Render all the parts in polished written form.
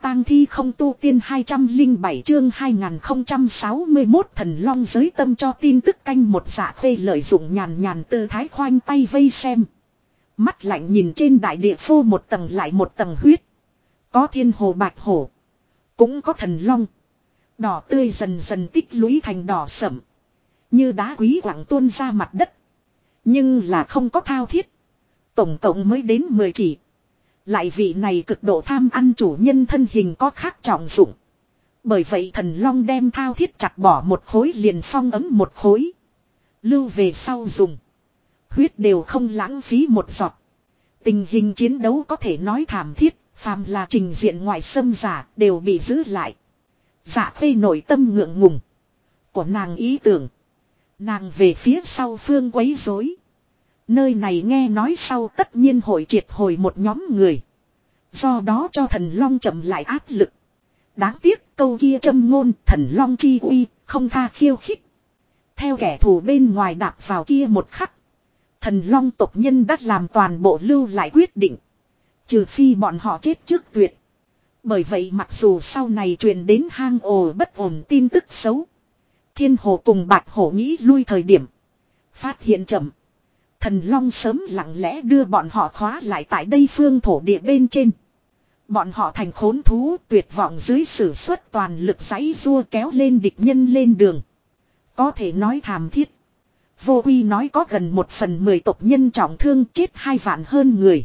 tang thi không tu tiên 207 chương 2061 thần long giới tâm cho tin tức canh một Dạ Khê lợi dụng nhàn nhàn tư thái khoanh tay vây xem. Mắt lạnh nhìn trên đại địa phô một tầng lại một tầng huyết. Có thiên hồ bạch hổ. Cũng có thần long. Đỏ tươi dần dần tích lũy thành đỏ sẫm. Như đá quý quặng tuôn ra mặt đất. Nhưng là không có thao thiết. Tổng cộng mới đến 10 chỉ. Lại vị này cực độ tham ăn chủ nhân thân hình có khác trọng dụng. Bởi vậy thần long đem thao thiết chặt bỏ một khối liền phong ấm một khối. Lưu về sau dùng. Huyết đều không lãng phí một giọt. Tình hình chiến đấu có thể nói thảm thiết. Phàm là trình diện ngoại xâm giả đều bị giữ lại. Dạ Khê nội tâm ngượng ngùng. Của nàng ý tưởng. Nàng về phía sau phương quấy rối. Nơi này nghe nói sau tất nhiên hội triệt hồi một nhóm người. Do đó cho thần long chậm lại áp lực. Đáng tiếc câu kia châm ngôn thần long chi uy không tha khiêu khích. Theo kẻ thù bên ngoài đạp vào kia một khắc. Thần long tộc nhân đã làm toàn bộ lưu lại quyết định. Trừ phi bọn họ chết trước tuyệt. Bởi vậy mặc dù sau này truyền đến hang ổ bất ổn tin tức xấu. Thiên hồ cùng bạch hổ nghĩ lui thời điểm. Phát hiện chậm. Thần long sớm lặng lẽ đưa bọn họ khóa lại tại đây phương thổ địa bên trên. Bọn họ thành khốn thú tuyệt vọng dưới sử xuất toàn lực giãy giụa kéo lên địch nhân lên đường. Có thể nói thảm thiết. Vô Uy nói có gần 1/10 tộc nhân trọng thương chết 2 vạn hơn người.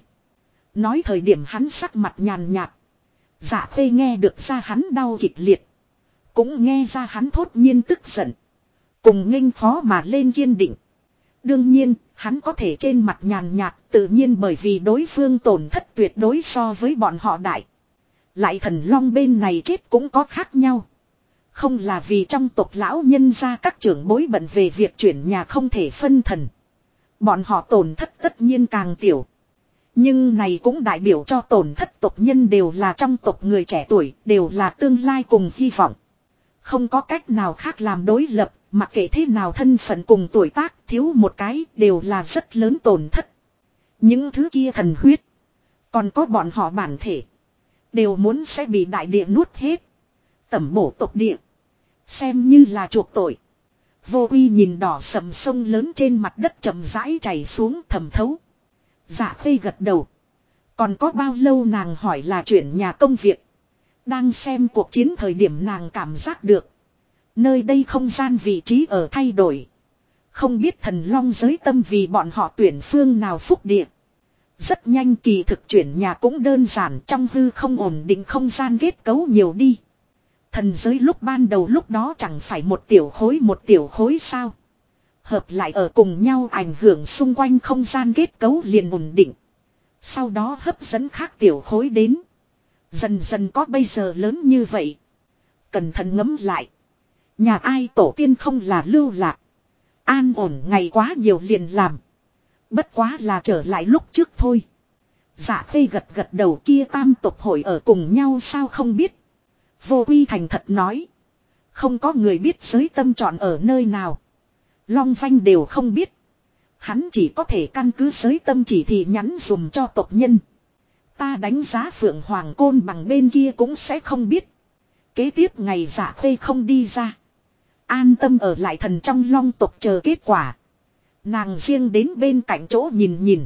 Nói thời điểm hắn sắc mặt nhàn nhạt. Dạ Khê nghe được ra hắn đau kịch liệt. Cũng nghe ra hắn thốt nhiên tức giận. Cùng nghênh phó mà lên kiên định. Đương nhiên, hắn có thể trên mặt nhàn nhạt tự nhiên bởi vì đối phương tổn thất tuyệt đối so với bọn họ đại. Lại thần long bên này chết cũng có khác nhau. Không là vì trong tộc lão nhân gia các trưởng bối bận về việc chuyển nhà không thể phân thần. Bọn họ tổn thất tất nhiên càng tiểu. Nhưng này cũng đại biểu cho tổn thất tộc nhân đều là trong tộc người trẻ tuổi, đều là tương lai cùng hy vọng. Không có cách nào khác làm đối lập, mặc kệ thế nào thân phận cùng tuổi tác thiếu một cái đều là rất lớn tổn thất. Những thứ kia thần huyết, còn có bọn họ bản thể, đều muốn sẽ bị đại địa nuốt hết. Tẩm bổ tộc địa, xem như là chuộc tội. Vô Uy nhìn đỏ sầm sông lớn trên mặt đất chậm rãi chảy xuống thẩm thấu. Dạ Khê gật đầu. Còn có bao lâu nàng hỏi là chuyển nhà công việc. Đang xem cuộc chiến thời điểm nàng cảm giác được. Nơi đây không gian vị trí ở thay đổi. Không biết thần long giới tâm vì bọn họ tuyển phương nào phúc địa. Rất nhanh kỳ thực chuyển nhà cũng đơn giản trong hư không ổn định không gian kết cấu nhiều đi. Thần giới lúc ban đầu lúc đó chẳng phải một tiểu khối sao. Hợp lại ở cùng nhau ảnh hưởng xung quanh không gian kết cấu liền ổn định. Sau đó hấp dẫn khác tiểu khối đến. Dần dần có bây giờ lớn như vậy. Cẩn thận ngẫm lại. Nhà ai tổ tiên không là lưu lạc. An ổn ngày quá nhiều liền làm. Bất quá là trở lại lúc trước thôi. Dạ Khê gật gật đầu kia tam tộc hội ở cùng nhau sao không biết. Vô Uy thành thật nói. Không có người biết giới tâm chọn ở nơi nào. Long Vanh đều không biết. Hắn chỉ có thể căn cứ giới tâm chỉ thị nhắn dùm cho tộc nhân. Ta đánh giá Phượng Hoàng Côn bằng bên kia cũng sẽ không biết. Kế tiếp ngày Dạ Khê không đi ra. An tâm ở lại thần trong long tộc chờ kết quả. Nàng riêng đến bên cạnh chỗ nhìn nhìn.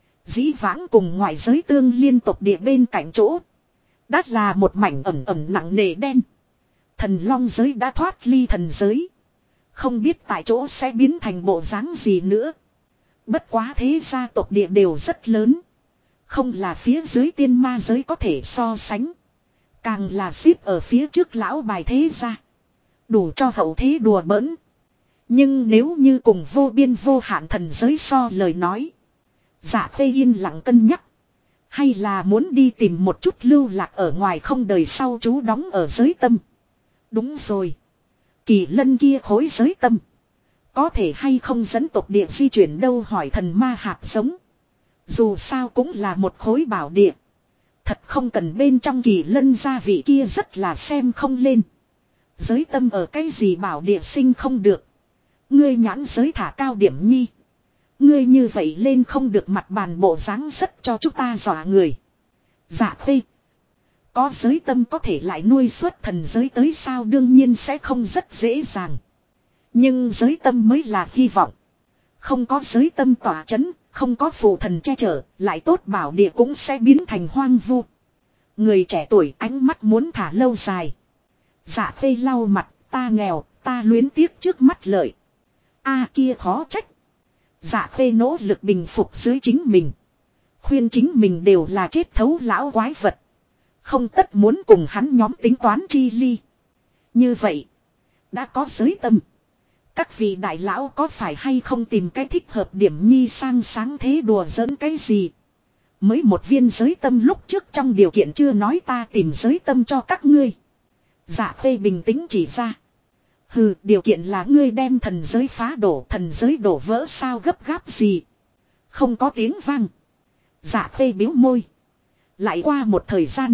Dĩ vãng cùng ngoại giới tương liên tộc địa bên cạnh chỗ. Đã là một mảnh ẩm ẩm nặng nề đen. Thần long giới đã thoát ly thần giới. Không biết tại chỗ sẽ biến thành bộ dáng gì nữa. Bất quá thế gia tộc địa đều rất lớn. Không là phía dưới tiên ma giới có thể so sánh. Càng là xếp ở phía trước lão bài thế gia. Đủ cho hậu thế đùa bỡn. Nhưng nếu như cùng vô biên vô hạn thần giới so lời nói. Dạ Khê yên lặng cân nhắc. Hay là muốn đi tìm một chút lưu lạc ở ngoài không đời sau chú đóng ở giới tâm. Đúng rồi. Kỳ lân kia khối giới tâm. Có thể hay không dẫn tộc địa di chuyển đâu hỏi thần ma hạt giống. Dù sao cũng là một khối bảo địa. Thật không cần bên trong kỳ lân gia vị kia rất là xem không lên. Giới tâm ở cái gì bảo địa sinh không được. Ngươi nhãn giới thả cao điểm nhi. Ngươi như vậy lên không được mặt bàn bộ dáng rất cho chúng ta dọa người. Dạ Khê. Có giới tâm có thể lại nuôi xuất thần giới tới sao, đương nhiên sẽ không rất dễ dàng. Nhưng giới tâm mới là hy vọng. Không có giới tâm tỏa chấn, không có phù thần che chở, lại tốt bảo địa cũng sẽ biến thành hoang vu. Người trẻ tuổi ánh mắt muốn thả lâu dài. Dạ Khê lau mặt, ta nghèo, ta luyến tiếc trước mắt lợi. Kia khó trách. Dạ Khê nỗ lực bình phục dưới chính mình. Khuyên chính mình đều là chết thấu lão quái vật. Không tất muốn cùng hắn nhóm tính toán chi ly. Như vậy, đã có giới tâm. Các vị đại lão có phải hay không tìm cái thích hợp điểm nhi sang sáng thế đùa giỡn cái gì? Mới một viên giới tâm lúc trước trong điều kiện chưa nói ta tìm giới tâm cho các ngươi. Dạ Khê bình tĩnh chỉ ra. Hừ, điều kiện là ngươi đem thần giới phá đổ, thần giới đổ vỡ sao gấp gáp gì? Không có tiếng vang. Dạ Khê biếu môi. Lại qua một thời gian.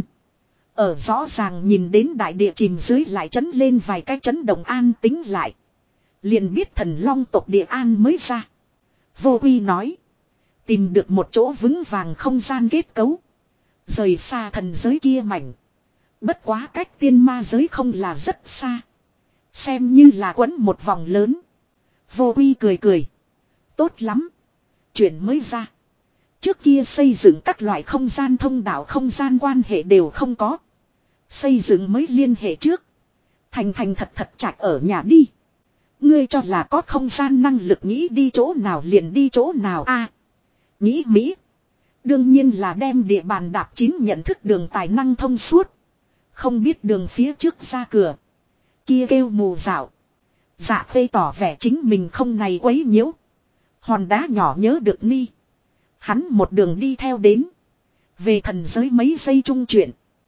Ở rõ ràng nhìn đến đại địa chìm dưới lại chấn lên vài cái chấn động an tính lại. Liền biết thần long tộc địa an mới ra. Vô Uy nói. Tìm được một chỗ vững vàng không gian kết cấu. Rời xa thần giới kia mảnh. Bất quá cách tiên ma giới không là rất xa. Xem như là quấn một vòng lớn. Vô Uy cười cười. Tốt lắm. Chuyện mới ra. Trước kia xây dựng các loại không gian thông đạo không gian quan hệ đều không có. Xây dựng mới liên hệ trước. Thành thật chạch ở nhà đi. Ngươi cho là có không gian năng lực nghĩ đi chỗ nào liền đi chỗ nào nghĩ Mỹ. Đương nhiên là đem địa bàn đạp chín nhận thức đường tài năng thông suốt. Không biết đường phía trước ra cửa. Kia kêu mù dạo. Dạ Khê tỏ vẻ chính mình không này quấy nhiễu. Hòn đá nhỏ nhớ được ni. Hắn một đường đi theo đến. Về thần giới mấy giây trung chuyện.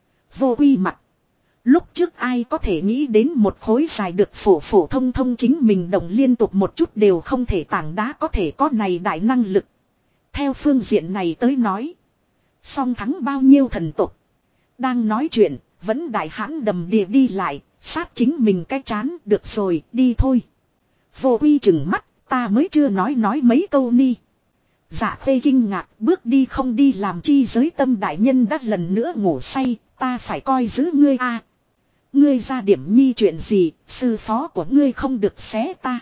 Vô Uy mặt. Lúc trước ai có thể nghĩ đến một khối dài được phổ thông chính mình động liên tục một chút đều không thể tảng đá có thể có này đại năng lực. Theo phương diện này tới nói. Song thắng bao nhiêu thần tục. Đang nói chuyện, vẫn đại hãn đầm đìa đi lại, sát chính mình cái chán, được rồi, đi thôi. Vô Uy chừng mắt, ta mới chưa nói mấy câu ni. Dạ Khê kinh ngạc, bước đi không đi làm chi giới tâm đại nhân đã lần nữa ngủ say, ta phải coi giữ ngươi Ngươi ra điểm nhi chuyện gì, sư phó của ngươi không được xé ta.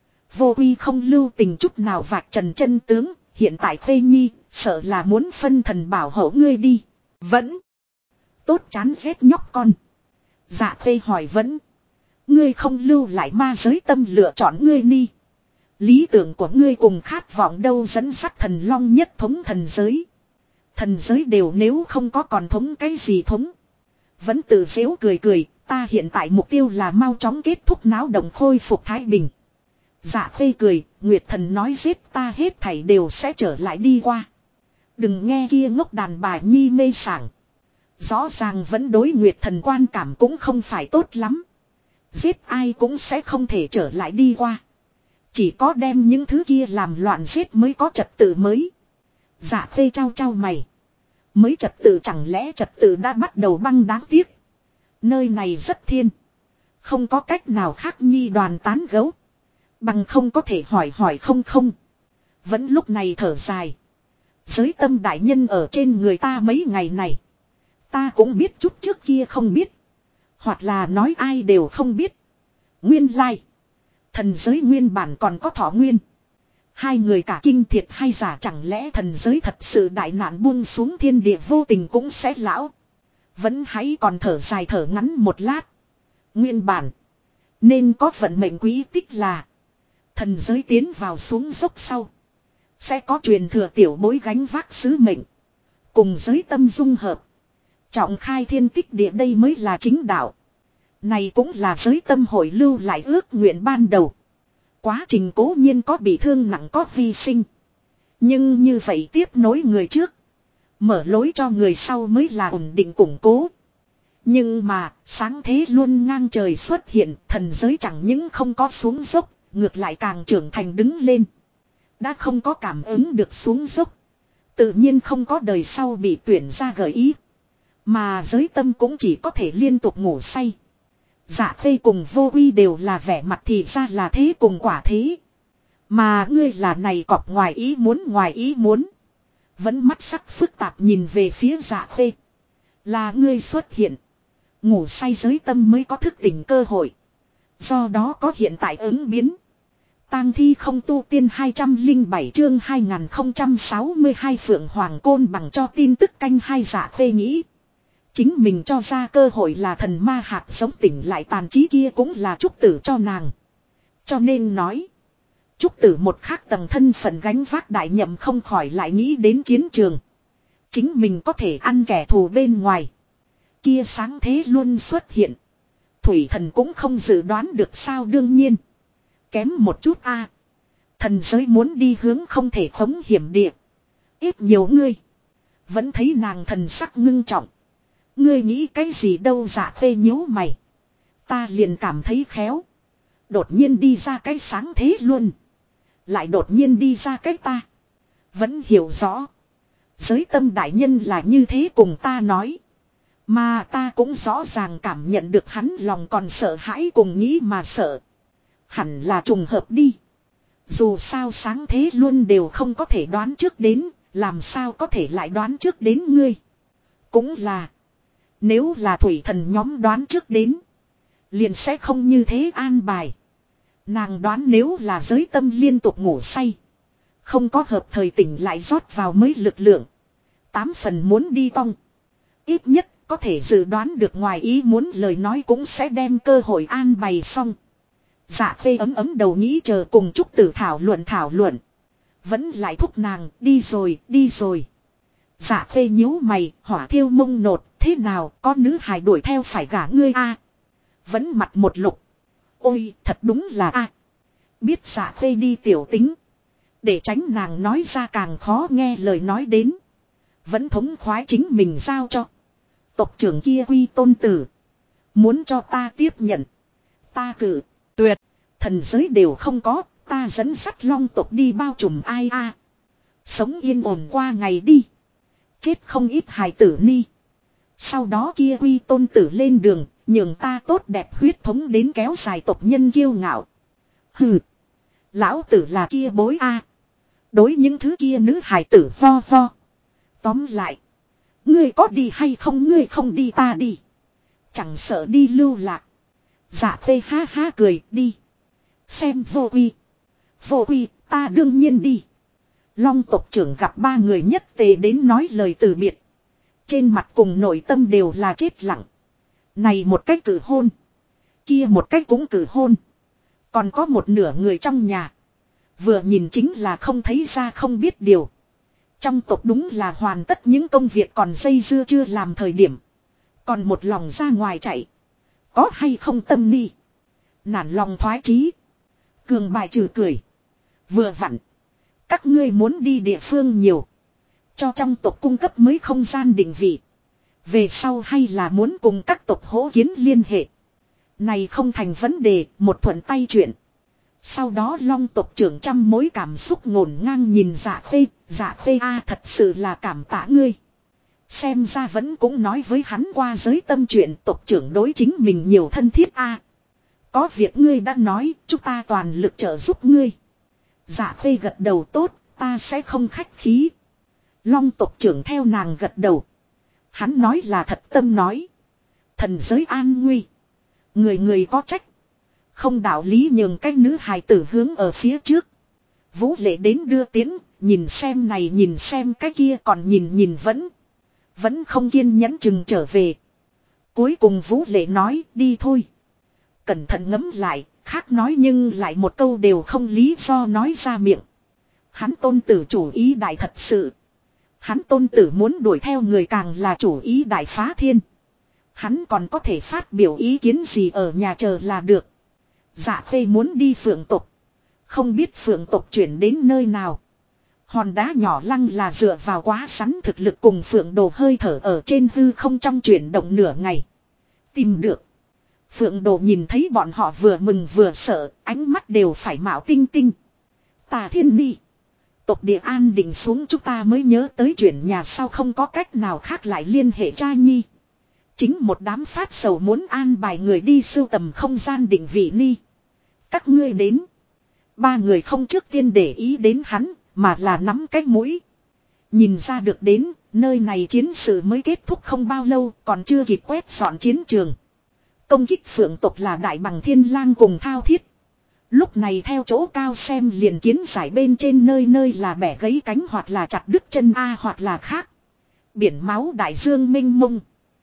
Vô Uy không lưu tình chút nào vạch trần chân tướng, hiện tại Khê nhi, sợ là muốn phân thần bảo hộ ngươi đi. Vẫn. Tốt chán ghét nhóc con. Dạ Khê hỏi vẫn. Ngươi không lưu lại ma giới tâm lựa chọn ngươi ni. Lý tưởng của ngươi cùng khát vọng đâu dẫn dắt thần long nhất thống thần giới. Thần giới đều nếu không có còn thống cái gì thống. Vẫn tự dễu cười, ta hiện tại mục tiêu là mau chóng kết thúc náo động khôi phục thái bình. Dạ Khê cười, Nguyệt thần nói giết ta hết thảy đều sẽ trở lại đi qua. Đừng nghe kia ngốc đàn bà nhi mê sảng. Rõ ràng vẫn đối Nguyệt thần quan cảm cũng không phải tốt lắm. Giết ai cũng sẽ không thể trở lại đi qua. Chỉ có đem những thứ kia làm loạn giết mới có trật tự mới. Dạ Khê trao mày. Mới trật tự chẳng lẽ trật tự đã bắt đầu băng đáng tiếc. Nơi này rất thiên. Không có cách nào khác nhi đoàn tán gấu. Bằng không có thể hỏi không. Vẫn lúc này thở dài. Giới tâm đại nhân ở trên người ta mấy ngày này. Ta cũng biết chút trước kia không biết. Hoặc là nói ai đều không biết. Nguyên lai. Thần giới nguyên bản còn có thọ nguyên. Hai người cả kinh thiệt hay giả chẳng lẽ thần giới thật sự đại nạn buông xuống thiên địa vô tình cũng sẽ lão. Vẫn hãy còn thở dài thở ngắn một lát. Nguyên bản. Nên có vận mệnh quý tích là. Thần giới tiến vào xuống dốc sau. Sẽ có truyền thừa tiểu bối gánh vác sứ mệnh. Cùng giới tâm dung hợp. Trọng khai thiên tích địa đây mới là chính đạo. Này cũng là giới tâm hội lưu lại ước nguyện ban đầu. Quá trình cố nhiên có bị thương nặng có hy sinh. Nhưng như vậy tiếp nối người trước. Mở lối cho người sau mới là ổn định củng cố. Nhưng mà sáng thế luôn ngang trời xuất hiện. Thần giới chẳng những không có xuống dốc. Ngược lại càng trưởng thành đứng lên. Đã không có cảm ứng được xuống dốc. Tự nhiên không có đời sau bị tuyển ra gợi ý. Mà giới tâm cũng chỉ có thể liên tục ngủ say. Dạ Khê cùng Vô Uy đều là vẻ mặt thì ra là thế cùng quả thế. Mà ngươi là này cọp ngoài ý muốn. Vẫn mắt sắc phức tạp nhìn về phía Dạ Khê. Là ngươi xuất hiện. Ngủ say giới tâm mới có thức tỉnh cơ hội. Do đó có hiện tại ứng biến. Tang thi không tu tiên 207 chương 2062 Phượng Hoàng Côn bằng cho tin tức canh hai Dạ Khê nghĩ. Chính mình cho ra cơ hội là thần ma hạt giống tỉnh lại tàn trí kia cũng là trúc tử cho nàng. Cho nên nói. Trúc tử một khác tầng thân phận gánh vác đại nhậm không khỏi lại nghĩ đến chiến trường. Chính mình có thể ăn kẻ thù bên ngoài. Kia sáng thế luôn xuất hiện. Thủy thần cũng không dự đoán được sao đương nhiên. Kém một chút a. Thần giới muốn đi hướng không thể khống hiểm địa. Ít nhiều ngươi. Vẫn thấy nàng thần sắc ngưng trọng. Ngươi nghĩ cái gì đâu Dạ Khê nhíu mày. Ta liền cảm thấy khéo. Đột nhiên đi ra cái sáng thế luôn. Lại đột nhiên đi ra cái ta. Vẫn hiểu rõ. Giới tâm đại nhân là như thế cùng ta nói. Mà ta cũng rõ ràng cảm nhận được hắn lòng còn sợ hãi cùng nghĩ mà sợ. Hẳn là trùng hợp đi. Dù sao sáng thế luôn đều không có thể đoán trước đến. Làm sao có thể lại đoán trước đến ngươi. Cũng là. Nếu là thủy thần nhóm đoán trước đến. Liền sẽ không như thế an bài. Nàng đoán nếu là giới tâm liên tục ngủ say. Không có hợp thời tỉnh lại rót vào mới lực lượng. 8 phần muốn đi cong. Ít nhất có thể dự đoán được ngoài ý muốn lời nói cũng sẽ đem cơ hội an bày xong. Dạ Khê ấm đầu nghĩ chờ cùng Trúc Tử thảo luận. Vẫn lại thúc nàng đi rồi. Dạ Khê nhíu mày hỏa thiêu mông nột thế nào có nữ hài đuổi theo phải gả ngươi a. Vẫn mặt một lục. Ôi thật đúng là a. Biết Dạ Khê đi tiểu tính. Để tránh nàng nói ra càng khó nghe lời nói đến. Vẫn thống khoái chính mình giao cho. Tộc trưởng kia quy tôn tử. Muốn cho ta tiếp nhận. Ta cử. Tuyệt. Thần giới đều không có. Ta dẫn dắt long tộc đi bao trùm ai a. Sống yên ổn qua ngày đi. Chết không ít hài tử ni. Sau đó kia quy tôn tử lên đường. Nhường ta tốt đẹp huyết thống đến kéo dài tộc nhân kiêu ngạo. Hừ. Lão tử là kia bối a. Đối những thứ kia nữ hài tử vo. Tóm lại. Ngươi có đi hay không ngươi không đi ta đi. Chẳng sợ đi lưu lạc. Dạ Khê ha ha cười đi. Xem vô uy ta đương nhiên đi. Long tộc trưởng gặp ba người nhất tề đến nói lời từ biệt. Trên mặt cùng nội tâm đều là chết lặng. Này một cách cử hôn. Kia một cách cũng cử hôn. Còn có một nửa người trong nhà. Vừa nhìn chính là không thấy ra không biết điều. Trong tộc đúng là hoàn tất những công việc còn dây dưa chưa làm thời điểm. Còn một lòng ra ngoài chạy. Có hay không tâm ni. Nản lòng thoái chí. Cường bài trừ cười. Vừa vặn. Các ngươi muốn đi địa phương nhiều. Cho trong tộc cung cấp mới không gian định vị. Về sau hay là muốn cùng các tộc hỗ kiến liên hệ. Này không thành vấn đề, một thuận tay chuyện. Sau đó long tộc trưởng trăm mối cảm xúc ngổn ngang nhìn Dạ Khê a thật sự là cảm tạ ngươi. Xem ra vẫn cũng nói với hắn qua giới tâm chuyện tộc trưởng đối chính mình nhiều thân thiết a. Có việc ngươi đã nói, chúng ta toàn lực trợ giúp ngươi. Dạ Khê gật đầu tốt, ta sẽ không khách khí. Long tộc trưởng theo nàng gật đầu. Hắn nói là thật tâm nói. Thần giới an nguy. Người người có trách. Không đạo lý nhường cái nữ hài tử hướng ở phía trước. Vũ Lệ đến đưa tiến, nhìn xem này nhìn xem cái kia còn nhìn vẫn không kiên nhẫn chừng trở về. Cuối cùng Vũ Lệ nói đi thôi. Cẩn thận ngẫm lại, khác nói nhưng lại một câu đều không lý do nói ra miệng. Hắn tôn tử chủ ý đại thật sự. Hắn tôn tử muốn đuổi theo người càng là chủ ý đại phá thiên. Hắn còn có thể phát biểu ý kiến gì ở nhà chờ là được. Dạ Khê muốn đi Phượng tộc. Không biết Phượng tộc chuyển đến nơi nào. Hòn đá nhỏ lăng là dựa vào quá sắn thực lực cùng Phượng Đồ hơi thở ở trên hư không trong chuyển động nửa ngày. Tìm được. Phượng Đồ nhìn thấy bọn họ vừa mừng vừa sợ, ánh mắt đều phải mạo tinh tinh. Tà Thiên đi. Tộc địa an định xuống chúng ta mới nhớ tới chuyển nhà sau không có cách nào khác lại liên hệ cha nhi. Chính một đám phát sầu muốn an bài người đi sưu tầm không gian định vị ni. Các ngươi đến. Ba người không trước tiên để ý đến hắn, mà là nắm cái mũi. Nhìn ra được đến, nơi này chiến sự mới kết thúc không bao lâu, còn chưa kịp quét dọn chiến trường. Công kích phượng tộc là Đại Bằng Thiên Lang cùng Thao Thiết. Lúc này theo chỗ cao xem liền kiến giải bên trên nơi nơi là bẻ gãy cánh hoặc là chặt đứt chân A hoặc là khác. Biển máu đại dương mênh mông.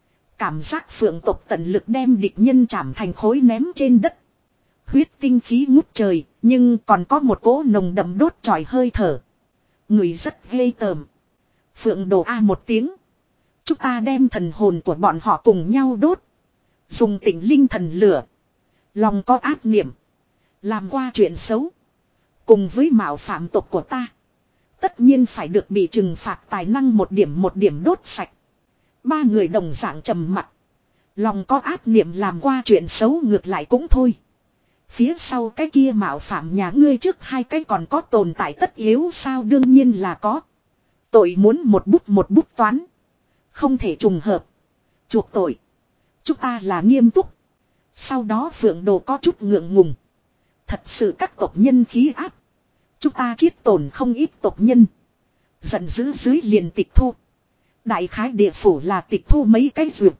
Cảm giác phượng tộc tận lực đem địch nhân chạm thành khối ném trên đất. Huyết tinh khí ngút trời, nhưng còn có một cỗ nồng đậm đốt tròi hơi thở. Người rất ghê tởm. Phượng đồ A một tiếng. Chúng ta đem thần hồn của bọn họ cùng nhau đốt. Dùng tịnh linh thần lửa. Lòng có ác niệm. Làm qua chuyện xấu. Cùng với mạo phạm tộc của ta. Tất nhiên phải được bị trừng phạt tài năng một điểm đốt sạch. Ba người đồng dạng trầm mặc. Lòng có ác niệm làm qua chuyện xấu ngược lại cũng thôi. Phía sau cái kia mạo phạm nhà ngươi trước hai cái còn có tồn tại tất yếu sao đương nhiên là có. Tội muốn một bút toán. Không thể trùng hợp. Chuộc tội. Chúng ta là nghiêm túc. Sau đó phượng đồ có chút ngượng ngùng. Thật sự các tộc nhân khí áp. Chúng ta chiết tổn không ít tộc nhân. Giận dữ dưới liền tịch thu. Đại khái địa phủ là tịch thu mấy cái dược.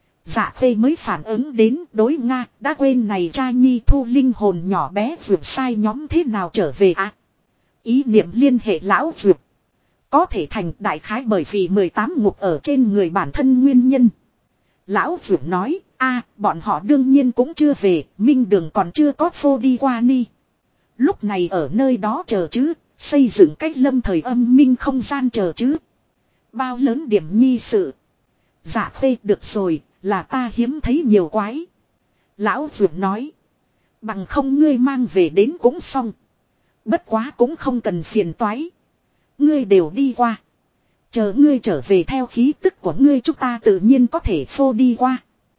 Dạ khê mới phản ứng đến đối Nga đã quên này cha nhi thu linh hồn nhỏ bé dược sai nhóm thế nào trở về à. Ý niệm liên hệ lão dược. Có thể thành đại khái bởi vì 18 ngục ở trên người bản thân nguyên nhân. Lão dược nói bọn họ đương nhiên cũng chưa về, minh đường còn chưa có phô đi qua ni. Lúc này ở nơi đó chờ chứ, xây dựng cách lâm thời âm minh không gian chờ chứ. Bao lớn điểm nhi sự. Dạ khê được rồi, là ta hiếm thấy nhiều quái. Lão dược nói. Bằng không ngươi mang về đến cũng xong. Bất quá cũng không cần phiền toái. Ngươi đều đi qua. Chờ ngươi trở về theo khí tức của ngươi chúng ta tự nhiên có thể phô đi qua.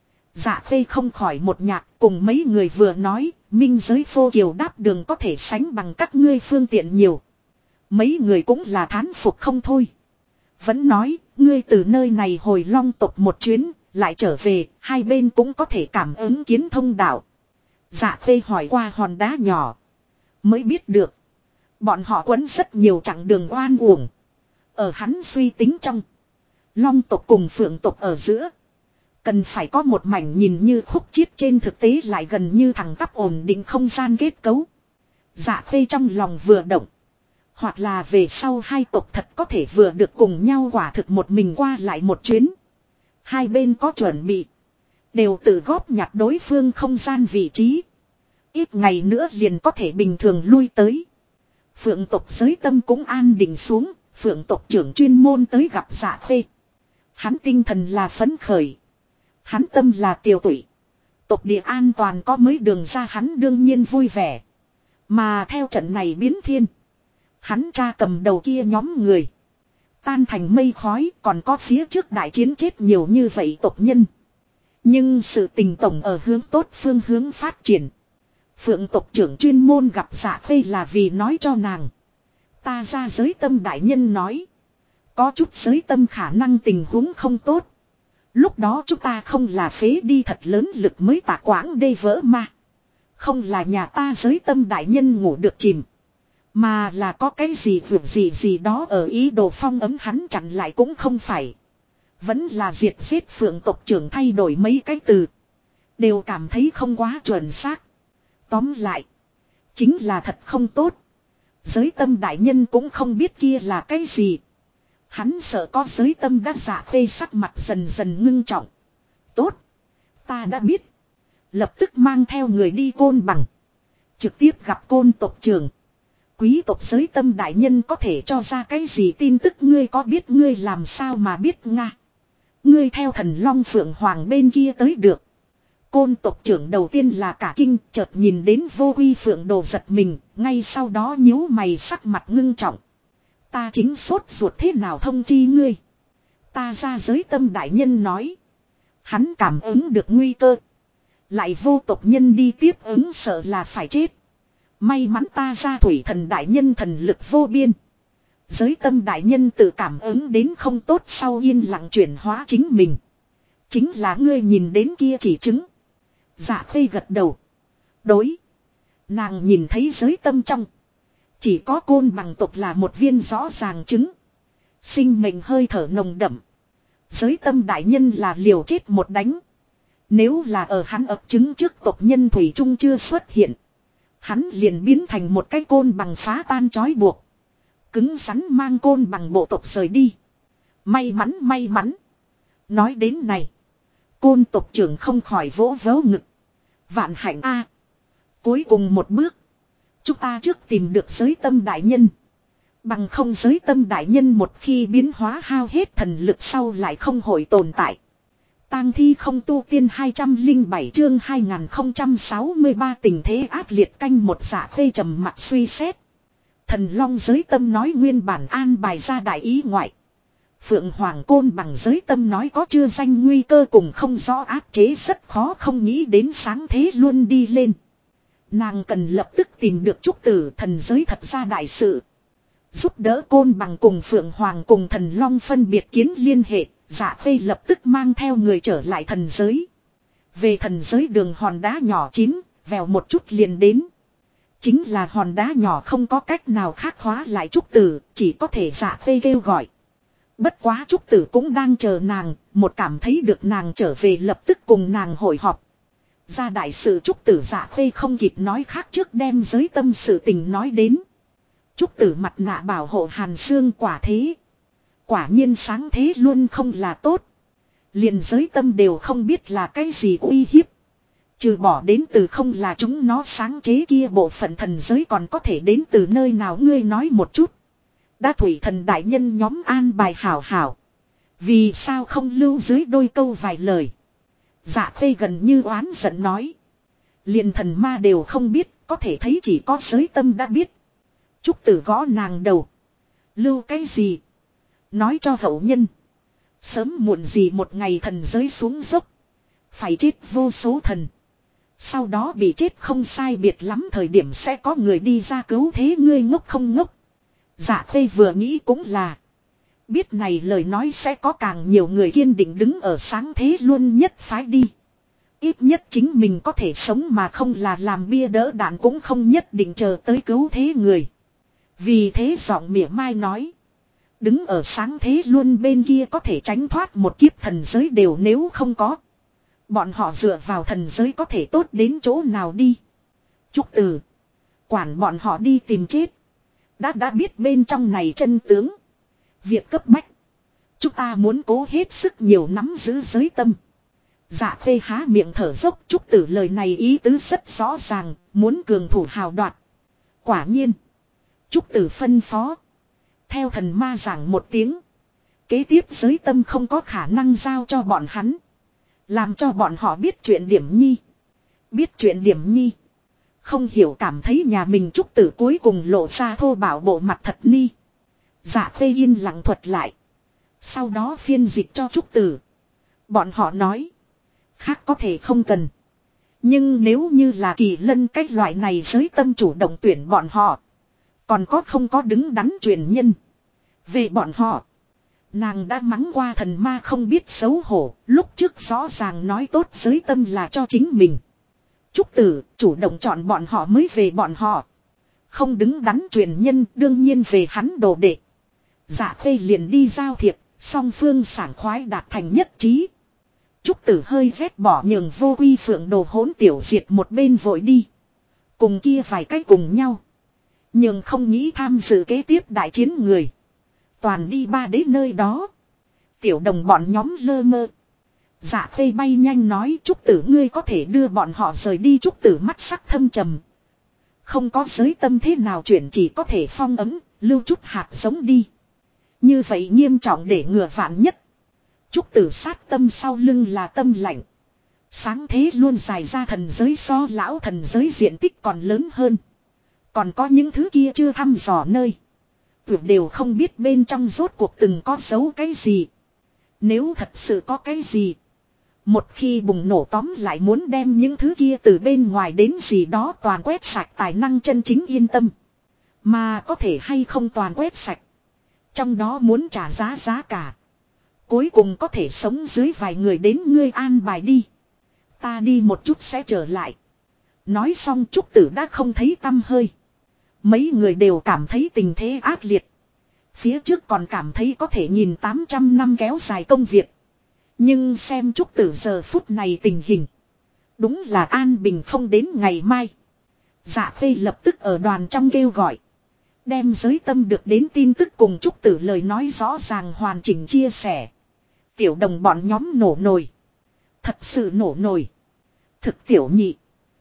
Dạ khê không khỏi một nhạc cùng mấy người vừa nói. Minh giới phô kiều đáp đường có thể sánh bằng các ngươi phương tiện nhiều. Mấy người cũng là thán phục không thôi. Vẫn nói, ngươi từ nơi này hồi long tộc một chuyến, lại trở về, hai bên cũng có thể cảm ứng kiến thông đạo. Dạ khê hỏi qua hòn đá nhỏ. Mới biết được. Bọn họ quấn rất nhiều chặng đường oan uổng. Ở hắn suy tính trong. Long tộc cùng phượng tộc ở giữa. Cần phải có một mảnh nhìn như khúc chiết trên thực tế lại gần như thẳng tắp ổn định không gian kết cấu. Dạ khê trong lòng vừa động. Hoặc là về sau hai tộc thật có thể vừa được cùng nhau quả thực một mình qua lại một chuyến. Hai bên có chuẩn bị. Đều tự góp nhặt đối phương không gian vị trí. Ít ngày nữa liền có thể bình thường lui tới. Phượng tộc giới tâm cũng an định xuống. Phượng tộc trưởng chuyên môn tới gặp Dạ khê. Hắn tinh thần là phấn khởi. Hắn tâm là tiêu tụy. Tộc địa an toàn có mấy đường ra hắn đương nhiên vui vẻ. Mà theo trận này biến thiên. Hắn cha cầm đầu kia nhóm người. Tan thành mây khói còn có phía trước đại chiến chết nhiều như vậy tộc nhân. Nhưng sự tình tổng ở hướng tốt phương hướng phát triển. Phượng tộc trưởng chuyên môn gặp Dạ khê là vì nói cho nàng. Ta ra giới tâm đại nhân nói. Có chút giới tâm khả năng tình huống không tốt. Lúc đó chúng ta không là phế đi thật lớn lực mới tả quãng đê vỡ mà. Không là nhà ta giới tâm đại nhân ngủ được chìm. Mà là có cái gì vượt gì đó ở ý đồ phong ấm hắn chặn lại cũng không phải. Vẫn là diệt giết phượng tộc trưởng thay đổi mấy cái từ. Đều cảm thấy không quá chuẩn xác. Tóm lại. Chính là thật không tốt. Giới tâm đại nhân cũng không biết kia là cái gì. Hắn sợ có giới tâm đã dạ khê sắc mặt dần dần ngưng trọng. Tốt. Ta đã biết. Lập tức mang theo người đi Côn Bằng. Trực tiếp gặp Côn tộc trưởng. Quý tộc giới tâm đại nhân có thể cho ra cái gì tin tức ngươi có biết ngươi làm sao mà biết Nga. Ngươi theo thần Long Phượng Hoàng bên kia tới được. Côn tộc trưởng đầu tiên là cả kinh chợt nhìn đến vô quy phượng đồ giật mình. Ngay sau đó nhíu mày sắc mặt ngưng trọng. Ta chính sốt ruột thế nào thông chi ngươi. Ta ra giới tâm đại nhân nói. Hắn cảm ứng được nguy cơ. Lại vô tộc nhân đi tiếp ứng sợ là phải chết. May mắn ta ra thủy thần đại nhân thần lực vô biên. Giới tâm đại nhân tự cảm ứng đến không tốt sau yên lặng chuyển hóa chính mình. Chính là ngươi nhìn đến kia chỉ chứng. Dạ khê gật đầu. Đối. Nàng nhìn thấy giới tâm trong. Chỉ có Côn Bằng tộc là một viên rõ ràng chứng. Sinh mệnh hơi thở nồng đậm. Giới tâm đại nhân là liều chết một đánh. Nếu là ở hắn ập trứng trước tộc nhân thủy trung chưa xuất hiện. Hắn liền biến thành một cái côn bằng phá tan trói buộc. Cứng rắn mang côn bằng bộ tộc rời đi. May mắn may mắn. Nói đến này. Côn tộc trưởng không khỏi vỗ vớ ngực. Vạn hạnh a. Cuối cùng một bước. Chúng ta trước tìm được giới tâm đại nhân. Bằng không giới tâm đại nhân một khi biến hóa hao hết thần lực sau lại không hồi tồn tại. Tang thi không tu tiên 207 chương 2063 tình thế ác liệt canh một dạ khê trầm mặt suy xét. Thần long giới tâm nói nguyên bản an bài ra đại ý ngoại. Phượng Hoàng Côn bằng giới tâm nói có chưa danh nguy cơ cùng không rõ áp chế rất khó không nghĩ đến sáng thế luôn đi lên. Nàng cần lập tức tìm được trúc tử thần giới thật ra đại sự. Giúp đỡ Côn bằng cùng Phượng Hoàng cùng thần long phân biệt kiến liên hệ, dạ khê lập tức mang theo người trở lại thần giới. Về thần giới đường hòn đá nhỏ chín, vèo một chút liền đến. Chính là hòn đá nhỏ không có cách nào khác hóa lại trúc tử, chỉ có thể dạ khê kêu gọi. Bất quá trúc tử cũng đang chờ nàng, một cảm thấy được nàng trở về lập tức cùng nàng hội họp. Ra đại sự trúc tử dạ khê không kịp nói khác trước đem giới tâm sự tình nói đến. Trúc tử mặt nạ bảo hộ Hàn Sương quả thế. Quả nhiên sáng thế luôn không là tốt. Liền giới tâm đều không biết là cái gì uy hiếp. Trừ bỏ đến từ không là chúng nó sáng chế kia bộ phận thần giới còn có thể đến từ nơi nào ngươi nói một chút. Đã thủy thần đại nhân nhóm an bài hảo hảo. Vì sao không lưu dưới đôi câu vài lời. Dạ khê gần như oán giận nói. Liền thần ma đều không biết, có thể thấy chỉ có giới tâm đã biết. Trúc tử gõ nàng đầu. Lưu cái gì? Nói cho hậu nhân. Sớm muộn gì một ngày thần giới xuống dốc. Phải chết vô số thần. Sau đó bị chết không sai biệt lắm thời điểm sẽ có người đi ra cứu thế ngươi ngốc không ngốc. Dạ khê vừa nghĩ cũng là. Biết này lời nói sẽ có càng nhiều người kiên định đứng ở sáng thế luôn nhất phái đi. Ít nhất chính mình có thể sống mà không là làm bia đỡ đạn cũng không nhất định chờ tới cứu thế người. Vì thế giọng mỉa mai nói. Đứng ở sáng thế luôn bên kia có thể tránh thoát một kiếp thần giới đều nếu không có. Bọn họ dựa vào thần giới có thể tốt đến chỗ nào đi. Trúc tử. Quản bọn họ đi tìm chết. Đã biết bên trong này chân tướng. Việc cấp bách. Chúng ta muốn cố hết sức nhiều nắm giữ giới tâm. Dạ khê há miệng thở dốc. Trúc tử lời này ý tứ rất rõ ràng. Muốn cường thủ hào đoạt. Quả nhiên. Trúc tử phân phó. Theo thần ma giảng một tiếng. Kế tiếp giới tâm không có khả năng giao cho bọn hắn. Làm cho bọn họ biết chuyện điểm nhi. Biết chuyện điểm nhi. Không hiểu cảm thấy nhà mình trúc tử cuối cùng lộ ra thô bảo bộ mặt thật ni. Dạ khê yên lặng thuật lại. Sau đó phiên dịch cho trúc tử. Bọn họ nói. Khác có thể không cần. Nhưng nếu như là kỳ lân cách loại này giới tâm chủ động tuyển bọn họ. Còn có không có đứng đắn truyền nhân. Về bọn họ. Nàng đã mắng qua thần ma không biết xấu hổ. Lúc trước rõ ràng nói tốt giới tâm là cho chính mình. Trúc tử chủ động chọn bọn họ mới về bọn họ. Không đứng đắn truyền nhân đương nhiên về hắn đồ đệ. Dạ khê liền đi giao thiệp. Song phương sảng khoái đạt thành nhất trí. Trúc tử hơi ghét bỏ nhường vô quy phượng đồ hỗn tiểu diệt một bên vội đi. Cùng kia vài cách cùng nhau. Nhưng không nghĩ tham dự kế tiếp đại chiến người. Toàn đi ba đến nơi đó. Tiểu đồng bọn nhóm lơ mơ. Dạ khê bay nhanh nói trúc tử ngươi có thể đưa bọn họ rời đi. Trúc tử mắt sắc thâm trầm. Không có giới tâm thế nào chuyển chỉ có thể phong ấm. Lưu chút hạt giống đi. Như vậy nghiêm trọng để ngừa vạn nhất. Trúc tử sát tâm sau lưng là tâm lạnh. Sáng thế luôn dài ra thần giới so lão thần giới diện tích còn lớn hơn. Còn có những thứ kia chưa thăm dò nơi. Tuyệt đều không biết bên trong rốt cuộc từng có giấu cái gì. Nếu thật sự có cái gì. Một khi bùng nổ tóm lại muốn đem những thứ kia từ bên ngoài đến gì đó toàn quét sạch tài năng chân chính yên tâm. Mà có thể hay không toàn quét sạch. Trong đó muốn trả giá cả. Cuối cùng có thể sống dưới vài người đến ngươi an bài đi. Ta đi một chút sẽ trở lại. Nói xong trúc tử đã không thấy tăm hơi. Mấy người đều cảm thấy tình thế ác liệt. Phía trước còn cảm thấy có thể nhìn 800 năm kéo dài công việc. Nhưng xem Trúc Tử giờ phút này tình hình. Đúng là an bình không đến ngày mai. Dạ Khê lập tức ở đoàn trong kêu gọi. Đem giới tâm được đến tin tức cùng Trúc Tử lời nói rõ ràng hoàn chỉnh chia sẻ. Tiểu đồng bọn nhóm nổ nồi. Thật sự nổ nồi. Thực tiểu nhị.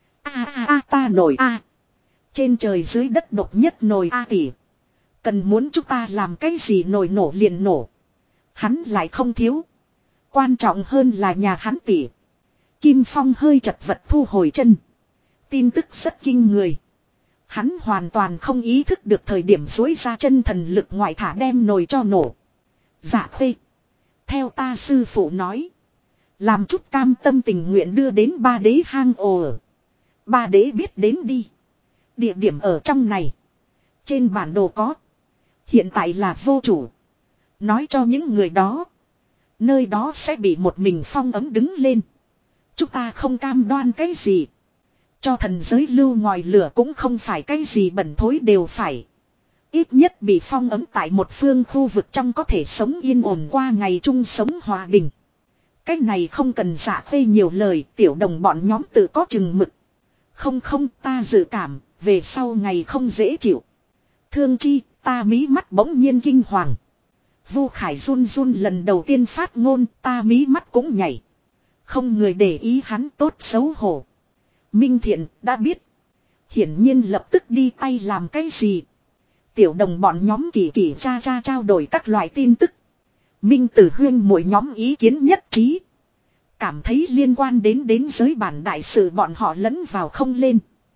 Ta nổi a. Trên trời dưới đất độc nhất nồi a tỷ. Cần muốn chúng ta làm cái gì nồi nổ liền nổ. Hắn lại không thiếu. Quan trọng hơn là nhà hắn tỷ. Kim Phong hơi chật vật thu hồi chân. Tin tức rất kinh người. Hắn hoàn toàn không ý thức được thời điểm dối ra chân thần lực ngoại thả đem nồi cho nổ. Dạ Khê. Theo ta sư phụ nói. Làm chút cam tâm tình nguyện đưa đến ba đế hang ồ ở. Ba đế biết đến đi. Địa điểm ở trong này. Trên bản đồ có. Hiện tại là vô chủ. Nói cho những người đó. Nơi đó sẽ bị một mình phong ấm đứng lên. Chúng ta không cam đoan cái gì. Cho thần giới lưu ngòi lửa cũng không phải cái gì bẩn thối đều phải. Ít nhất bị phong ấm tại một phương khu vực trong có thể sống yên ổn qua ngày chung sống hòa bình. Cái này không cần Dạ Khê nhiều lời, tiểu đồng bọn nhóm tự có chừng mực. Không ta dự cảm, về sau ngày không dễ chịu. Thương chi, ta mí mắt bỗng nhiên kinh hoàng. Vu Khải run run lần đầu tiên phát ngôn, ta mí mắt cũng nhảy. Không người để ý hắn tốt xấu hổ. Minh Thiện đã biết. Hiển nhiên lập tức đi tay làm cái gì. Tiểu đồng bọn nhóm kỳ trao đổi các loại tin tức. Minh Tử Huyên mỗi nhóm ý kiến nhất trí. Cảm thấy liên quan đến giới bản đại sự bọn họ lẫn vào không lên.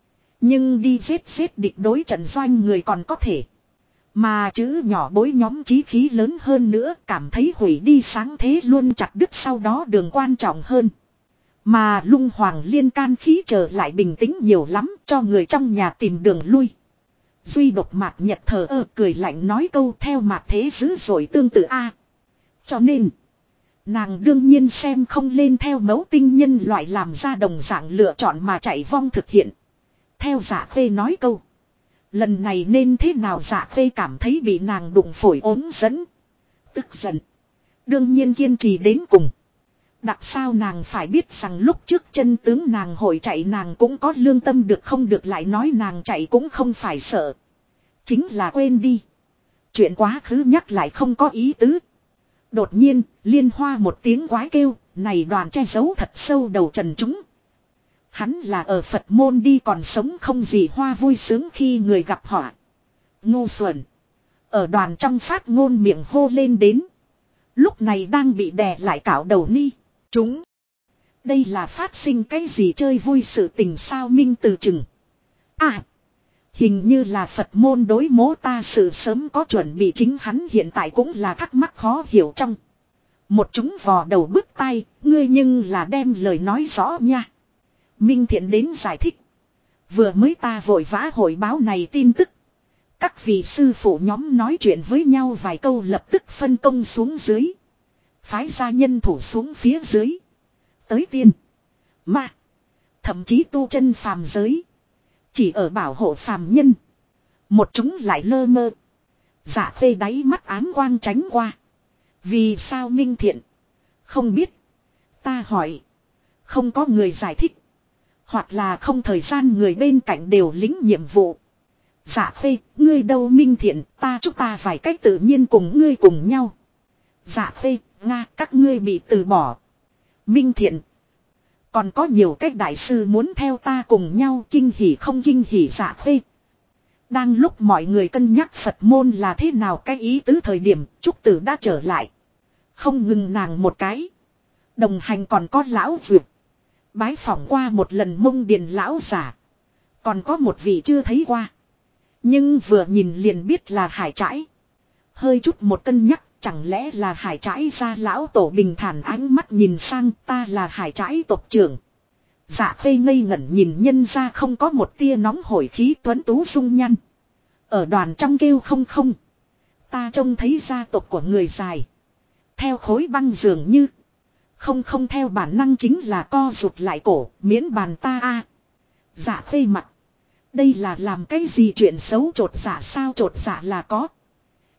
Nhưng đi giết địch đối trận doanh người còn có thể. Mà chữ nhỏ bối nhóm chí khí lớn hơn nữa cảm thấy hủy đi sáng thế luôn chặt đứt sau đó đường quan trọng hơn. Mà lung hoàng liên can khí trở lại bình tĩnh nhiều lắm cho người trong nhà tìm đường lui. Duy độc Mạt Nhật thờ ơ cười lạnh nói câu theo Mạt thế dữ dội tương tự a. Cho nên nàng đương nhiên xem không lên theo mẫu tinh nhân loại làm ra đồng dạng lựa chọn mà chạy vong thực hiện. Theo Dạ Khê nói câu. Lần này nên thế nào Dạ Khê cảm thấy bị nàng đụng phổi ốm dẫn. Tức giận. Đương nhiên kiên trì đến cùng. Đặc sao nàng phải biết rằng lúc trước chân tướng nàng hội chạy nàng cũng có lương tâm được không được lại nói nàng chạy cũng không phải sợ. Chính là quên đi. Chuyện quá khứ nhắc lại không có ý tứ. Đột nhiên, liên hoa một tiếng quái kêu, này đoàn che giấu thật sâu đầu trần chúng. Hắn là ở Phật môn đi còn sống không gì hoa vui sướng khi người gặp họa. Ngu xuẩn. Ở đoàn trong phát ngôn miệng hô lên đến. Lúc này đang bị đè lại cạo đầu ni. Chúng. Đây là phát sinh cái gì chơi vui sự tình sao Minh từ chừng. Hình như là Phật môn đối mố ta sự sớm có chuẩn bị chính hắn hiện tại cũng là thắc mắc khó hiểu trong. Một chúng vò đầu bứt tai, ngươi nhưng là đem lời nói rõ nha. Minh Thiện đến giải thích. Vừa mới ta vội vã hội báo này tin tức. Các vị sư phụ nhóm nói chuyện với nhau vài câu lập tức phân công xuống dưới. Phái ra nhân thủ xuống phía dưới. Tới tiên. Ma. Thậm chí tu chân phàm giới. Chỉ ở bảo hộ phàm nhân. Một chúng lại lơ mơ. Dạ Khê đáy mắt ám quang tránh qua. Vì sao Minh Thiện? Không biết. Ta hỏi. Không có người giải thích. Hoặc là không thời gian người bên cạnh đều lính nhiệm vụ. Dạ Khê, ngươi đâu Minh Thiện, chúng ta phải cách tự nhiên cùng ngươi cùng nhau. Dạ Khê, Nga, các ngươi bị từ bỏ. Minh Thiện. Còn có nhiều cách đại sư muốn theo ta cùng nhau kinh hỉ không kinh hỉ Dạ Khê. Đang lúc mọi người cân nhắc Phật môn là thế nào cái ý tứ thời điểm Trúc Tử đã trở lại. Không ngừng nàng một cái. Đồng hành còn có lão vượt. Bái phỏng qua một lần Mông Điền lão giả. Còn có một vị chưa thấy qua. Nhưng vừa nhìn liền biết là Hải Trãi. Hơi chút một cân nhắc. Chẳng lẽ là Hải Trãi ra lão tổ bình thản ánh mắt nhìn sang ta là Hải Trãi tộc trưởng. Dạ Khê ngây ngẩn nhìn nhân ra không có một tia nóng hổi khí tuấn tú dung nhăn. Ở đoàn trong kêu không. Ta trông thấy gia tộc của người dài. Theo khối băng dường như. Không theo bản năng chính là co rụt lại cổ miễn bàn ta Dạ Khê mặt. Đây là làm cái gì chuyện xấu trột dạ sao trột dạ là có.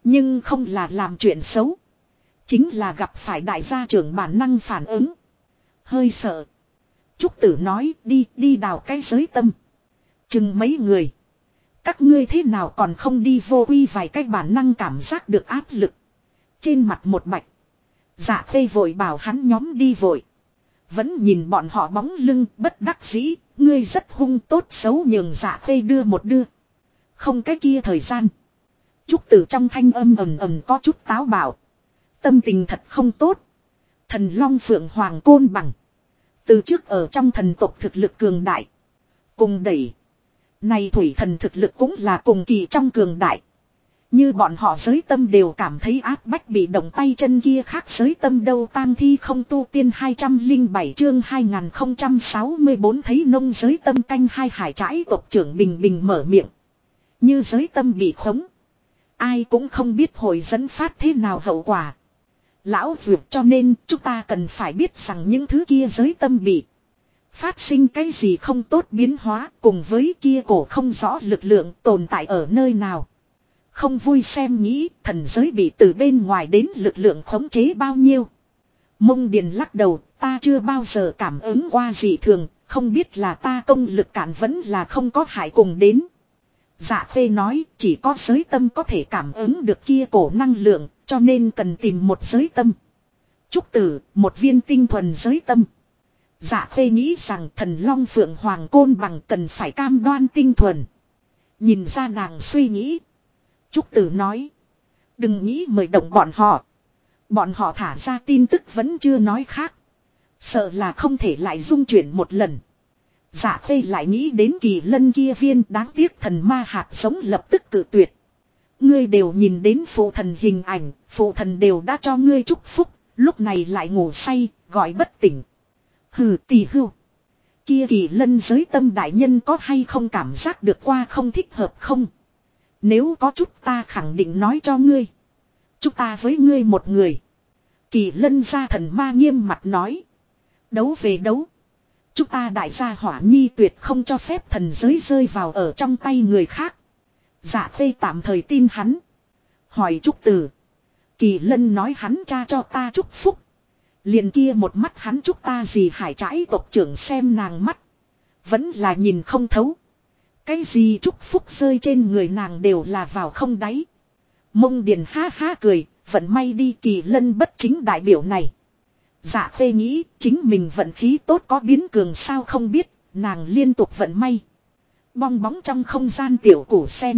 Nhưng không là làm chuyện xấu. Chính là gặp phải đại gia trưởng bản năng phản ứng. Hơi sợ. Trúc Tử nói đi đào cái giới tâm. Chừng mấy người. Các ngươi thế nào còn không đi vô quy vài cái bản năng cảm giác được áp lực. Trên mặt một bạch. Dạ Khê vội bảo hắn nhóm đi vội. Vẫn nhìn bọn họ bóng lưng bất đắc dĩ. Ngươi rất hung tốt xấu nhường Dạ Khê đưa một đưa. Không cái kia thời gian. Trúc Tử trong thanh âm ầm có chút táo bạo. Tâm tình thật không tốt. Thần Long Phượng Hoàng Côn Bằng. Từ trước ở trong thần tộc thực lực cường đại. Cùng đẩy. Này thủy thần thực lực cũng là cùng kỳ trong cường đại. Như bọn họ giới tâm đều cảm thấy áp bách bị động tay chân kia khác giới tâm đâu tang thi không tu tiên 207 chương 2064 thấy nông giới tâm canh hai hải trãi tộc trưởng bình bình mở miệng. Như giới tâm bị khống. Ai cũng không biết hồi dẫn phát thế nào hậu quả. Lão Dược cho nên chúng ta cần phải biết rằng những thứ kia giới tâm bị phát sinh cái gì không tốt biến hóa cùng với kia cổ không rõ lực lượng tồn tại ở nơi nào. Không vui xem nghĩ thần giới bị từ bên ngoài đến lực lượng khống chế bao nhiêu. Mông Điền lắc đầu ta chưa bao giờ cảm ứng qua dị thường, không biết là ta công lực cản vẫn là không có hại cùng đến. Dạ Khê nói chỉ có giới tâm có thể cảm ứng được kia cổ năng lượng, cho nên cần tìm một giới tâm. Trúc Tử, một viên tinh thuần giới tâm. Dạ Khê nghĩ rằng thần Long Phượng Hoàng Côn Bằng cần phải cam đoan tinh thuần. Nhìn ra nàng suy nghĩ. Trúc Tử nói. Đừng nghĩ mời động bọn họ. Bọn họ thả ra tin tức vẫn chưa nói khác. Sợ là không thể lại dung chuyển một lần. Dạ Khê lại nghĩ đến Kỳ Lân kia viên đáng tiếc thần ma hạt giống lập tức cự tuyệt. Ngươi đều nhìn đến phụ thần hình ảnh, phụ thần đều đã cho ngươi chúc phúc, lúc này lại ngủ say, gọi bất tỉnh. Hừ tỳ hưu. Kia Kỳ Lân giới tâm đại nhân có hay không cảm giác được qua không thích hợp không? Nếu có chút ta khẳng định nói cho ngươi. Chúng ta với ngươi một người. Kỳ Lân gia thần ma nghiêm mặt nói. Đấu về đấu. Chúng ta đại gia Hỏa Nhi tuyệt không cho phép thần giới rơi vào ở trong tay người khác. Dạ Khê tạm thời tin hắn. Hỏi Trúc Tử. Kỳ Lân nói hắn cha cho ta chúc phúc. Liền kia một mắt hắn chúc ta gì hải trãi tộc trưởng xem nàng mắt. Vẫn là nhìn không thấu. Cái gì chúc phúc rơi trên người nàng đều là vào không đáy. Mông Điền ha ha cười. Vận may đi Kỳ Lân bất chính đại biểu này. Dạ Khê nghĩ chính mình vận khí tốt có biến cường sao không biết. Nàng liên tục vận may. Bong bóng trong không gian tiểu củ sen.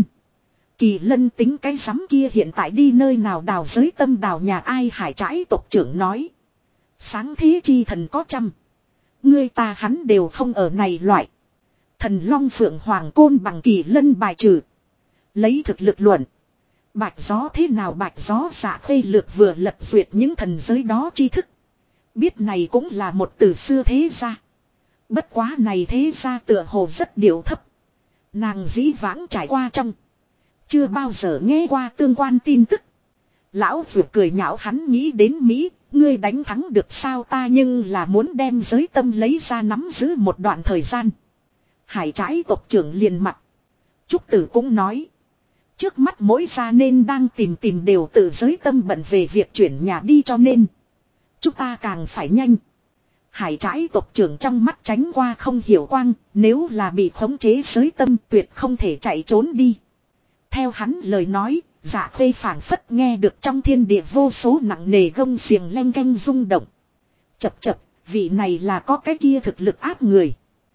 Kỳ Lân tính cái rắm kia hiện tại đi nơi nào đào giới tâm đào nhà ai hải trãi tộc trưởng nói. Sáng thế chi thần có trăm. Ngươi ta hắn đều không ở này loại. Thần Long Phượng Hoàng Côn Bằng Kỳ Lân bài trừ. Lấy thực lực luận. Bạch gió thế nào bạch gió Dạ Khê lược vừa lật duyệt những thần giới đó tri thức. Biết này cũng là một từ xưa thế gia. Bất quá này thế gia tựa hồ rất điệu thấp. Nàng dĩ vãng trải qua trong. Chưa bao giờ nghe qua tương quan tin tức. Lão Dược cười nhạo hắn nghĩ đến Mỹ. Ngươi đánh thắng được sao ta nhưng là muốn đem giới tâm lấy ra nắm giữ một đoạn thời gian. Hải trãi tộc trưởng liền mặt. Trúc Tử cũng nói. Trước mắt mỗi gia nên đang tìm đều tự giới tâm bận về việc chuyển nhà đi cho nên. Chúng ta càng phải nhanh. Hải trãi tộc trưởng trong mắt tránh qua không hiểu quang. Nếu là bị khống chế giới tâm tuyệt không thể chạy trốn đi. Theo hắn lời nói. Dạ Khê phảng phất nghe được trong thiên địa vô số nặng nề gông xiềng leng canh rung động. Chập chập, vị này là có cái kia thực lực áp người.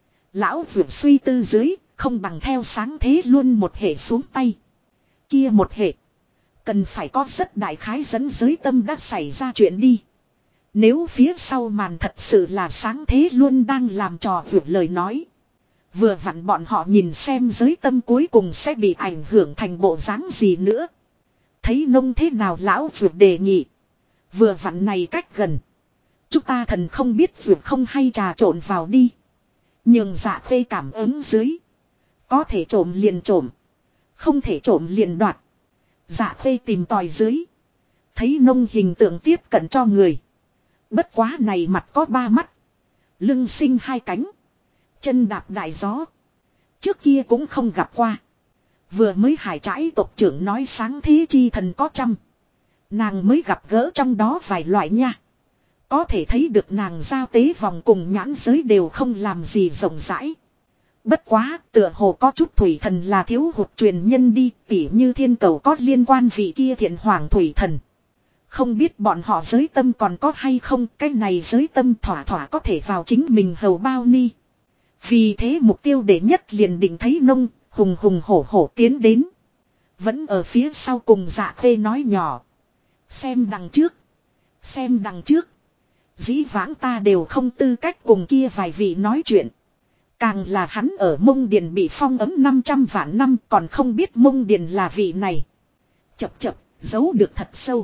Lão Dược suy tư dưới, không bằng theo sáng thế luôn một hệ xuống tay. Kia một hệ, cần phải có rất đại khái dẫn giới tâm đã xảy ra chuyện đi. Nếu phía sau màn thật sự là sáng thế luôn đang làm trò vượt lời nói. Vừa vặn bọn họ nhìn xem giới tâm cuối cùng sẽ bị ảnh hưởng thành bộ dáng gì nữa. Thấy nông thế nào lão vượt đề nghị. Vừa vặn này cách gần. Chúng ta thần không biết vượt không hay trà trộn vào đi. Nhưng Dạ Khê cảm ứng dưới. Có thể trộm liền trộm. Không thể trộm liền đoạt. Dạ Khê tìm tòi dưới. Thấy nông hình tượng tiếp cận cho người. Bất quá này mặt có ba mắt. Lưng sinh hai cánh. Chân đạp đại gió. Trước kia cũng không gặp qua. Vừa mới hải trãi tộc trưởng nói sáng thế chi thần có trăm. Nàng mới gặp gỡ trong đó vài loại nha. Có thể thấy được nàng giao tế vòng cùng nhãn giới đều không làm gì rộng rãi. Bất quá, tựa hồ có chút thủy thần là thiếu hụt truyền nhân đi, tỉ như thiên cầu có liên quan vị kia thiện hoàng thủy thần. Không biết bọn họ giới tâm còn có hay không, cái này giới tâm thỏa thỏa có thể vào chính mình hầu bao ni. Vì thế mục tiêu đệ nhất liền định thấy nông, hùng hùng hổ hổ tiến đến. Vẫn ở phía sau cùng Dạ Khê nói nhỏ. Xem đằng trước. Xem đằng trước. Dĩ vãng ta đều không tư cách cùng kia vài vị nói chuyện. Càng là hắn ở Mông Điền bị phong ấm 500 vạn năm còn không biết Mông Điền là vị này. Chập chập, giấu được thật sâu.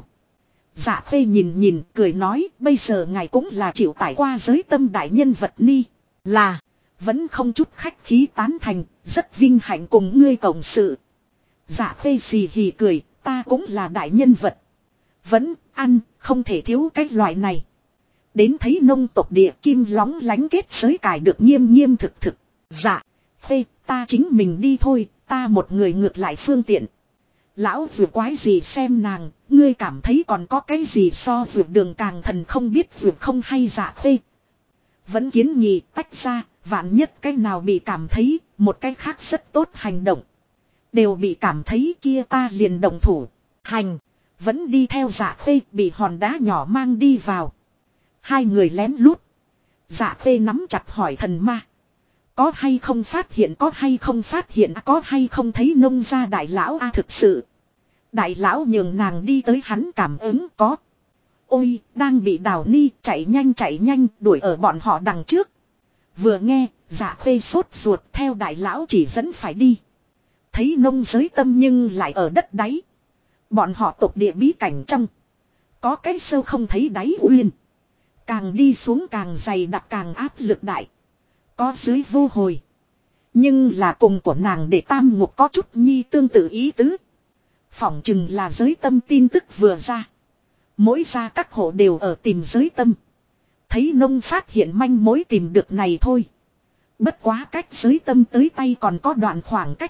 Dạ Khê nhìn nhìn, cười nói, bây giờ ngài cũng là chịu tải qua giới tâm đại nhân vật ni. Là, vẫn không chút khách khí tán thành, rất vinh hạnh cùng ngươi cộng sự. Dạ Khê xì hì cười, ta cũng là đại nhân vật. Vẫn, ăn, không thể thiếu cái loại này. Đến thấy nông tộc địa kim lóng lánh kết giới cài được nghiêm nghiêm thực thực. Dạ, Khê, ta chính mình đi thôi, ta một người ngược lại phương tiện. Lão vừa quái gì xem nàng, ngươi cảm thấy còn có cái gì so vượt đường càng thần không biết vượt không hay Dạ Khê. Vẫn kiến nghị tách ra, vạn nhất cái nào bị cảm thấy, một cái khác rất tốt hành động. Đều bị cảm thấy kia ta liền động thủ, hành, vẫn đi theo Dạ Khê bị hòn đá nhỏ mang đi vào. Hai người lén lút. Dạ Khê nắm chặt hỏi thần ma. Có hay không phát hiện, có hay không phát hiện, có hay không thấy nông gia đại lão a thực sự. Đại lão nhường nàng đi tới hắn cảm ứng có. Ôi, đang bị đào ni, chạy nhanh, đuổi ở bọn họ đằng trước. Vừa nghe, Dạ Khê sốt ruột theo đại lão chỉ dẫn phải đi. Thấy nông giới tâm nhưng lại ở đất đáy. Bọn họ tộc địa bí cảnh trong. Có cái sâu không thấy đáy uyên. Càng đi xuống càng dày đặc càng áp lực đại. Có dưới vô hồi. Nhưng là cùng của nàng để tam ngục có chút nhi tương tự ý tứ. Phỏng chừng là giới tâm tin tức vừa ra. Mỗi ra các hộ đều ở tìm giới tâm. Thấy nông phát hiện manh mối tìm được này thôi. Bất quá cách giới tâm tới tay còn có đoạn khoảng cách.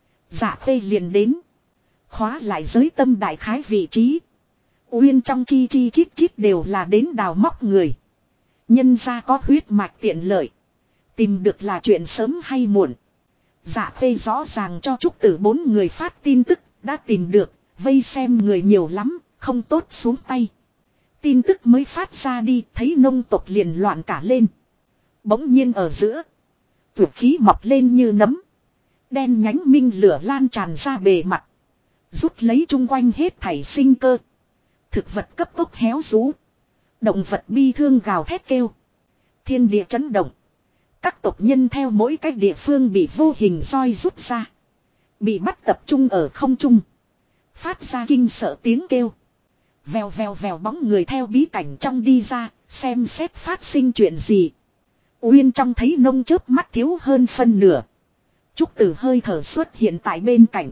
Dạ Khê liền đến. Khóa lại giới tâm đại khái vị trí. Uyên trong chi chi chít chít đều là đến đào móc người. Nhân ra có huyết mạch tiện lợi. Tìm được là chuyện sớm hay muộn. Dạ Khê rõ ràng cho Trúc Tử 4 người phát tin tức. Đã tìm được, vây xem người nhiều lắm, không tốt xuống tay. Tin tức mới phát ra đi, thấy nông tộc liền loạn cả lên. Bỗng nhiên ở giữa. Vượt khí mọc lên như nấm. Đen nhánh minh lửa lan tràn ra bề mặt. Rút lấy chung quanh hết thảy sinh cơ. Thực vật cấp tốc héo rũ. Động vật bi thương gào thét kêu. Thiên địa chấn động. Các tộc nhân theo mỗi cách địa phương bị vô hình roi rút ra. Bị bắt tập trung ở không trung. Phát ra kinh sợ tiếng kêu. Vèo vèo vèo bóng người theo bí cảnh trong đi ra. Xem xét phát sinh chuyện gì. Uyên trong thấy nông chớp mắt thiếu hơn phân nửa. Trúc Tử hơi thở xuất hiện tại bên cạnh.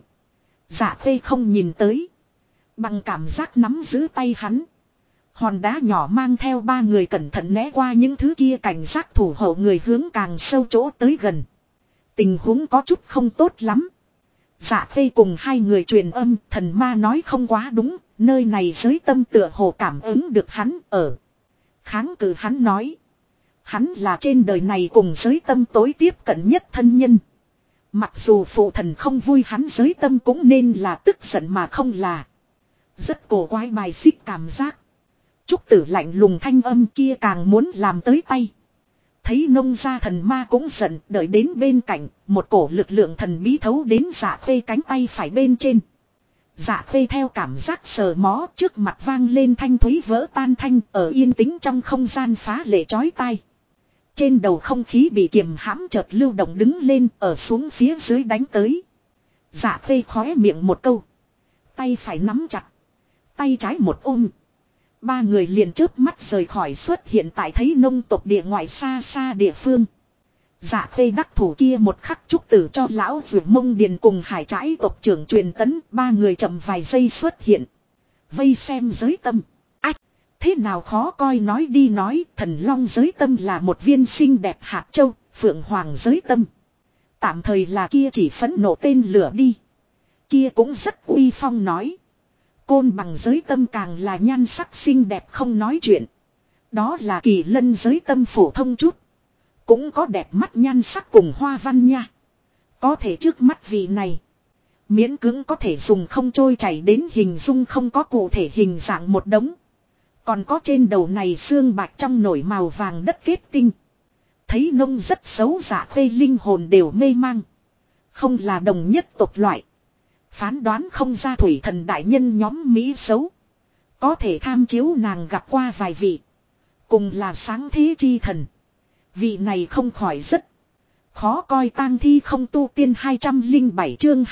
Dạ Khê không nhìn tới. Bằng cảm giác nắm giữ tay hắn. Hòn đá nhỏ mang theo 3 người cẩn thận né qua những thứ kia cảnh giác thủ hộ người hướng càng sâu chỗ tới gần. Tình huống có chút không tốt lắm. Dạ Khê cùng 2 người truyền âm, thần ma nói không quá đúng, nơi này giới tâm tựa hồ cảm ứng được hắn ở. Kháng cự hắn nói. Hắn là trên đời này cùng giới tâm tối tiếp cận nhất thân nhân. Mặc dù phụ thần không vui hắn giới tâm cũng nên là tức giận mà không là. Rất cổ quái bài xích cảm giác. Trúc Tử lạnh lùng thanh âm kia càng muốn làm tới tay. Thấy nông gia thần ma cũng giận, đợi đến bên cạnh, một cổ lực lượng thần bí thấu đến Dạ Khê cánh tay phải bên trên. Dạ Khê theo cảm giác sờ mó trước mặt vang lên thanh thúy vỡ tan thanh ở yên tĩnh trong không gian phá lệ chói tai. Trên đầu không khí bị kiềm hãm chợt lưu động đứng lên ở xuống phía dưới đánh tới. Dạ Khê khóe miệng một câu. Tay phải nắm chặt. Tay trái một ôm. 3 người liền chớp mắt rời khỏi xuất hiện tại thấy nông tộc địa ngoại xa xa địa phương. Dạ Khê đắc thủ kia một khắc Trúc Tử cho lão vượt Mông Điền cùng hải trãi tộc trưởng truyền tấn. 3 người chậm vài giây xuất hiện. Vây xem giới tâm. Ách, thế nào khó coi nói đi nói, thần long giới tâm là một viên xinh đẹp hạt châu, phượng hoàng giới tâm. Tạm thời là kia chỉ phẫn nộ tên lửa đi. kia cũng rất uy phong nói. Côn bằng giới tâm càng là nhan sắc xinh đẹp không nói chuyện. Đó là Kỳ Lân giới tâm phổ thông chút. Cũng có đẹp mắt nhan sắc cùng hoa văn nha. Có thể trước mắt vị này. Miễn cưỡng có thể dùng không trôi chảy đến hình dung không có cụ thể hình dạng một đống. Còn có trên đầu này xương bạc trong nổi màu vàng đất kết tinh. Thấy nông rất xấu dạ khuê linh hồn đều mê mang. Không là đồng nhất tộc loại. Phán đoán không ra thủy thần đại nhân nhóm Mỹ xấu. Có thể tham chiếu nàng gặp qua vài vị. Cùng là sáng thế chi thần. Vị này không khỏi rất khó coi. Tang thi không tu tiên 207 chương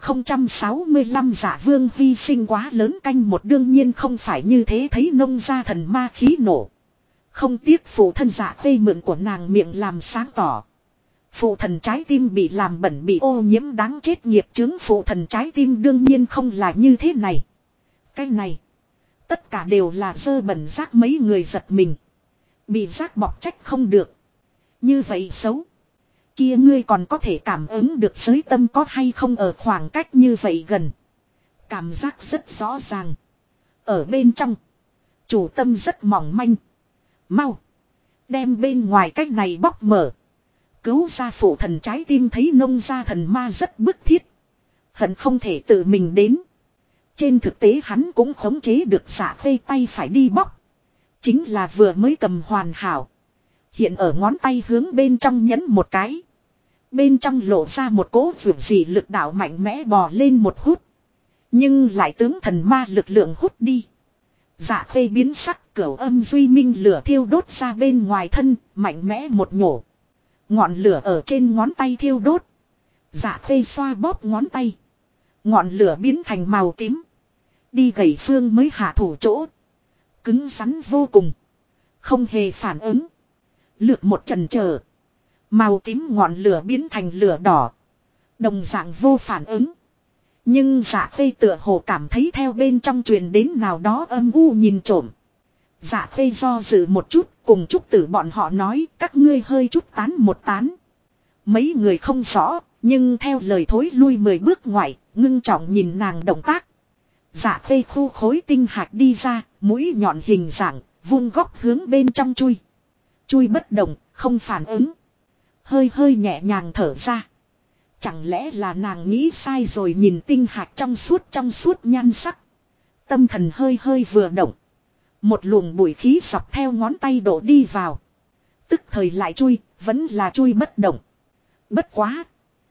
2065 giả vương hy sinh quá lớn canh một đương nhiên không phải như thế. Thấy nông gia thần ma khí nổ. Không tiếc phụ thân giả khuê mượn của nàng miệng làm sáng tỏ. Phụ thần trái tim bị làm bẩn bị ô nhiễm đáng chết nghiệp chướng. Phụ thần trái tim đương nhiên không là như thế này. Cái này. Tất cả đều là dơ bẩn rác mấy người giật mình. Bị rác bọc trách không được. Như vậy xấu. Kia ngươi còn có thể cảm ứng được giới tâm có hay không ở khoảng cách như vậy gần. Cảm giác rất rõ ràng. Ở bên trong. Chủ tâm rất mỏng manh. Mau. Đem bên ngoài cách này bóc mở. Cứu ra phụ thần trái tim thấy nông gia thần ma rất bức thiết. Hận không thể tự mình đến. Trên thực tế hắn cũng khống chế được xả khuê tay phải đi bóc. Chính là vừa mới cầm hoàn hảo. Hiện ở ngón tay hướng bên trong nhấn một cái. Bên trong lộ ra một cỗ vượt gì lực đạo mạnh mẽ bò lên một hút. Nhưng lại tướng thần ma lực lượng hút đi. Dạ khuê biến sắc cửu âm duy minh lửa thiêu đốt ra bên ngoài thân, mạnh mẽ một nhổ. Ngọn lửa ở trên ngón tay thiêu đốt. Dạ khuê xoa bóp ngón tay. Ngọn lửa biến thành màu tím. Đi gầy phương mới hạ thủ chỗ. Cứng rắn vô cùng. Không hề phản ứng. Lược một chần chờ. Màu tím ngọn lửa biến thành lửa đỏ. Đồng dạng vô phản ứng. Nhưng dạ khuê tựa hồ cảm thấy theo bên trong truyền đến nào đó âm u nhìn trộm. Dạ khuê do dự một chút cùng trúc tử bọn họ nói các ngươi hơi chút tán một tán. Mấy người không rõ nhưng theo lời thối lui 10 bước ngoài ngưng trọng nhìn nàng động tác. Dạ khuê khu khối tinh hạt đi ra mũi nhọn hình dạng vung góc hướng bên trong chui. Chui bất động không phản ứng. Hơi hơi nhẹ nhàng thở ra. Chẳng lẽ là nàng nghĩ sai rồi nhìn tinh hạt trong suốt nhan sắc. Tâm thần hơi hơi vừa động. Một luồng bụi khí dọc theo ngón tay đổ đi vào. Tức thời lại chui, vẫn là chui bất động. Bất quá.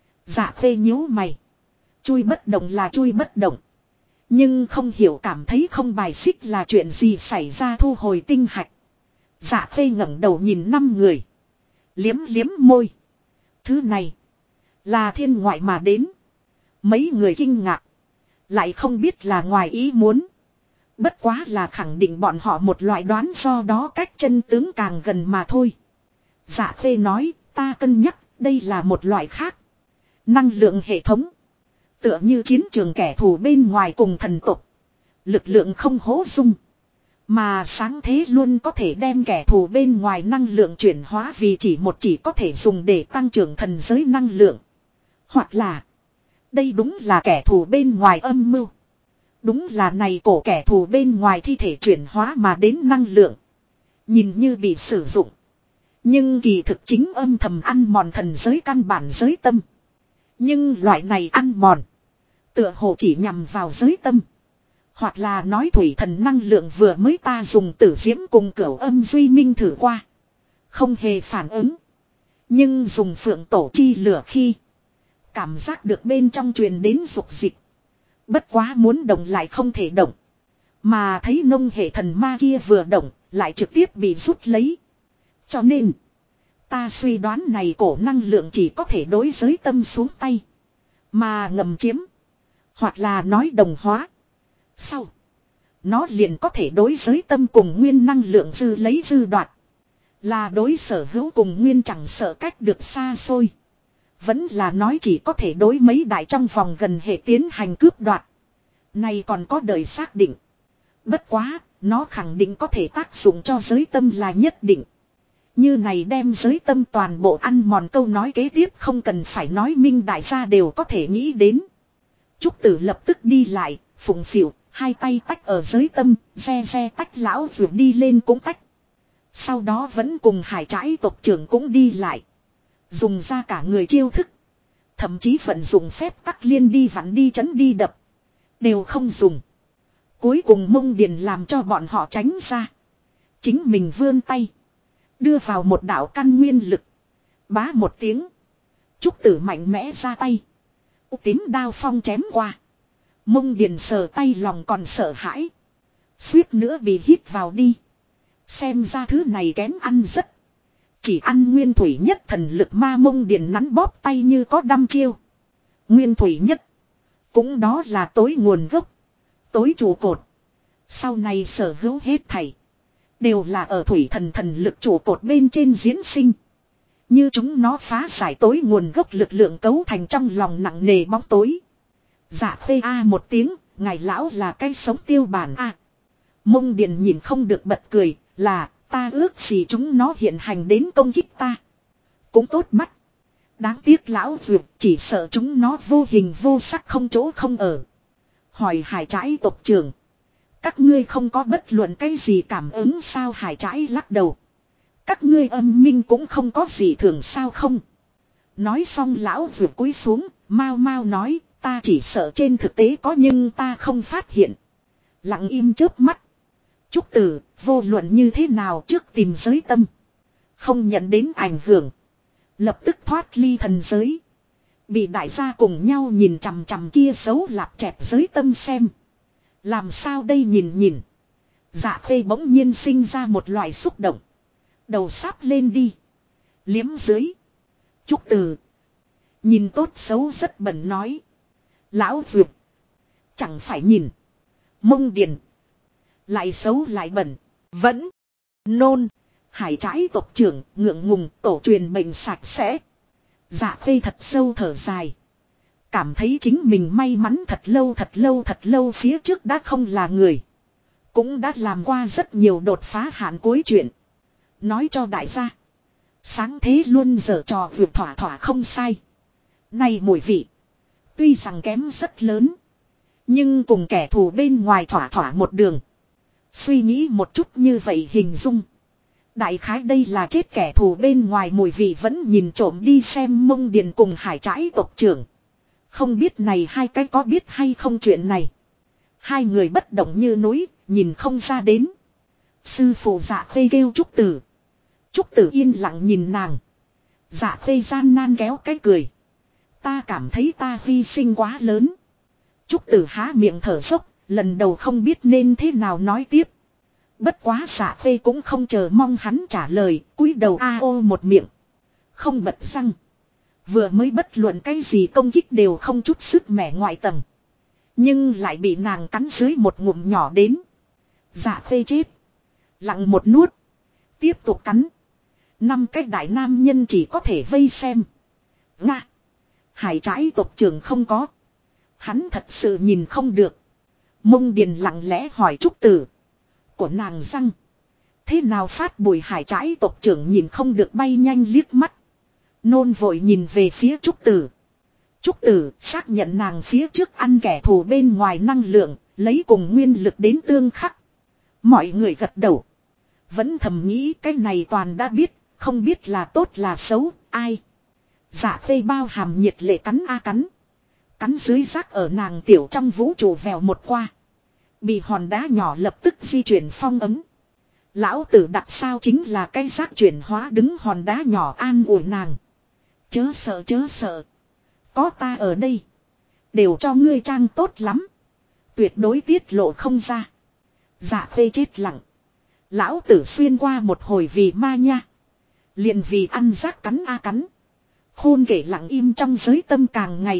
Dạ khuê nhíu mày. Chui bất động là chui bất động. Nhưng không hiểu cảm thấy không bài xích là chuyện gì xảy ra thu hồi tinh hạch. Dạ khuê ngẩng đầu nhìn 5 người. Liếm liếm môi. Thứ này. Là thiên ngoại mà đến. Mấy người kinh ngạc. Lại không biết là ngoài ý muốn. Bất quá là khẳng định bọn họ một loại đoán do đó cách chân tướng càng gần mà thôi. Dạ khuê nói ta cân nhắc đây là một loại khác. Năng lượng hệ thống. Tựa như chiến trường kẻ thù bên ngoài cùng thần tục. Lực lượng không hố dung. Mà sáng thế luôn có thể đem kẻ thù bên ngoài năng lượng chuyển hóa vì chỉ có thể dùng để tăng trưởng thần giới năng lượng. Hoặc là. Đây đúng là kẻ thù bên ngoài âm mưu. Đúng là này cổ kẻ thù bên ngoài thi thể chuyển hóa mà đến năng lượng. Nhìn như bị sử dụng. Nhưng kỳ thực chính âm thầm ăn mòn thần giới căn bản giới tâm. Nhưng loại này ăn mòn. Tựa hồ chỉ nhằm vào giới tâm. Hoặc là nói thủy thần năng lượng vừa mới ta dùng tử diễm cùng cửu âm duy minh thử qua. Không hề phản ứng. Nhưng dùng phượng tổ chi lửa khi. Cảm giác được bên trong truyền đến dục dịch. Bất quá muốn động lại không thể động. Mà thấy nông hệ thần ma kia vừa động. Lại trực tiếp bị rút lấy. Cho nên. Ta suy đoán này cổ năng lượng chỉ có thể đối giới tâm xuống tay. Mà ngầm chiếm. Hoặc là nói đồng hóa. Sau. Nó liền có thể đối giới tâm cùng nguyên năng lượng dư lấy dư đoạt. Là đối sở hữu cùng nguyên chẳng sợ cách được xa xôi. Vẫn là nói chỉ có thể đối mấy đại trong vòng gần hệ tiến hành cướp đoạt. Này còn có đời xác định. Bất quá, nó khẳng định có thể tác dụng cho giới tâm là nhất định. Như này đem giới tâm toàn bộ ăn mòn câu nói kế tiếp không cần phải nói minh đại gia đều có thể nghĩ đến. Trúc Tử lập tức đi lại, phụng phịu, hai tay tách ở giới tâm, xe tách lão vượt đi lên cũng tách. Sau đó vẫn cùng Hải Trãi tộc trưởng cũng đi lại. Dùng ra cả người chiêu thức. Thậm chí vận dụng phép tắc liên đi vặn đi chấn đi đập. Đều không dùng. Cuối cùng Mông Điền làm cho bọn họ tránh ra. Chính mình vươn tay. Đưa vào một đạo căn nguyên lực. Bá một tiếng. Trúc Tử mạnh mẽ ra tay. Tím đao phong chém qua. Mông Điền sờ tay lòng còn sợ hãi. Suýt nữa bị hít vào đi. Xem ra thứ này kén ăn rất. Chỉ ăn nguyên thủy nhất thần lực ma. Mông Điền nắn bóp tay như có đăm chiêu. Nguyên thủy nhất. Cũng đó là tối nguồn gốc. Tối trụ cột. Sau này sở hữu hết thảy. Đều là ở thủy thần thần lực trụ cột bên trên diễn sinh. Như chúng nó phá giải tối nguồn gốc lực lượng cấu thành trong lòng nặng nề bóng tối. Dạ phê a một tiếng, ngài lão là cái sống tiêu bản a. Mông Điền nhìn không được bật cười, là ta ước gì chúng nó hiện hành đến công kích ta. Cũng tốt mắt. Đáng tiếc lão vượt chỉ sợ chúng nó vô hình vô sắc không chỗ không ở. Hỏi Hải Trãi tộc trưởng. Các ngươi không có bất luận cái gì cảm ứng sao? Hải Trãi lắc đầu. Các ngươi âm minh cũng không có gì thường sao không? Nói xong lão vượt cúi xuống, mau mau nói, ta chỉ sợ trên thực tế có nhưng ta không phát hiện. Lặng im chớp mắt. Trúc Tử, vô luận như thế nào trước tìm giới tâm. Không nhận đến ảnh hưởng. Lập tức thoát ly thần giới. Bị đại gia cùng nhau nhìn chằm chằm kia xấu lạp chẹp giới tâm xem. Làm sao đây nhìn nhìn. Dạ khê bỗng nhiên sinh ra một loại xúc động. Đầu sáp lên đi. Liếm dưới. Trúc Tử. Nhìn tốt xấu rất bẩn nói. Lão dược. Chẳng phải nhìn. Mông Điền. Lại xấu lại bẩn. Vẫn. Nôn. Hải Trãi tộc trưởng ngượng ngùng tổ truyền bệnh sạch sẽ. Dạ khê thật sâu thở dài. Cảm thấy chính mình may mắn thật lâu phía trước đã không là người. Cũng đã làm qua rất nhiều đột phá hạn cuối chuyện. Nói cho đại gia. Sáng thế luôn giở trò vượt thỏa thỏa không sai. Này mùi vị. Tuy rằng kém rất lớn. Nhưng cùng kẻ thù bên ngoài thỏa thỏa một đường. Suy nghĩ một chút như vậy hình dung. Đại khái đây là chết kẻ thù bên ngoài mùi vị vẫn nhìn trộm đi xem Mông Điền cùng Hải Trãi tộc trưởng. Không biết này hai cái có biết hay không chuyện này. Hai người bất động như núi, nhìn không ra đến. Sư phụ Dạ khê kêu Trúc Tử. Trúc Tử yên lặng nhìn nàng. Dạ khê gian nan kéo cái cười. Ta cảm thấy ta hy sinh quá lớn. Trúc Tử há miệng thở dốc, lần đầu không biết nên thế nào nói tiếp. Bất quá Dạ khê cũng không chờ mong hắn trả lời, cúi đầu a ô một miệng. Không bật răng. Vừa mới bất luận cái gì công kích đều không chút sức mẻ ngoại tầng. Nhưng lại bị nàng cắn dưới một ngụm nhỏ đến. Dạ khê chết. Lặng một nuốt. Tiếp tục cắn. 5 cái đại nam nhân chỉ có thể vây xem. Nga. Hải Trãi tộc trưởng không có. Hắn thật sự nhìn không được. Mông Điền lặng lẽ hỏi Trúc Tử. Của nàng răng. Thế nào phát bùi Hải Trãi tộc trưởng nhìn không được bay nhanh liếc mắt. Nôn vội nhìn về phía Trúc Tử. Trúc Tử xác nhận nàng phía trước ăn kẻ thù bên ngoài năng lượng. Lấy cùng nguyên lực đến tương khắc. Mọi người gật đầu. Vẫn thầm nghĩ cái này toàn đã biết. Không biết là tốt là xấu. Ai. Dạ khê bao hàm nhiệt lệ cắn a cắn. Cắn dưới rác ở nàng tiểu trong vũ trụ vèo một qua. Bị hòn đá nhỏ lập tức di chuyển phong ấm. Lão tử đặt sao chính là cái rác chuyển hóa đứng hòn đá nhỏ an ủi nàng. Chớ sợ. Có ta ở đây. Đều cho ngươi trang tốt lắm. Tuyệt đối tiết lộ không ra. Dạ khê chết lặng. Lão tử xuyên qua một hồi vì ma nha. Liền vì ăn rác cắn a cắn. Khôn kể lặng im trong giới tâm càng ngày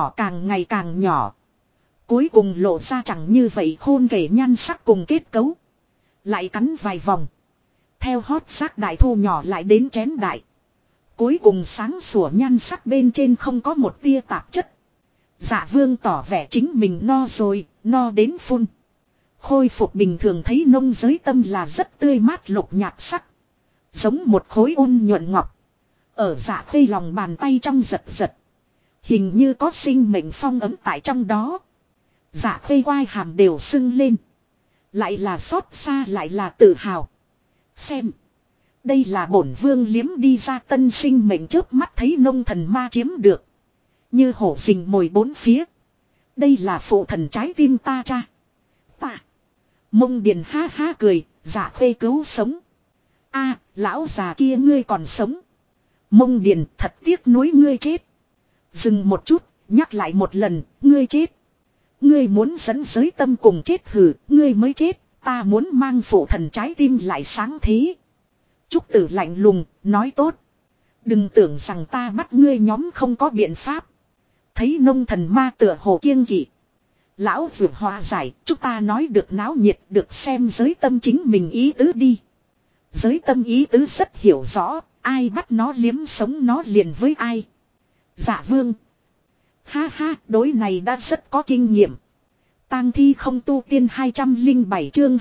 càng nhỏ. Cuối cùng lộ ra chẳng như vậy khôn kể nhan sắc cùng kết cấu. Lại cắn vài vòng. Theo hót xác đại thu nhỏ lại đến chén đại. Cuối cùng sáng sủa nhan sắc bên trên không có một tia tạp chất. Dạ vương tỏ vẻ chính mình no rồi, no đến phun. Khôi phục bình thường thấy nông giới tâm là rất tươi mát lục nhạt sắc. Giống một khối ôn nhuận ngọc. Ở dạ khê lòng bàn tay trong giật giật. Hình như có sinh mệnh phong ấm tại trong đó. Dạ khê quai hàm đều sưng lên. Lại là xót xa lại là tự hào. Xem. Đây là bổn vương liếm đi ra tân sinh mệnh chớp mắt thấy nông thần ma chiếm được. Như hổ rình mồi bốn phía. Đây là phụ thần trái tim ta cha. Ta. Mông Điền ha ha cười, dạ khê cứu sống. A, lão già kia ngươi còn sống. Mông Điền thật tiếc nuối ngươi chết. Dừng một chút, nhắc lại một lần, ngươi chết. Ngươi muốn dẫn giới tâm cùng chết hử, ngươi mới chết, ta muốn mang phụ thần trái tim lại sáng thế. Trúc Tử lạnh lùng, nói tốt. Đừng tưởng rằng ta bắt ngươi nhóm không có biện pháp. Thấy nông thần ma tựa hồ kiêng kỵ. Lão vượt hòa giải, chúng ta nói được náo nhiệt, được xem giới tâm chính mình ý tứ đi. Giới tâm ý tứ rất hiểu rõ, ai bắt nó liếm sống nó liền với ai. Dạ vương. Ha ha, đối này đã rất có kinh nghiệm. Tang thi không tu tiên 207 chương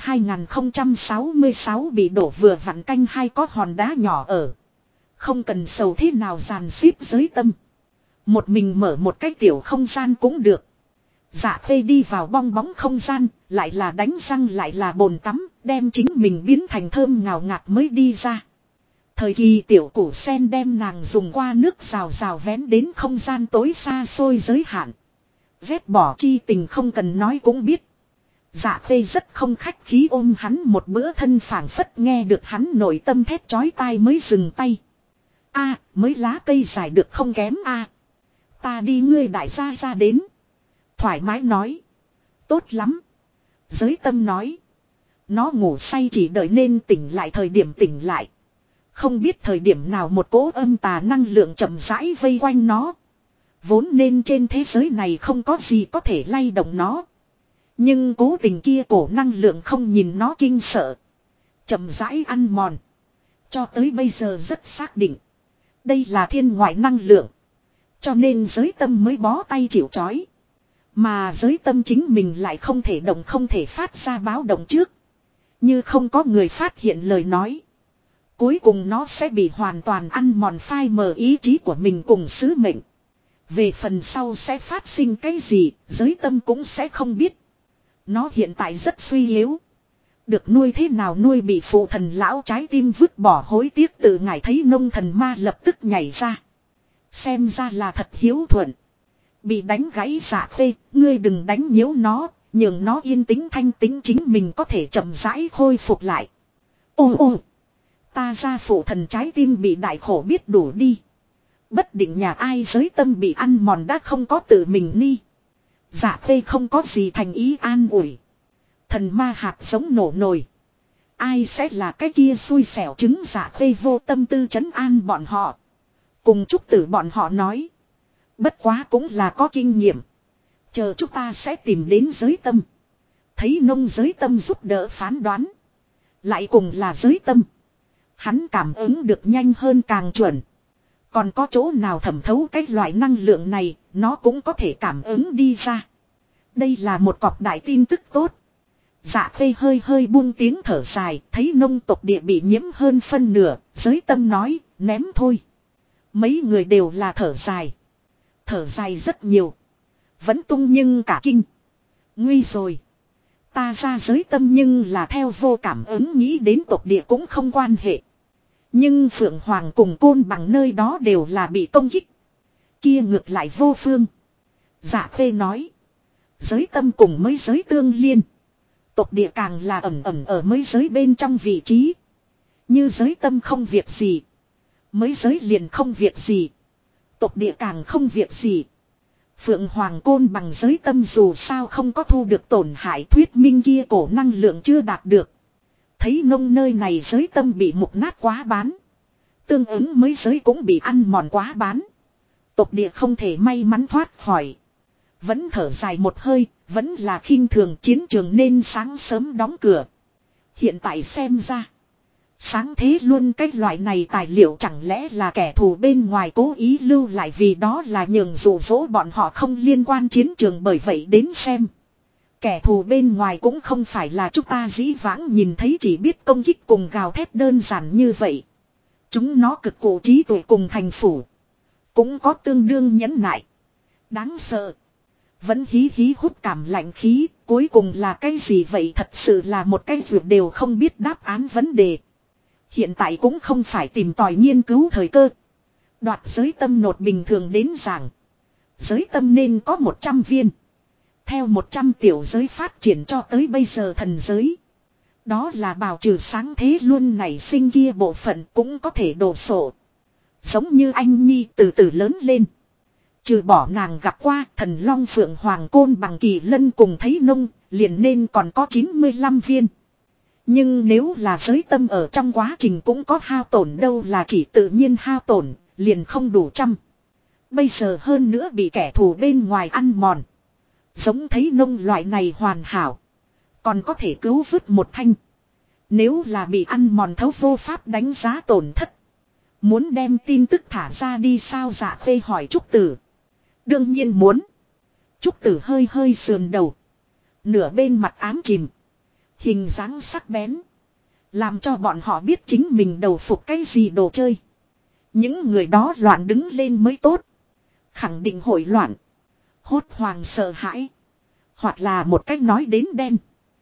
2066 bị đổ vừa vặn canh hai có hòn đá nhỏ ở. Không cần sầu thế nào dàn xếp giới tâm. Một mình mở một cái tiểu không gian cũng được. Dạ khê đi vào bong bóng không gian, lại là đánh răng lại là bồn tắm, đem chính mình biến thành thơm ngào ngạt mới đi ra. Thời kỳ tiểu củ sen đem nàng dùng qua nước rào rào vén đến không gian tối xa xôi giới hạn. Vét bỏ chi tình không cần nói cũng biết. Dạ khê rất không khách khí ôm hắn một bữa thân phảng phất nghe được hắn nội tâm thét chói tai mới dừng tay. A, mới lá cây dài được không kém a. Ta đi ngươi đại gia ra đến. Thoải mái nói. Tốt lắm. Giới tâm nói. Nó ngủ say chỉ đợi nên tỉnh lại thời điểm tỉnh lại. Không biết thời điểm nào một cỗ âm tà năng lượng chậm rãi vây quanh nó. Vốn nên trên thế giới này không có gì có thể lay động nó. Nhưng cố tình kia cổ năng lượng không nhìn nó kinh sợ. Chậm rãi ăn mòn. Cho tới bây giờ rất xác định. Đây là thiên ngoại năng lượng. Cho nên giới tâm mới bó tay chịu trói. Mà giới tâm chính mình lại không thể động không thể phát ra báo động trước. Như không có người phát hiện lời nói. Cuối cùng nó sẽ bị hoàn toàn ăn mòn phai mờ ý chí của mình cùng sứ mệnh. Về phần sau sẽ phát sinh cái gì, giới tâm cũng sẽ không biết. Nó hiện tại rất suy yếu. Được nuôi thế nào nuôi bị phụ thần lão trái tim vứt bỏ hối tiếc tự ngài thấy nông thần ma lập tức nhảy ra. Xem ra là thật hiếu thuận. Bị đánh gãy dạ khê, ngươi đừng đánh nhiễu nó, nhường nó yên tĩnh thanh tĩnh chính mình có thể chậm rãi khôi phục lại. Ô ô, ta ra phụ thần trái tim bị đại khổ biết đủ đi. Bất định nhà ai giới tâm bị ăn mòn đã không có tự mình ni. Dạ khê không có gì thành ý an ủi. Thần ma hạt giống nổ nồi. Ai sẽ là cái kia xui xẻo trứng dạ khê vô tâm tư trấn an bọn họ. Cùng Trúc Tử bọn họ nói. Bất quá cũng là có kinh nghiệm. Chờ chúng ta sẽ tìm đến giới tâm. Thấy nông giới tâm giúp đỡ phán đoán. Lại cùng là giới tâm. Hắn cảm ứng được nhanh hơn càng chuẩn. Còn có chỗ nào thẩm thấu cái loại năng lượng này, nó cũng có thể cảm ứng đi ra. Đây là một cọc đại tin tức tốt. Dạ khê hơi hơi buông tiếng thở dài, thấy nông tộc địa bị nhiễm hơn phân nửa, giới tâm nói, ném thôi. Mấy người đều là thở dài. Thở dài rất nhiều. Vẫn tung nhưng cả kinh. Nguy rồi. Ta ra giới tâm nhưng là theo vô cảm ứng nghĩ đến tộc địa cũng không quan hệ. Nhưng Phượng Hoàng cùng Côn Bằng nơi đó đều là bị công kích. Kia ngược lại vô phương. Dạ khê nói. Giới tâm cùng mấy giới tương liên. Tộc địa càng là ẩn ẩn ở mấy giới bên trong vị trí. Như giới tâm không việc gì. Mấy giới liền không việc gì. Tộc địa càng không việc gì. Phượng Hoàng Côn Bằng giới tâm dù sao không có thu được tổn hại thuyết minh kia cổ năng lượng chưa đạt được. Thấy nông nơi này giới tâm bị mục nát quá bán. Tương ứng mấy giới cũng bị ăn mòn quá bán. Tộc địa không thể may mắn thoát khỏi. Vẫn thở dài một hơi, vẫn là khinh thường chiến trường nên sáng sớm đóng cửa. Hiện tại xem ra. Sáng thế luôn cái loại này tài liệu chẳng lẽ là kẻ thù bên ngoài cố ý lưu lại vì đó là nhường dụ dỗ bọn họ không liên quan chiến trường bởi vậy đến xem. Kẻ thù bên ngoài cũng không phải là chúng ta dĩ vãng nhìn thấy chỉ biết công kích cùng gào thét đơn giản như vậy. Chúng nó cực cổ trí tuệ cùng thành phủ. Cũng có tương đương nhẫn nại. Đáng sợ. Vẫn hí hí hút cảm lạnh khí, cuối cùng là cái gì vậy, thật sự là một cái việc đều không biết đáp án vấn đề. Hiện tại cũng không phải tìm tòi nghiên cứu thời cơ. Đoạt giới tâm nột bình thường đến giảng. Giới tâm nên có 100 viên. Theo 100 tiểu giới phát triển cho tới bây giờ thần giới. Đó là bào trừ sáng thế luôn nảy sinh kia bộ phận cũng có thể đổ sổ. Giống như anh Nhi từ từ lớn lên. Trừ bỏ nàng gặp qua thần long phượng hoàng côn bằng kỳ lân cùng thấy nông, liền nên còn có 95 viên. Nhưng nếu là giới tâm ở trong quá trình cũng có hao tổn đâu là chỉ tự nhiên hao tổn, liền không đủ trăm. Bây giờ hơn nữa bị kẻ thù bên ngoài ăn mòn. Giống thấy nông loại này hoàn hảo. Còn có thể cứu vớt một thanh. Nếu là bị ăn mòn thấu vô pháp đánh giá tổn thất. Muốn đem tin tức thả ra đi sao, Dạ Khê hỏi Trúc Tử. Đương nhiên muốn. Trúc Tử hơi hơi sườn đầu. Nửa bên mặt ám chìm. Hình dáng sắc bén. Làm cho bọn họ biết chính mình đầu phục cái gì đồ chơi. Những người đó loạn đứng lên mới tốt. Khẳng định hội loạn. Hốt hoảng sợ hãi. Hoặc là một cách nói đến đen.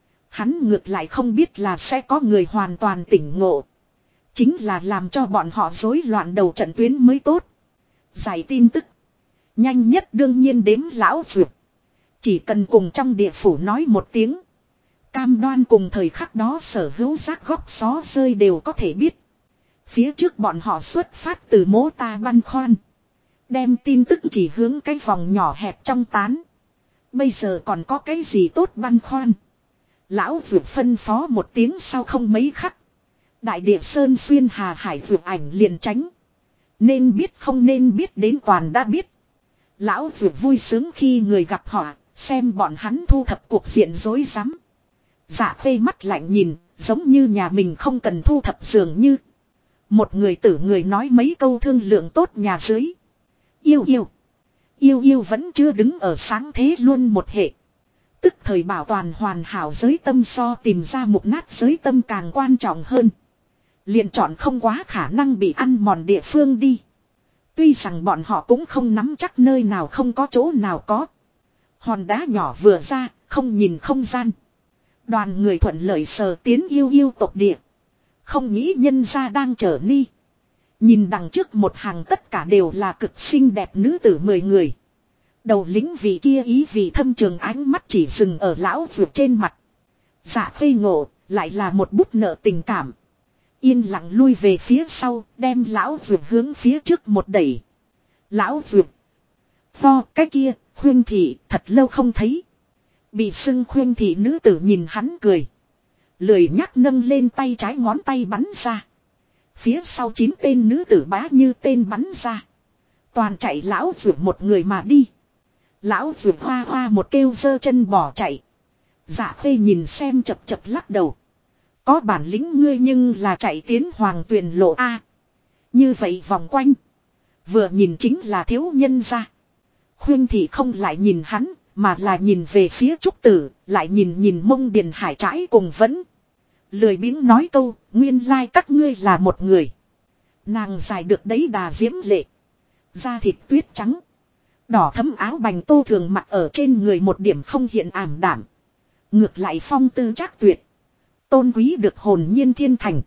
Hắn ngược lại không biết là sẽ có người hoàn toàn tỉnh ngộ. Chính là làm cho bọn họ rối loạn đầu trận tuyến mới tốt. Giải tin tức. Nhanh nhất đương nhiên đếm lão dược. Chỉ cần cùng trong địa phủ nói một tiếng. Cam đoan cùng thời khắc đó sở hữu rác góc xó rơi đều có thể biết. Phía trước bọn họ xuất phát từ mố ta băn khoăn. Đem tin tức chỉ hướng cái vòng nhỏ hẹp trong tán. Bây giờ còn có cái gì tốt băn khoăn. Lão vượt phân phó một tiếng sau không mấy khắc. Đại địa sơn xuyên hà hải vượt ảnh liền tránh. Nên biết không nên biết đến toàn đã biết. Lão vượt vui sướng khi người gặp họ. Xem bọn hắn thu thập cuộc diện rối rắm. Dạ Khê mắt lạnh nhìn. Giống như nhà mình không cần thu thập dường như. Một người tử người nói mấy câu thương lượng tốt nhà dưới. Yêu vẫn chưa đứng ở sáng thế luôn một hệ. Tức thời bảo toàn hoàn hảo giới tâm so tìm ra mục nát giới tâm càng quan trọng hơn. Liền chọn không quá khả năng bị ăn mòn địa phương đi. Tuy rằng bọn họ cũng không nắm chắc nơi nào không có chỗ nào có. Hòn đá nhỏ vừa ra, không nhìn không gian. Đoàn người thuận lợi sờ tiến yêu tộc địa. Không nghĩ nhân ra đang chờ ni. Nhìn đằng trước một hàng tất cả đều là cực xinh đẹp nữ tử 10 người. Đầu lính vị kia ý vị thâm trường ánh mắt chỉ dừng ở lão vượt trên mặt. Dạ Khê ngộ, lại là một bút nợ tình cảm. Yên lặng lui về phía sau, đem lão vượt hướng phía trước một đẩy. Lão vượt. Pho cái kia, Khuyên thị, thật lâu không thấy. Bị xưng Khuyên thị nữ tử nhìn hắn cười. Lười nhắc nâng lên tay trái ngón tay bắn ra. Phía sau 9 tên nữ tử bá như tên bắn ra. Toàn chạy lão vượt một người mà đi. Lão vượt hoa hoa một kêu giơ chân bỏ chạy. Dạ Khê nhìn xem chập chập lắc đầu. Có bản lĩnh ngươi nhưng là chạy tiến hoàng tuyền lộ A. Như vậy vòng quanh. Vừa nhìn chính là thiếu nhân ra. Khuyên thị không lại nhìn hắn. Mà là nhìn về phía Trúc Tử. Lại nhìn Mông Điền Hải trái cùng vẫn. Lười biếng nói câu. Nguyên lai các ngươi là một người. Nàng dài được đấy đà diễm lệ. Da thịt tuyết trắng. Đỏ thấm áo bành tô thường mặc ở trên người một điểm không hiện ảm đảm. Ngược lại phong tư trác tuyệt. Tôn quý được hồn nhiên thiên thành.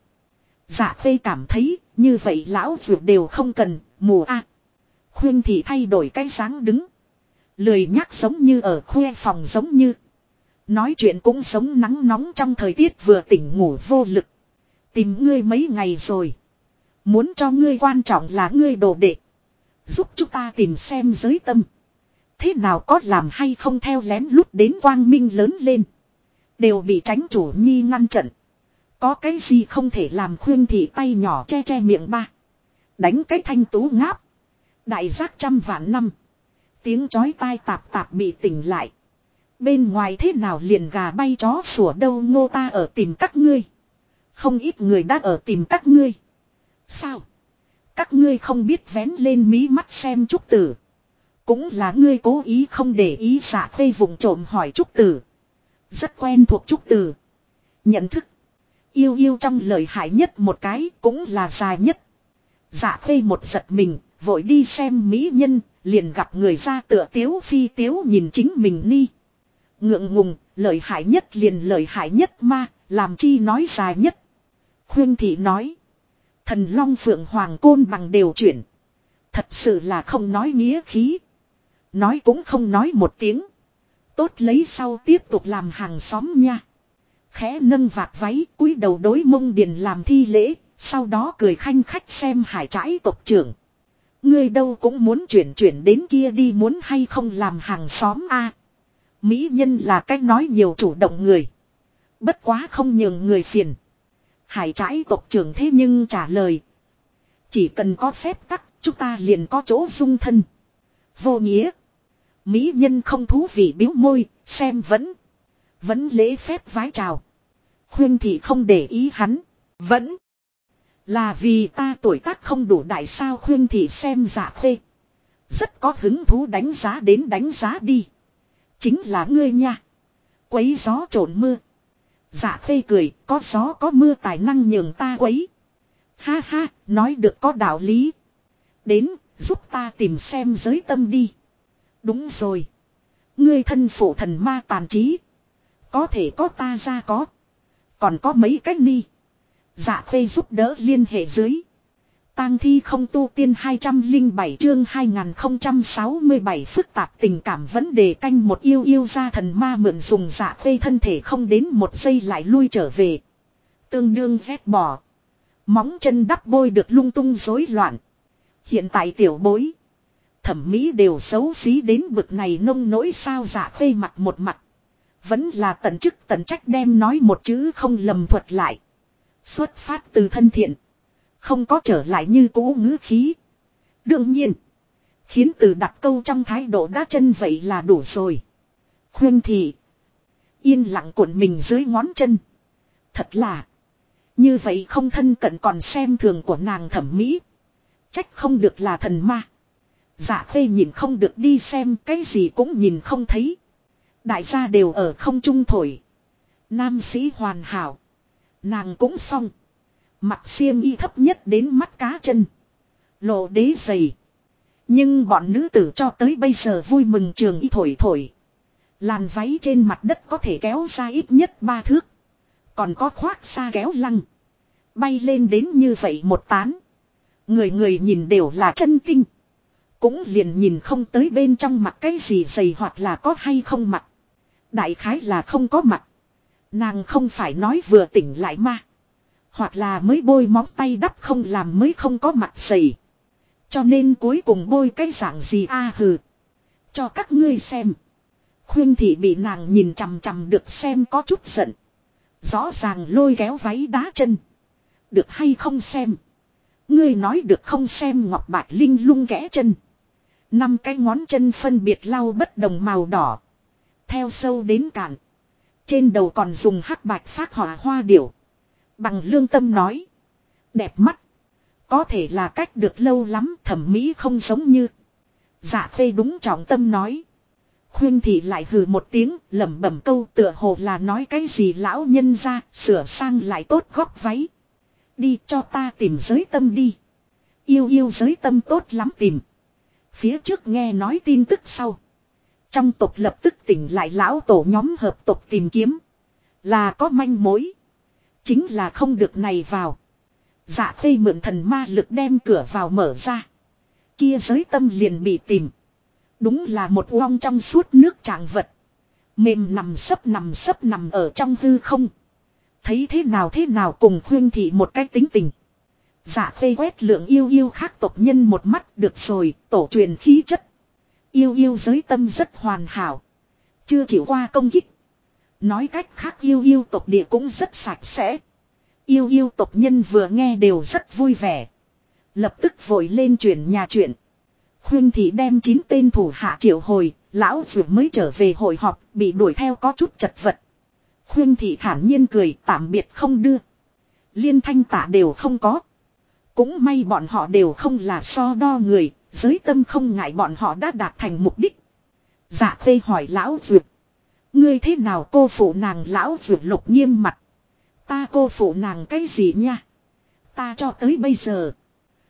Dạ Khê cảm thấy như vậy lão vượt đều không cần mù a. Khuyên thị thay đổi cái dáng đứng. Lười nhắc giống như ở khuê phòng giống như. Nói chuyện cũng giống nắng nóng trong thời tiết vừa tỉnh ngủ vô lực. Tìm ngươi mấy ngày rồi. Muốn cho ngươi quan trọng là ngươi đồ đệ. Giúp chúng ta tìm xem giới tâm. Thế nào có làm hay không theo lén lút đến quang minh lớn lên. Đều bị tránh chủ nhi ngăn trận. Có cái gì không thể làm. Khuyên thị tay nhỏ che che miệng ba. Đánh cái thanh tú ngáp. Đại giác trăm vạn năm. Tiếng chói tai tạp tạp bị tỉnh lại. Bên ngoài thế nào liền gà bay chó sủa đâu, Ngô ta ở tìm các ngươi. Không ít người đã ở tìm các ngươi. Sao? Các ngươi không biết vén lên mí mắt xem Trúc Tử. Cũng là ngươi cố ý không để ý. Dạ Khê vùng trộm hỏi Trúc Tử. Rất quen thuộc Trúc Tử. Nhận thức. Yêu trong lời hại nhất một cái cũng là dài nhất. Dạ Khê một giật mình. Vội đi xem mỹ nhân, liền gặp người ra tựa tiếu phi tiếu nhìn chính mình ni. Ngượng ngùng, lợi hại nhất liền lợi hại nhất ma, làm chi nói dài nhất. Khuyên thị nói. Thần long phượng hoàng côn bằng đều chuyển. Thật sự là không nói nghĩa khí. Nói cũng không nói một tiếng. Tốt lấy sau tiếp tục làm hàng xóm nha. Khẽ nâng vạt váy cúi đầu đối Mông Điền làm thi lễ. Sau đó cười khanh khách xem hải trãi tộc trưởng. Ngươi đâu cũng muốn chuyển đến kia đi, muốn hay không làm hàng xóm a? Mỹ nhân là cách nói nhiều chủ động người. Bất quá không nhường người phiền. Hải trãi tộc trưởng thế nhưng trả lời. Chỉ cần có phép tắc, chúng ta liền có chỗ dung thân. Vô nghĩa. Mỹ nhân không thú vị biếu môi, xem vẫn lễ phép vái chào. Khuyên thị không để ý hắn. Vẫn là vì ta tuổi tác không đủ đại sao. Khuyên thị xem Dạ Khê. Rất có hứng thú đánh giá đi. Chính là ngươi nha. Quấy gió trộn mưa. Dạ Khê cười, có gió có mưa tài năng nhường ta quấy. Ha ha, nói được có đạo lý. Đến, giúp ta tìm xem giới tâm đi. Đúng rồi. Ngươi thân phụ thần ma tàn trí. Có thể có ta ra có. Còn có mấy cách ni. Dạ Khê giúp đỡ liên hệ dưới. Tang thi không tu tiên 207 chương 2067 phức tạp tình cảm vấn đề canh một yêu yêu ra thần ma mượn dùng Dạ Khê thân thể không đến một giây lại lui trở về. Tương đương vét bỏ. Móng chân đắp bôi được lung tung rối loạn. Hiện tại tiểu bối. Thẩm mỹ đều xấu xí đến bực này nông nỗi sao. Dạ Khê mặt một mặt. Vẫn là tận chức tận trách đem nói một chữ không lầm thuật lại. Xuất phát từ thân thiện. Không có trở lại như cũ ngữ khí. Đương nhiên. Khiến từ đặt câu trong thái độ đã chân vậy là đủ rồi. Khuyên thị. Yên lặng cuộn mình dưới ngón chân. Thật là. Như vậy không thân cận còn xem thường của nàng thẩm mỹ. Trách không được là thần ma. Dạ Khê nhìn không được đi xem, cái gì cũng nhìn không thấy. Đại gia đều ở không trung thổi. Nam sĩ hoàn hảo. Nàng cũng xong. Mặc xiêm y thấp nhất đến mắt cá chân. Lộ đế giày. Nhưng bọn nữ tử cho tới bây giờ vui mừng trường y thổi thổi. Làn váy trên mặt đất có thể kéo ra ít nhất 3 thước. Còn có khoác xa kéo lăng. Bay lên đến như vậy một tán. Người người nhìn đều là chân tinh. Cũng liền nhìn không tới bên trong mặt cái gì giày hoặc là có hay không mặt. Đại khái là không có mặt. Nàng không phải nói vừa tỉnh lại mà. Hoặc là mới bôi móng tay đắp không làm mới không có mặt giày. Cho nên cuối cùng bôi cái dạng gì hừ. Cho các ngươi xem. Khuyên thị bị nàng nhìn chằm chằm được xem có chút giận. Rõ ràng lôi kéo váy đá chân. Được hay không xem. Ngươi nói được không xem ngọc bạch linh lung kẽ chân. 5 cái ngón chân phân biệt lau bất đồng màu đỏ. Theo sâu đến cạn. Trên đầu còn dùng hắc bạch phác họa hoa điểu. Bằng lương tâm nói. Đẹp mắt. Có thể là cách được lâu lắm thẩm mỹ không giống như. Dạ Khê đúng trọng tâm nói. Khuyên thị lại hừ một tiếng lẩm bẩm câu tựa hồ là nói cái gì lão nhân ra sửa sang lại tốt góc váy. Đi cho ta tìm giới tâm đi. Yêu yêu giới tâm tốt lắm tìm. Phía trước nghe nói tin tức sau. Trong tộc lập tức tỉnh lại lão tổ nhóm hợp tộc tìm kiếm. Là có manh mối. Chính là không được này vào. Dạ Khê mượn thần ma lực đem cửa vào mở ra. Kia giới tâm liền bị tìm. Đúng là một uong trong suốt nước trạng vật. Mềm nằm sấp nằm ở trong hư không. Thấy thế nào cùng khuyên thị một cách tính tình. Dạ Khê quét lượng yêu yêu khác tộc nhân một mắt được rồi, tổ truyền khí chất. Yêu yêu giới tâm rất hoàn hảo. Chưa chịu qua công kích. Nói cách khác yêu yêu tộc địa cũng rất sạch sẽ. Yêu yêu tộc nhân vừa nghe đều rất vui vẻ. Lập tức vội lên chuyển nhà chuyện. Khuyên thị đem 9 tên thủ hạ triệu hồi, lão vừa mới trở về hội họp, bị đuổi theo có chút chật vật. Khuyên thị thản nhiên cười, tạm biệt không đưa. Liên thanh tả đều không có. Cũng may bọn họ đều không là so đo người, giới tâm không ngại bọn họ đã đạt thành mục đích. Dạ Khê hỏi lão dược. Ngươi thế nào cô phụ nàng lão dược lục nghiêm mặt. Ta cô phụ nàng cái gì nha? Ta cho tới bây giờ.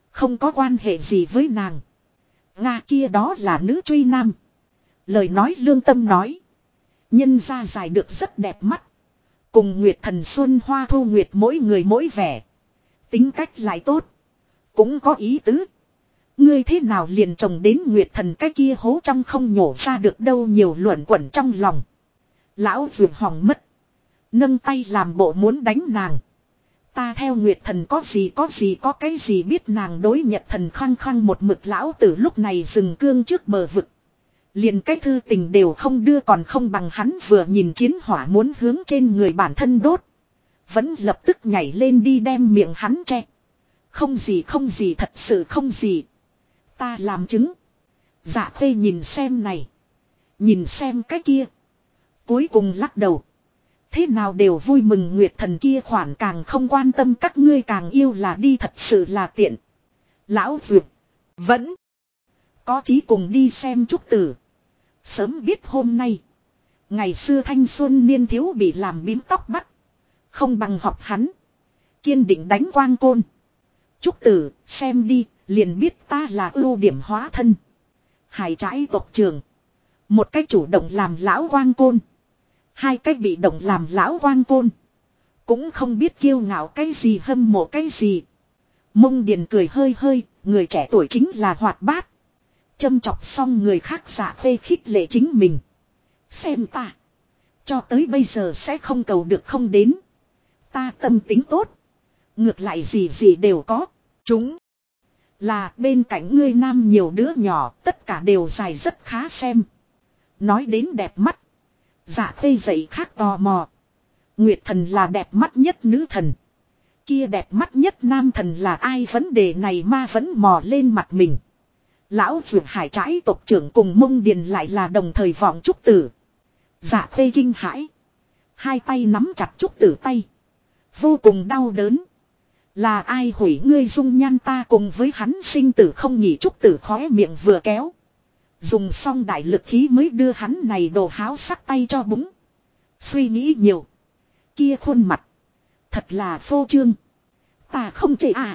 Không có quan hệ gì với nàng. Nga kia đó là nữ truy nam. Lời nói lương tâm nói. Nhân ra dài được rất đẹp mắt. Cùng Nguyệt Thần Xuân Hoa Thu Nguyệt mỗi người mỗi vẻ. Tính cách lại tốt. Cũng có ý tứ. Ngươi thế nào liền trồng đến Nguyệt Thần cái kia hố trong không nhổ ra được đâu, nhiều luẩn quẩn trong lòng. Lão ruột hỏng mất. Nâng tay làm bộ muốn đánh nàng. Ta theo Nguyệt Thần có gì có cái gì biết nàng đối Nhật Thần khăng khăng một mực, lão tử lúc này dừng cương trước bờ vực. Liền cái thư tình đều không đưa, còn không bằng hắn vừa nhìn chiến hỏa muốn hướng trên người bản thân đốt. Vẫn lập tức nhảy lên đi đem miệng hắn che. Không gì thật sự không gì. Ta làm chứng. Dạ Khê nhìn xem này. Nhìn xem cái kia. Cuối cùng lắc đầu. Thế nào đều vui mừng, Nguyệt Thần kia khoản càng không quan tâm, các ngươi càng yêu là đi, thật sự là tiện. Lão Duyệt. Vẫn. Có chí cùng đi xem Trúc Tử. Sớm biết hôm nay. Ngày xưa thanh xuân niên thiếu bị làm bím tóc bắt. Không bằng học hắn. Kiên định đánh quang côn. Trúc Tử, xem đi, liền biết ta là ưu điểm hóa thân. Hải trãi tộc trường. Một cách chủ động làm lão quang côn. Hai cách bị động làm lão quang côn. Cũng không biết kiêu ngạo cái gì hâm mộ cái gì. Mông Điền cười hơi hơi, người trẻ tuổi chính là hoạt bát. Châm chọc xong người khác Dạ Khê khích lệ chính mình. Xem ta. Cho tới bây giờ sẽ không cầu được không đến. Ta tâm tính tốt. Ngược lại gì đều có. Chúng. Là bên cạnh ngươi nam nhiều đứa nhỏ, tất cả đều dài rất khá xem. Nói đến đẹp mắt. Dạ Khê dậy khác tò mò. Nguyệt Thần là đẹp mắt nhất nữ thần. Kia đẹp mắt nhất nam thần là ai, vấn đề này ma vẫn mò lên mặt mình. Lão Dược Hải trãi tộc trưởng cùng Mông Điền lại là đồng thời vọng Trúc Tử. Dạ Khê kinh hãi. Hai tay nắm chặt Trúc Tử tay. Vô cùng đau đớn. Là ai hủy ngươi dung nhan, ta cùng với hắn sinh tử không nhỉ? Trúc Tử khóe miệng vừa kéo. Dùng xong đại lực khí mới đưa hắn này đồ háo sắc tay cho búng. Suy nghĩ nhiều. Kia khuôn mặt. Thật là phô trương. Ta không chê à.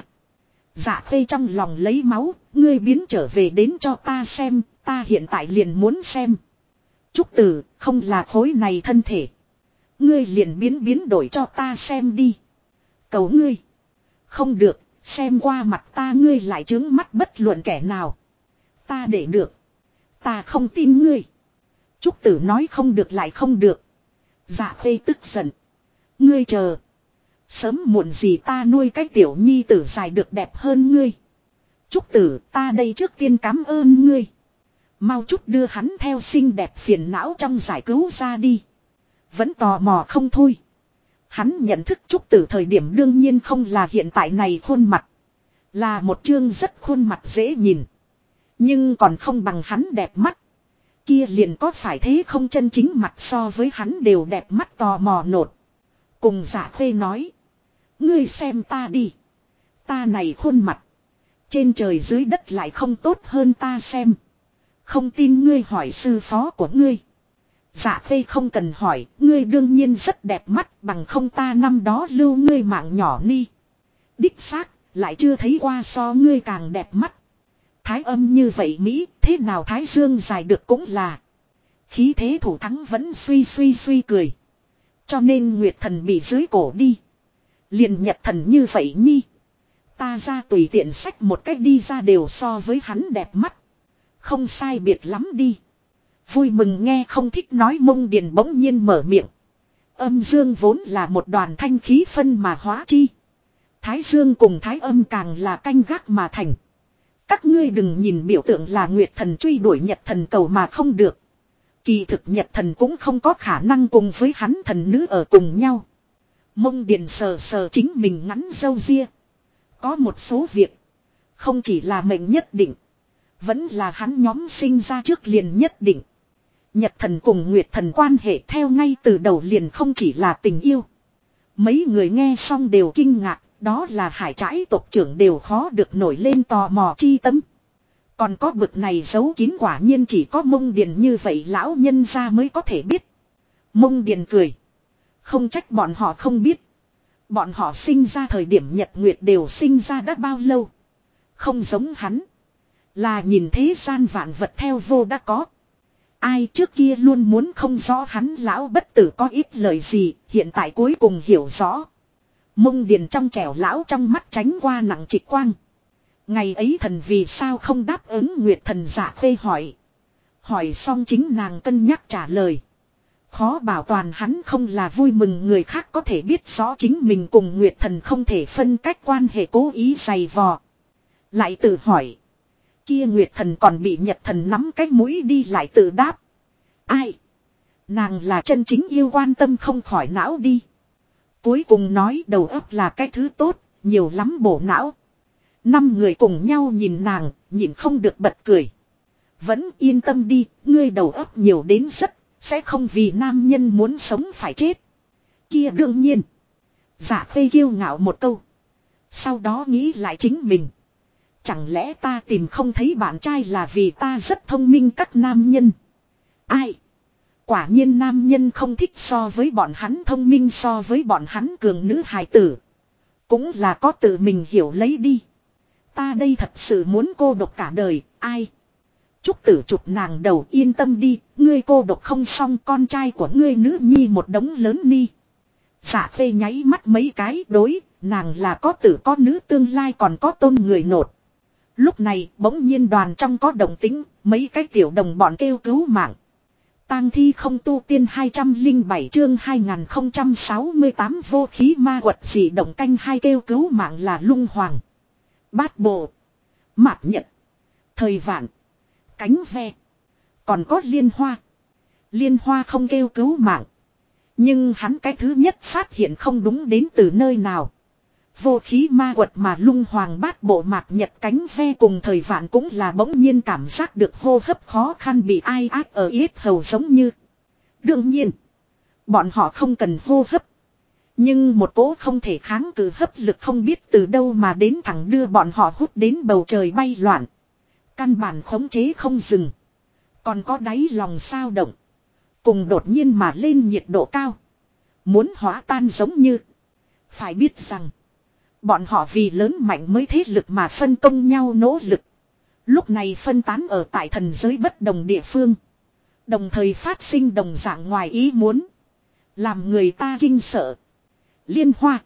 Dạ Khê trong lòng lấy máu. Ngươi biến trở về đến cho ta xem. Ta hiện tại liền muốn xem. Trúc Tử, không là khối này thân thể. Ngươi liền biến đổi cho ta xem đi. Cầu ngươi. Không được, xem qua mặt ta ngươi lại trướng mắt bất luận kẻ nào. Ta để được. Ta không tin ngươi. Trúc Tử nói không được lại không được. Dạ Khê tức giận. Ngươi chờ. Sớm muộn gì ta nuôi cái tiểu nhi tử dài được đẹp hơn ngươi. Trúc Tử, ta đây trước tiên cảm ơn ngươi. Mau chút đưa hắn theo xinh đẹp phiền não trong giải cứu ra đi. Vẫn tò mò không thôi. Hắn nhận thức Trúc Tử thời điểm đương nhiên không là hiện tại này khuôn mặt. Là một chương rất khuôn mặt dễ nhìn. Nhưng còn không bằng hắn đẹp mắt. Kia liền có phải thế không, chân chính mặt so với hắn đều đẹp mắt, tò mò nột. Cùng Dạ Khê nói. Ngươi xem ta đi. Ta này khuôn mặt. Trên trời dưới đất lại không tốt hơn ta xem. Không tin ngươi hỏi sư phó của ngươi. Dạ Khê không cần hỏi, ngươi đương nhiên rất đẹp mắt, bằng không ta năm đó lưu ngươi mạng nhỏ ni. Đích xác, lại chưa thấy qua so ngươi càng đẹp mắt. Thái âm như vậy Mỹ, thế nào Thái Dương dài được cũng là. Khí thế thủ thắng vẫn suy cười. Cho nên Nguyệt Thần bị dưới cổ đi. Liền Nhật Thần như vậy nhi. Ta ra tùy tiện xách một cách đi ra đều so với hắn đẹp mắt. Không sai biệt lắm đi. Vui mừng nghe không thích nói Mông Điền bỗng nhiên mở miệng. Âm dương vốn là một đoàn thanh khí phân mà hóa chi. Thái dương cùng thái âm càng là canh gác mà thành. Các ngươi đừng nhìn biểu tượng là Nguyệt Thần truy đuổi Nhật Thần cầu mà không được. Kỳ thực Nhật Thần cũng không có khả năng cùng với hắn thần nữ ở cùng nhau. Mông Điền sờ sờ chính mình ngắn râu ria. Có một số việc. Không chỉ là mệnh nhất định. Vẫn là hắn nhóm sinh ra trước liền nhất định. Nhật Thần cùng Nguyệt Thần quan hệ theo ngay từ đầu liền không chỉ là tình yêu. Mấy người nghe xong đều kinh ngạc. Đó là Hải trãi tộc trưởng đều khó được nổi lên tò mò chi tâm. Còn có bực này giấu kín quả nhiên chỉ có Mông Điền như vậy lão nhân gia mới có thể biết. Mông Điền cười. Không trách bọn họ không biết. Bọn họ sinh ra thời điểm Nhật Nguyệt đều sinh ra đã bao lâu. Không giống hắn. Là nhìn thế gian vạn vật theo vô đã có. Ai trước kia luôn muốn không rõ hắn lão bất tử có ít lời gì, hiện tại cuối cùng hiểu rõ. Mông điền trong trẻo lão trong mắt tránh qua nặng trịch quang. Ngày ấy thần vì sao không đáp ứng Nguyệt thần Dạ Khê hỏi. Hỏi xong chính nàng cân nhắc trả lời. Khó bảo toàn hắn không là vui mừng người khác có thể biết rõ chính mình cùng Nguyệt thần không thể phân cách quan hệ, cố ý giày vò. Lại tự hỏi. Kia Nguyệt thần còn bị Nhật thần nắm cái mũi đi lại tự đáp. Ai? Nàng là chân chính yêu, quan tâm không khỏi não đi. Cuối cùng nói đầu óc là cái thứ tốt, nhiều lắm bổ não. 5 người cùng nhau nhìn nàng, nhìn không được bật cười. Vẫn yên tâm đi, ngươi đầu óc nhiều đến rất, sẽ không vì nam nhân muốn sống phải chết. Kia đương nhiên. Dạ Khê kiêu ngạo một câu. Sau đó nghĩ lại chính mình. Chẳng lẽ ta tìm không thấy bạn trai là vì ta rất thông minh các nam nhân? Ai? Quả nhiên nam nhân không thích so với bọn hắn thông minh, so với bọn hắn cường nữ hài tử. Cũng là có tự mình hiểu lấy đi. Ta đây thật sự muốn cô độc cả đời, ai? Trúc Tử chụp nàng đầu, yên tâm đi, ngươi cô độc không xong, con trai của ngươi nữ nhi một đống lớn ni. Dạ Khê nháy mắt mấy cái, đối, nàng là có tử có nữ, tương lai còn có tôn người nột. Lúc này bỗng nhiên đoàn trong có động tĩnh, mấy cái tiểu đồng bọn kêu cứu mạng. Tang thi không tu tiên 207 chương 2068 vô khí ma quật dị động canh hai, kêu cứu mạng là Lung Hoàng, Bát Bộ, Mạt Nhật, Thời Vạn, Cánh Ve. Còn có Liên Hoa. Liên Hoa không kêu cứu mạng. Nhưng hắn cái thứ nhất phát hiện không đúng đến từ nơi nào. Vô khí ma quật mà Lung Hoàng, Bát Bộ, Mạt Nhật, Cánh Ve cùng Thời Vạn cũng là bỗng nhiên cảm giác được hô hấp khó khăn, bị ai áp ở yết hầu giống như. Đương nhiên, bọn họ không cần hô hấp. Nhưng một cỗ không thể kháng cự hấp lực không biết từ đâu mà đến, thẳng đưa bọn họ hút đến bầu trời bay loạn. Căn bản khống chế không dừng. Còn có đáy lòng sao động. Cùng đột nhiên mà lên nhiệt độ cao. Muốn hóa tan giống như. Phải biết rằng. Bọn họ vì lớn mạnh mới thế lực mà phân công nhau nỗ lực. Lúc này phân tán ở tại thần giới bất đồng địa phương. Đồng thời phát sinh đồng dạng ngoài ý muốn. Làm người ta kinh sợ. Liên Hoa.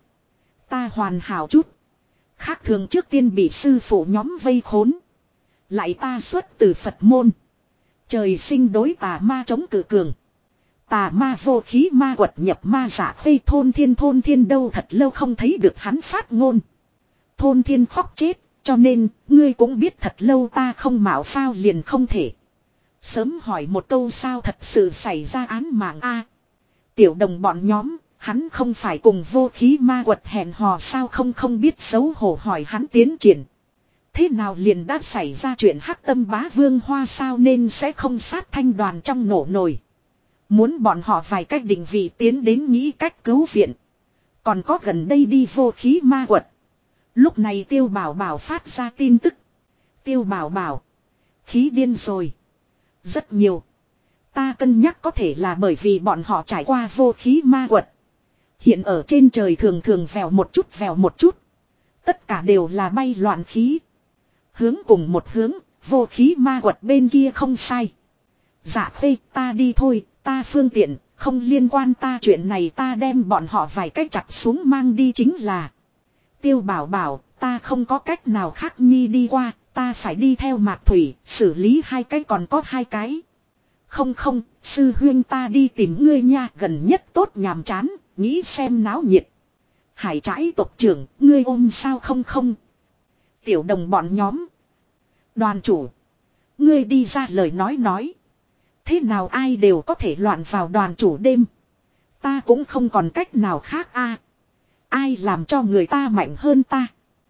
Ta hoàn hảo chút. Khác thường trước tiên bị sư phụ nhóm vây khốn. Lại ta xuất từ Phật môn. Trời sinh đối tà ma chống cự cường. Tà ma vô khí ma quật nhập ma giả Khê, thôn thiên đâu thật lâu không thấy được hắn phát ngôn. Thôn thiên khóc chết, cho nên ngươi cũng biết thật lâu ta không mạo phao liền không thể. Sớm hỏi một câu sao thật sự xảy ra án mạng a. Tiểu đồng bọn nhóm, hắn không phải cùng vô khí ma quật hẹn hò sao, không biết xấu hổ hỏi hắn tiến triển. Thế nào liền đã xảy ra chuyện Hắc Tâm Bá Vương Hoa sao, nên sẽ không sát thanh đoàn trong nổ nồi. Muốn bọn họ vài cách định vị tiến đến nghĩ cách cứu viện. Còn có gần đây đi vô khí ma quật. Lúc này Tiêu Bảo Bảo phát ra tin tức. Tiêu Bảo Bảo. Khí điên rồi. Rất nhiều. Ta cân nhắc có thể là bởi vì bọn họ trải qua vô khí ma quật. Hiện ở trên trời thường thường vèo một chút. Tất cả đều là bay loạn khí. Hướng cùng một hướng, vô khí ma quật bên kia không sai. Dạ Khê, ta đi thôi, ta phương tiện, không liên quan ta chuyện này, ta đem bọn họ vài cách chặt xuống mang đi chính là. Tiêu Bảo Bảo, ta không có cách nào khác nhi đi qua, ta phải đi theo Mạc Thủy, xử lý 2 cái còn có 2 cái. Không, sư huyên ta đi tìm ngươi nha, gần nhất tốt nhàm chán, nghĩ xem náo nhiệt. Hải Trãi tộc trưởng, ngươi ôm sao không. Tiểu đồng bọn nhóm. Đoàn chủ. Ngươi đi ra lời nói. Thế nào ai đều có thể loạn vào đoàn chủ đêm. Ta cũng không còn cách nào khác a. Ai làm cho người ta mạnh hơn ta.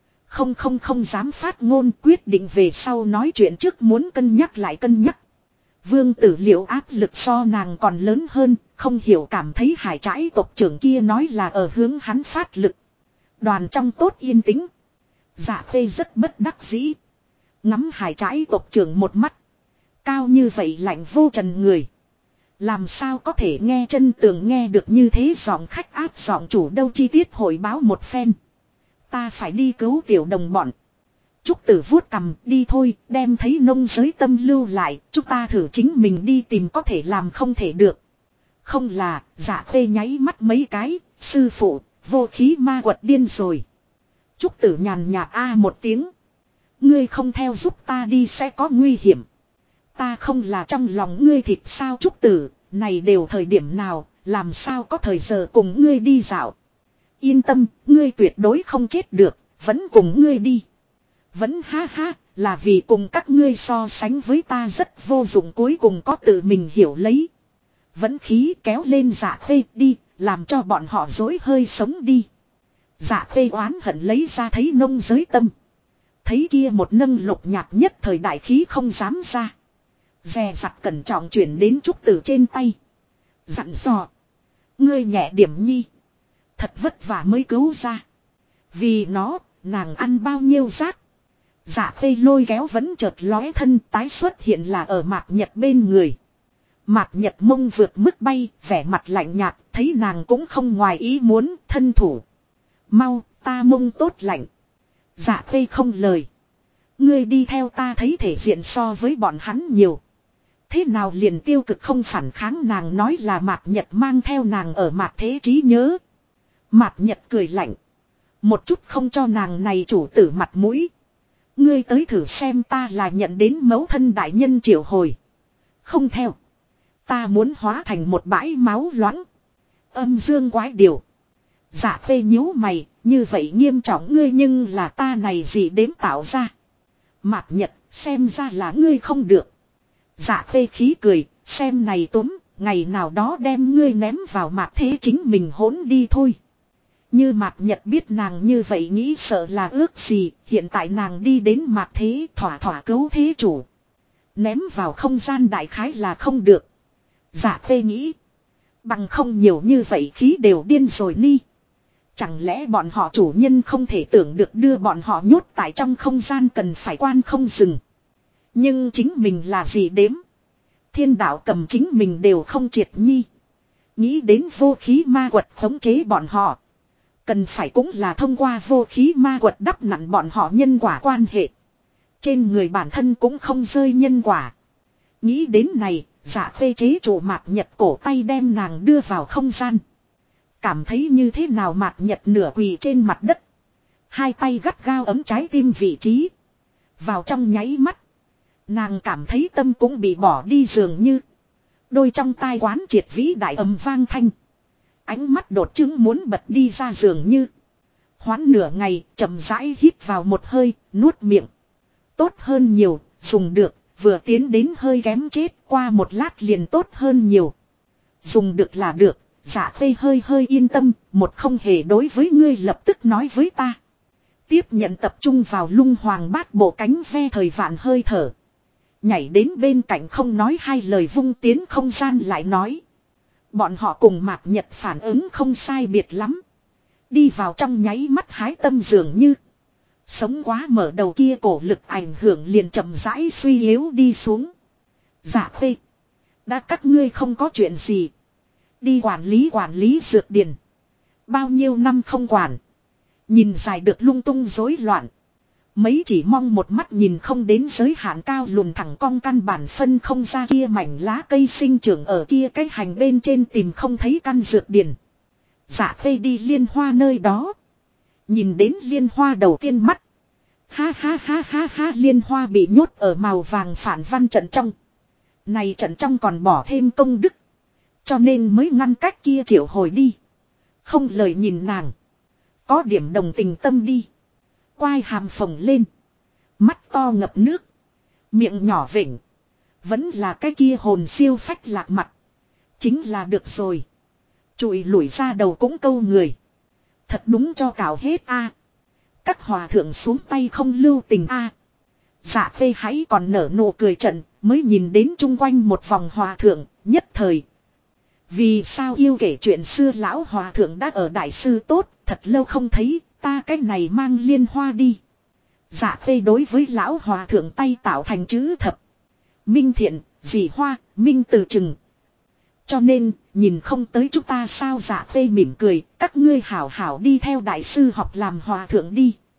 Không dám phát ngôn, quyết định về sau nói chuyện trước muốn cân nhắc lại cân nhắc. Vương Tử Liệu áp lực so nàng còn lớn hơn, không hiểu cảm thấy Hải Trãi tộc trưởng kia nói là ở hướng hắn phát lực. Đoàn trong tốt yên tĩnh. Dạ Khê rất bất đắc dĩ. Ngắm Hải Trãi tộc trưởng một mắt. Cao như vậy lạnh vô trần người. Làm sao có thể nghe chân tường nghe được như thế, giọng khách áp giọng chủ đâu, chi tiết hội báo một phen. Ta phải đi cứu tiểu đồng bọn. Trúc Tử vuốt cằm, đi thôi, đem thấy nông giới tâm lưu lại, chúng ta thử chính mình đi tìm có thể làm không thể được. Không là, Dạ Khê nháy mắt mấy cái, sư phụ, vô khí ma quật điên rồi. Trúc Tử nhàn nhạt một tiếng. Ngươi không theo giúp ta đi sẽ có nguy hiểm. Ta không là trong lòng ngươi thịt sao Trúc Tử, này đều thời điểm nào, làm sao có thời giờ cùng ngươi đi dạo. Yên tâm, ngươi tuyệt đối không chết được, vẫn cùng ngươi đi. Vẫn ha ha, là vì cùng các ngươi so sánh với ta rất vô dụng cuối cùng có tự mình hiểu lấy. Vẫn khí kéo lên Dạ Khê đi, làm cho bọn họ dối hơi sống đi. Dạ Khê oán hận lấy ra thấy nông giới tâm. Thấy kia một nâng lục nhạt nhất thời đại khí không dám ra. Dè dặt cẩn trọng chuyển đến Trúc Tử trên tay. Dặn dò. Ngươi nhẹ điểm nhi. Thật vất vả mới cứu ra. Vì nó, nàng ăn bao nhiêu rác. Dạ Khê lôi kéo vẫn chợt lóe thân tái xuất hiện là ở Mạc Nhật bên người. Mạc Nhật mông vượt mức bay, vẻ mặt lạnh nhạt, thấy nàng cũng không ngoài ý muốn, thân thủ. Mau, ta mông tốt lạnh. Dạ Khê không lời. Ngươi đi theo ta thấy thể diện so với bọn hắn nhiều. Thế nào liền tiêu cực không phản kháng nàng nói là Mạc Nhật mang theo nàng ở Mạc Thế trí nhớ. Mạc Nhật cười lạnh. Một chút không cho nàng này chủ tử mặt mũi. Ngươi tới thử xem ta là nhận đến mẫu thân đại nhân triệu hồi. Không theo. Ta muốn hóa thành một bãi máu loãng. Âm dương quái điều. Dạ Khê nhíu mày, như vậy nghiêm trọng ngươi nhưng là ta này gì đếm tạo ra. Mạc Nhật, xem ra là ngươi không được. Dạ Khê khí cười, xem này túm, ngày nào đó đem ngươi ném vào Mạc Thế chính mình hỗn đi thôi. Như Mạc Nhật biết nàng như vậy nghĩ sợ là ước gì, hiện tại nàng đi đến Mạc Thế thỏa thỏa cứu thế chủ. Ném vào không gian đại khái là không được. Dạ Khê nghĩ. Bằng không nhiều như vậy khí đều điên rồi ni. Chẳng lẽ bọn họ chủ nhân không thể tưởng được đưa bọn họ nhốt tại trong không gian cần phải quan không dừng. Nhưng chính mình là gì đếm. Thiên đạo cầm chính mình đều không triệt nhi. Nghĩ đến vô khí ma quật khống chế bọn họ. Cần phải cũng là thông qua vô khí ma quật đắp nặn bọn họ nhân quả quan hệ. Trên người bản thân cũng không rơi nhân quả. Nghĩ đến này, Dạ Khê chế chủ Mạc Nhật cổ tay đem nàng đưa vào không gian. Cảm thấy như thế nào Mạc Nhật nửa quỳ trên mặt đất. Hai tay gắt gao ấm trái tim vị trí. Vào trong nháy mắt. Nàng cảm thấy tâm cũng bị bỏ đi dường như. Đôi trong tai quán triệt vĩ đại ầm vang thanh. Ánh mắt đột chứng muốn bật đi ra dường như. Hoán nửa ngày chậm rãi hít vào một hơi, nuốt miệng. Tốt hơn nhiều, dùng được, vừa tiến đến hơi kém chết, qua một lát liền tốt hơn nhiều. Dùng được là được, Dạ Khê hơi yên tâm, một không hề đối với ngươi lập tức nói với ta. Tiếp nhận tập trung vào lung hoàng bát bộ cánh ve thời vạn hơi thở. Nhảy đến bên cạnh không nói hai lời vung tiến không gian lại nói. Bọn họ cùng Mạc Nhật phản ứng không sai biệt lắm. Đi vào trong nháy mắt hái tâm dường như. Sống quá mở đầu kia cổ lực ảnh hưởng liền chậm rãi suy yếu đi xuống. Dạ Khê. Đã các ngươi không có chuyện gì. Đi quản lý dược điền. Bao nhiêu năm không quản. Nhìn dài được lung tung rối loạn. Mấy chỉ mong một mắt nhìn không đến giới hạn cao lùn thẳng cong căn bản phân không ra kia mảnh lá cây sinh trưởng ở kia cái hành bên trên tìm không thấy căn dược điền. Dạ Khê đi liên hoa nơi đó. Nhìn đến liên hoa đầu tiên mắt. Ha ha ha ha ha liên hoa bị nhốt ở màu vàng phản văn trận trong. Này trận trong còn bỏ thêm công đức. Cho nên mới ngăn cách kia triệu hồi đi. Không lời nhìn nàng. Có điểm đồng tình tâm đi. Quai hàm phồng lên. Mắt to ngập nước. Miệng nhỏ vỉnh. Vẫn là cái kia hồn siêu phách lạc mặt. Chính là được rồi. Chùi lủi ra đầu cũng câu người. Thật đúng cho cào hết a. Các hòa thượng xuống tay không lưu tình a. Dạ Khê hãy còn nở nụ cười trận. Mới nhìn đến chung quanh một vòng hòa thượng. Nhất thời. Vì sao yêu kể chuyện xưa lão hòa thượng đã ở đại sư tốt. Thật lâu không thấy. Ta cái này mang liên hoa đi. Dạ Khê đối với lão hòa thượng tay tạo thành chữ thập. Minh thiện, dì hoa, minh từ chừng. Cho nên, nhìn không tới chúng ta sao Dạ Khê mỉm cười. Các ngươi hảo hảo đi theo đại sư học làm hòa thượng đi.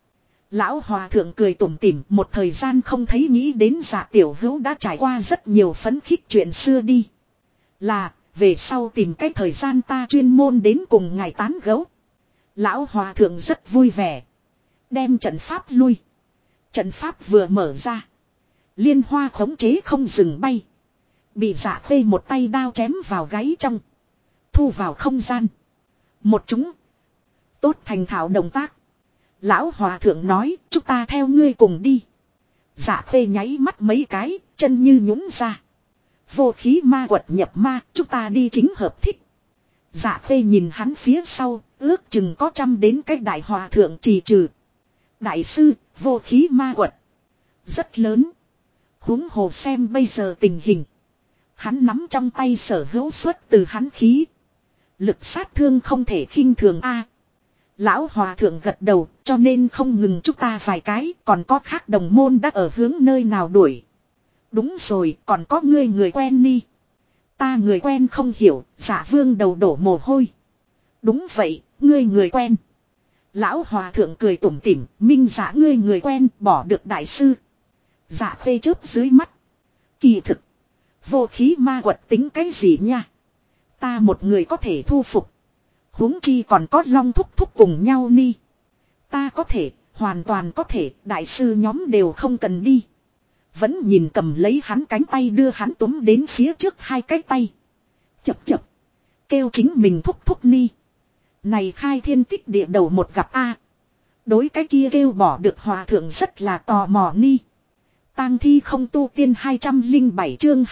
Lão hòa thượng cười tủm tỉm, một thời gian không thấy nghĩ đến Dạ tiểu hữu đã trải qua rất nhiều phấn khích chuyện xưa đi. Là, về sau tìm cái thời gian ta chuyên môn đến cùng ngài tán gẫu. Lão hòa thượng rất vui vẻ. Đem trận pháp lui. Trận pháp vừa mở ra. Liên hoa khống chế không dừng bay. Bị Dạ Khê một tay đao chém vào gáy trong. Thu vào không gian. Một chúng. Tốt thành thạo động tác. Lão hòa thượng nói, chúng ta theo ngươi cùng đi. Dạ Khê nháy mắt mấy cái, chân như nhũn ra. Vô khí ma quật nhập ma, chúng ta đi chính hợp thích. Dạ Khê nhìn hắn phía sau, ước chừng có 100 đến cái đại hòa thượng trì trừ. Đại sư, vô khí ma quật. Rất lớn. Huống hồ xem bây giờ tình hình. Hắn nắm trong tay sở hữu xuất từ hắn khí. Lực sát thương không thể khinh thường a. Lão hòa thượng gật đầu, cho nên không ngừng chúng ta vài cái, còn có khác đồng môn đã ở hướng nơi nào đuổi. Đúng rồi, còn có ngươi người quen đi. Ta người quen không hiểu, Dạ Vương đầu đổ mồ hôi. Đúng vậy, ngươi người quen. Lão hòa thượng cười tủm tỉm, minh dạ ngươi người quen, bỏ được đại sư. Dạ Khê chớp dưới mắt. Kỳ thực. Vô khí ma quật tính cái gì nha. Ta một người có thể thu phục. Huống chi còn có long thúc thúc cùng nhau ni. Ta có thể, hoàn toàn có thể, đại sư nhóm đều không cần đi. Vẫn nhìn cầm lấy hắn cánh tay đưa hắn túm đến phía trước hai cái tay. Chập chập. Kêu chính mình thúc thúc ni. Này khai thiên tích địa đầu một gặp A. Đối cái kia kêu bỏ được hòa thượng rất là tò mò ni. Tang thi không tu tiên 207 chương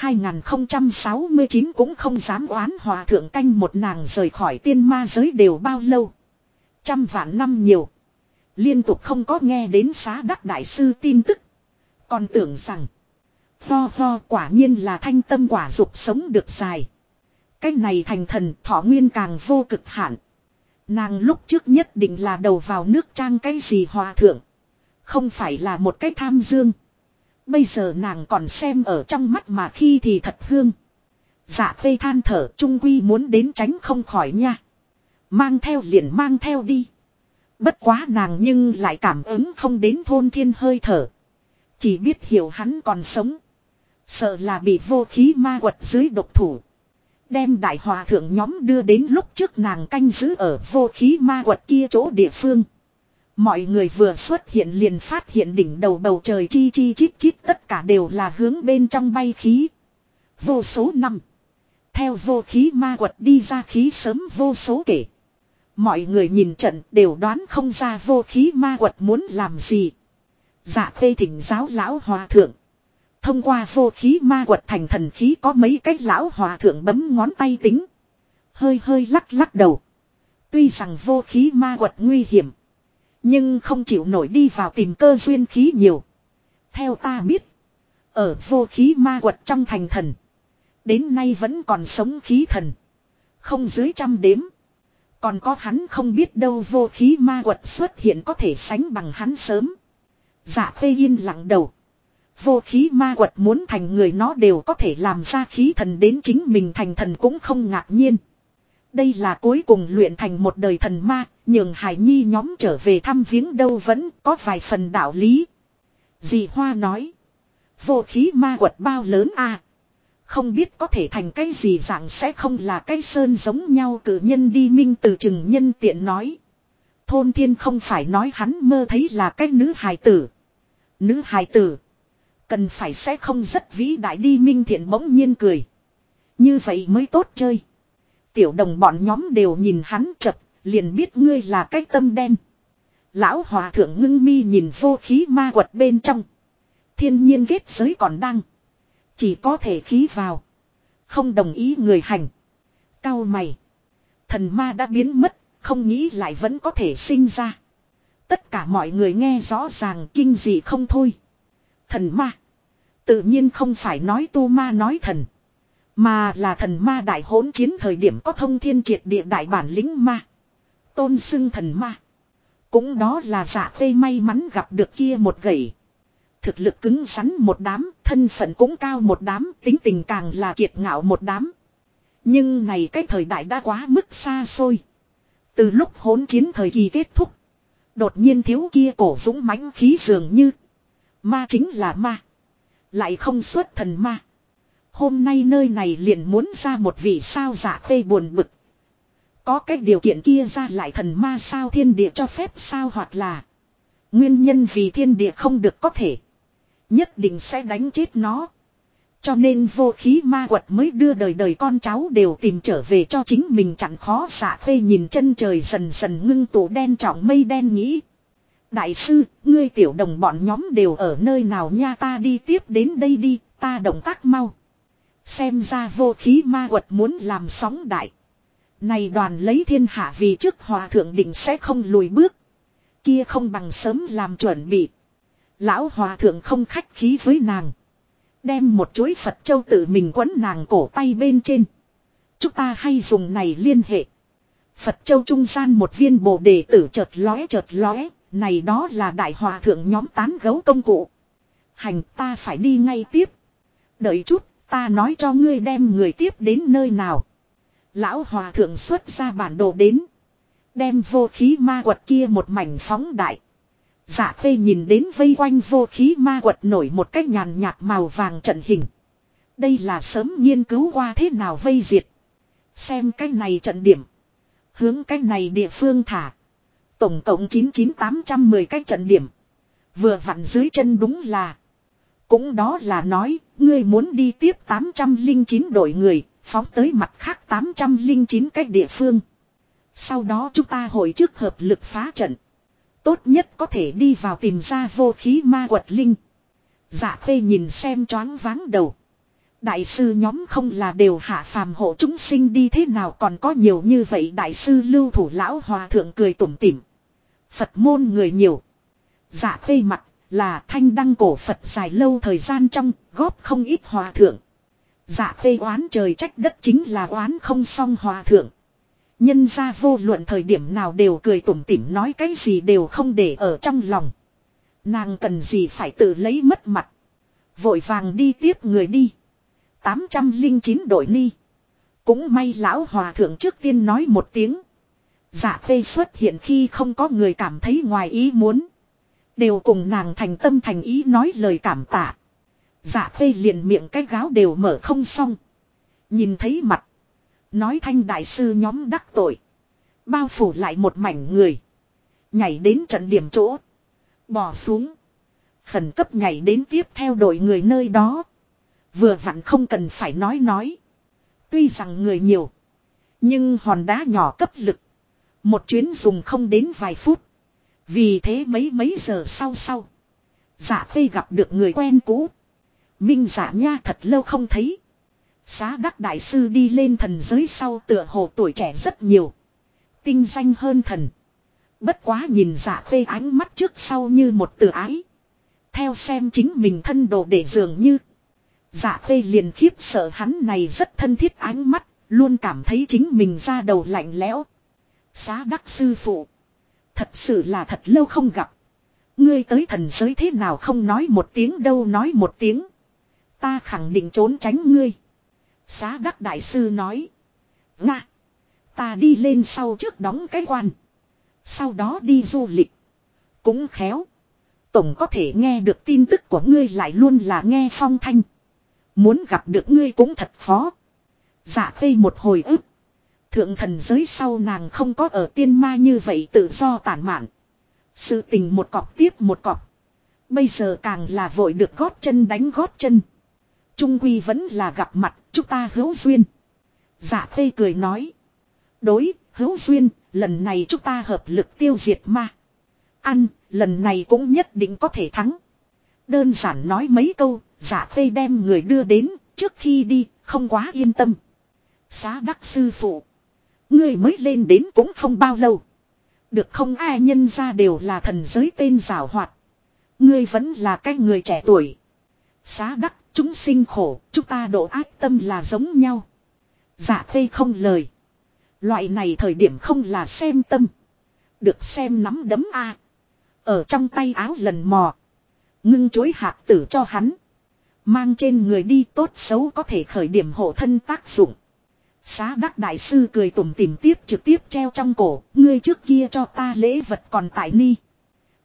2069 cũng không dám oán hòa thượng canh một nàng rời khỏi tiên ma giới đều bao lâu. 100 vạn năm nhiều. Liên tục không có nghe đến Xá Đắc Đại Sư tin tức. Còn tưởng rằng. Ho quả nhiên là thanh tâm quả dục sống được dài. Cái này thành thần thọ nguyên càng vô cực hạn. Nàng lúc trước nhất định là đầu vào nước trang cái gì hòa thượng. Không phải là một cái tham dương. Bây giờ nàng còn xem ở trong mắt mà khi thì thật hương. Dạ Khê than thở trung quy muốn đến tránh không khỏi nha. Mang theo liền mang theo đi. Bất quá nàng nhưng lại cảm ứng không đến thôn thiên hơi thở. Chỉ biết hiểu hắn còn sống. Sợ là bị vô khí ma quật dưới độc thủ. Đem đại hòa thượng nhóm đưa đến lúc trước nàng canh giữ ở vô khí ma quật kia chỗ địa phương. Mọi người vừa xuất hiện liền phát hiện đỉnh đầu bầu trời chi chi chít chít tất cả đều là hướng bên trong bay khí. Vô số năm. Theo vô khí ma quật đi ra khí sớm vô số kể. Mọi người nhìn trận đều đoán không ra vô khí ma quật muốn làm gì. Dạ Khê thỉnh giáo lão hòa thượng. Thông qua vô khí ma quật thành thần khí có mấy cách lão hòa thượng bấm ngón tay tính. Hơi hơi lắc lắc đầu. Tuy rằng vô khí ma quật nguy hiểm. Nhưng không chịu nổi đi vào tìm cơ duyên khí nhiều. Theo ta biết. Ở vô khí ma quật trong thành thần. Đến nay vẫn còn sống khí thần. Không dưới 100 đếm. Còn có hắn không biết đâu vô khí ma quật xuất hiện có thể sánh bằng hắn sớm. Dạ Khê yên lặng đầu. Vô khí ma quật muốn thành người nó đều có thể làm ra khí thần đến chính mình thành thần cũng không ngạc nhiên. Đây là cuối cùng luyện thành một đời thần ma, nhường Hải Nhi nhóm trở về thăm viếng đâu vẫn có vài phần đạo lý. Dì Hoa nói. Vô khí ma quật bao lớn à. Không biết có thể thành cái gì dạng sẽ không là cái sơn giống nhau cử nhân đi Minh từ chừng nhân tiện nói. Thôn thiên không phải nói hắn mơ thấy là cái nữ hài tử. Nữ hài tử. Cần phải sẽ không rất vĩ đại đi Minh thiện bỗng nhiên cười. Như vậy mới tốt chơi. Tiểu đồng bọn nhóm đều nhìn hắn chập, liền biết ngươi là cái tâm đen. Lão hòa thượng ngưng mi nhìn vô khí ma quật bên trong. Thiên nhiên kết giới còn đang. Chỉ có thể khí vào. Không đồng ý người hành. Cau mày. Thần ma đã biến mất, không nghĩ lại vẫn có thể sinh ra. Tất cả mọi người nghe rõ ràng kinh dị không thôi. Thần ma. Tự nhiên không phải nói tu ma nói thần. Mà là thần ma đại hỗn chiến thời điểm có thông thiên triệt địa đại bản lĩnh ma. Tôn xưng thần ma. Cũng đó là Dạ Khê may mắn gặp được kia một gậy. Thực lực cứng rắn một đám, thân phận cũng cao một đám, tính tình càng là kiệt ngạo một đám. Nhưng này cái thời đại đã quá mức xa xôi. Từ lúc hỗn chiến thời kỳ kết thúc. Đột nhiên thiếu kia cổ dũng mãnh khí dường như. Ma chính là ma. Lại không xuất thần ma. Hôm nay nơi này liền muốn ra một vị sao giả phê buồn bực. Có cái điều kiện kia ra lại thần ma sao thiên địa cho phép sao hoặc là. Nguyên nhân vì thiên địa không được có thể. Nhất định sẽ đánh chết nó. Cho nên vô khí ma quật mới đưa đời đời con cháu đều tìm trở về cho chính mình chặn khó giả phê nhìn chân trời dần dần ngưng tụ đen trọng mây đen nghĩ. Đại sư, ngươi tiểu đồng bọn nhóm đều ở nơi nào nha ta đi tiếp đến đây đi, ta động tác mau. Xem ra vô khí ma quật muốn làm sóng đại. Này đoàn lấy thiên hạ vì trước hòa thượng định sẽ không lùi bước. Kia không bằng sớm làm chuẩn bị. Lão hòa thượng không khách khí với nàng. Đem một chuỗi Phật châu tự mình quấn nàng cổ tay bên trên. Chúng ta hay dùng này liên hệ. Phật châu trung gian một viên bồ đề tử chợt lóe. Này đó là đại hòa thượng nhóm tán gấu công cụ. Hành ta phải đi ngay tiếp. Đợi chút ta nói cho ngươi đem người tiếp đến nơi nào. Lão hòa thượng xuất ra bản đồ đến. Đem vô khí ma quật kia một mảnh phóng đại. Dạ phê nhìn đến vây quanh vô khí ma quật nổi một cách nhàn nhạt màu vàng trận hình. Đây là sớm nghiên cứu qua thế nào vây diệt. Xem cái này trận điểm. Hướng cái này địa phương thả. Tổng cộng 99810 cái trận điểm. Vừa vặn dưới chân đúng là. Cũng đó là nói, ngươi muốn đi tiếp 809 đội người, phóng tới mặt khác 809 cái địa phương. Sau đó chúng ta hội trước hợp lực phá trận. Tốt nhất có thể đi vào tìm ra vô khí ma quật linh. Dạ phê nhìn xem choáng váng đầu. Đại sư nhóm không là đều hạ phàm hộ chúng sinh đi thế nào còn có nhiều như vậy đại sư lưu thủ lão hòa thượng cười tủm tỉm. Phật môn người nhiều. Dạ phê mặt là thanh đăng cổ Phật dài lâu thời gian trong góp không ít hòa thượng. Dạ phê oán trời trách đất chính là oán không xong hòa thượng. Nhân ra vô luận thời điểm nào đều cười tủm tỉm nói cái gì đều không để ở trong lòng. Nàng cần gì phải tự lấy mất mặt. Vội vàng đi tiếp người đi. 809 đội ni. Cũng may lão hòa thượng trước tiên nói một tiếng. Dạ phê xuất hiện khi không có người cảm thấy ngoài ý muốn. Đều cùng nàng thành tâm thành ý nói lời cảm tạ. Dạ phê liền miệng cái gáo đều mở không xong. Nhìn thấy mặt. Nói thanh đại sư nhóm đắc tội. Bao phủ lại một mảnh người. Nhảy đến trận điểm chỗ. Bỏ xuống. Khẩn cấp nhảy đến tiếp theo đội người nơi đó. Vừa vặn không cần phải nói. Tuy rằng người nhiều. Nhưng hòn đá nhỏ cấp lực. Một chuyến dùng không đến vài phút. Vì thế mấy giờ sau. Dạ phê gặp được người quen cũ. Minh dạ nha thật lâu không thấy. Xá đắc đại sư đi lên thần giới sau tựa hồ tuổi trẻ rất nhiều. Tinh danh hơn thần. Bất quá nhìn dạ phê ánh mắt trước sau như một từ ái. Theo xem chính mình thân đồ để dường như. Dạ phê liền khiếp sợ hắn này rất thân thiết ánh mắt. Luôn cảm thấy chính mình ra đầu lạnh lẽo. Xá đắc sư phụ. Thật sự là thật lâu không gặp. Ngươi tới thần giới thế nào không nói một tiếng đâu nói một tiếng. Ta khẳng định trốn tránh ngươi. Xá đắc đại sư nói. Nga. Ta đi lên sau trước đóng cái quan. Sau đó đi du lịch. Cũng khéo. Tổng có thể nghe được tin tức của ngươi lại luôn là nghe phong thanh. Muốn gặp được ngươi cũng thật khó. Dạ phê một hồi ức. Thượng thần giới sau nàng không có ở tiên ma như vậy tự do tản mạn. Sự tình một cọc tiếp một cọc. Bây giờ càng là vội được gót chân đánh gót chân. Trung quy vẫn là gặp mặt, chúng ta hữu duyên. Dạ phê cười nói. Đối, hữu duyên, lần này chúng ta hợp lực tiêu diệt ma. Ăn, lần này cũng nhất định có thể thắng. Đơn giản nói mấy câu, dạ phê đem người đưa đến, trước khi đi, không quá yên tâm. Xá đắc sư phụ. Ngươi mới lên đến cũng không bao lâu. Được không ai nhân ra đều là thần giới tên giảo hoạt. Ngươi vẫn là cái người trẻ tuổi. Xá đắc, chúng sinh khổ, chúng ta độ ác tâm là giống nhau. Dạ phê không lời. Loại này thời điểm không là xem tâm. Được xem nắm đấm a. Ở trong tay áo lần mò. Ngưng chuối hạt tử cho hắn. Mang trên người đi tốt xấu có thể khởi điểm hộ thân tác dụng. Xá đắc đại sư cười tủm tỉm tiếp trực tiếp treo trong cổ. Ngươi trước kia cho ta lễ vật còn tại ni.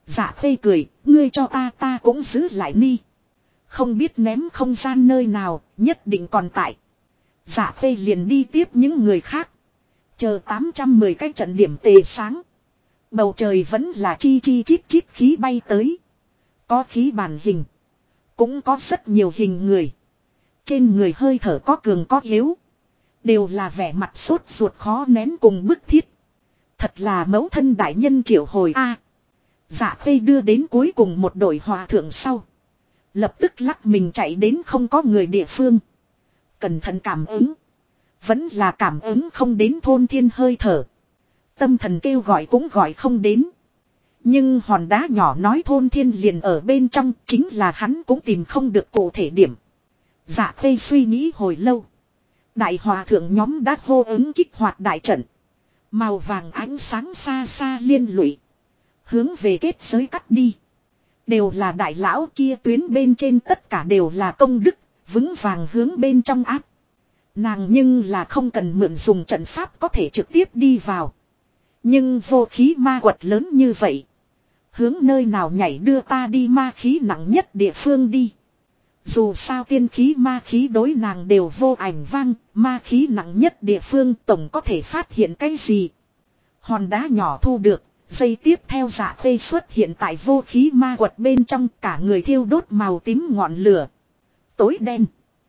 Dạ Khê cười, ngươi cho ta cũng giữ lại ni. Không biết ném không gian nơi nào, nhất định còn tại. Dạ Khê liền đi tiếp những người khác. Chờ 810 cái trận điểm tề sáng. Bầu trời vẫn là chi chi chít chít khí bay tới. Có khí bản hình. Cũng có rất nhiều hình người. Trên người hơi thở có cường có yếu. Đều là vẻ mặt sốt ruột khó nén cùng bức thiết. Thật là mẫu thân đại nhân triệu hồi a. Dạ Khê đưa đến cuối cùng một đội hòa thượng sau. Lập tức lắc mình chạy đến không có người địa phương. Cẩn thận cảm ứng. Vẫn là cảm ứng không đến thôn thiên hơi thở. Tâm thần kêu gọi cũng gọi không đến. Nhưng hòn đá nhỏ nói thôn thiên liền ở bên trong, chính là hắn cũng tìm không được cụ thể điểm. Dạ Khê suy nghĩ hồi lâu. Đại hòa thượng nhóm đã hô ứng kích hoạt đại trận. Màu vàng ánh sáng xa xa liên lụy. Hướng về kết giới cắt đi. Đều là đại lão kia tuyến bên trên tất cả đều là công đức, vững vàng hướng bên trong áp. Nàng nhưng là không cần mượn dùng trận pháp có thể trực tiếp đi vào. Nhưng vô khí ma quật lớn như vậy. Hướng nơi nào nhảy đưa ta đi ma khí nặng nhất địa phương đi. Dù sao tiên khí ma khí đối nàng đều vô ảnh vang, ma khí nặng nhất địa phương tổng có thể phát hiện cái gì. Hòn đá nhỏ thu được, giây tiếp theo Dạ Khê xuất hiện tại vô khí ma quật bên trong, cả người thiêu đốt màu tím ngọn lửa. Tối đen.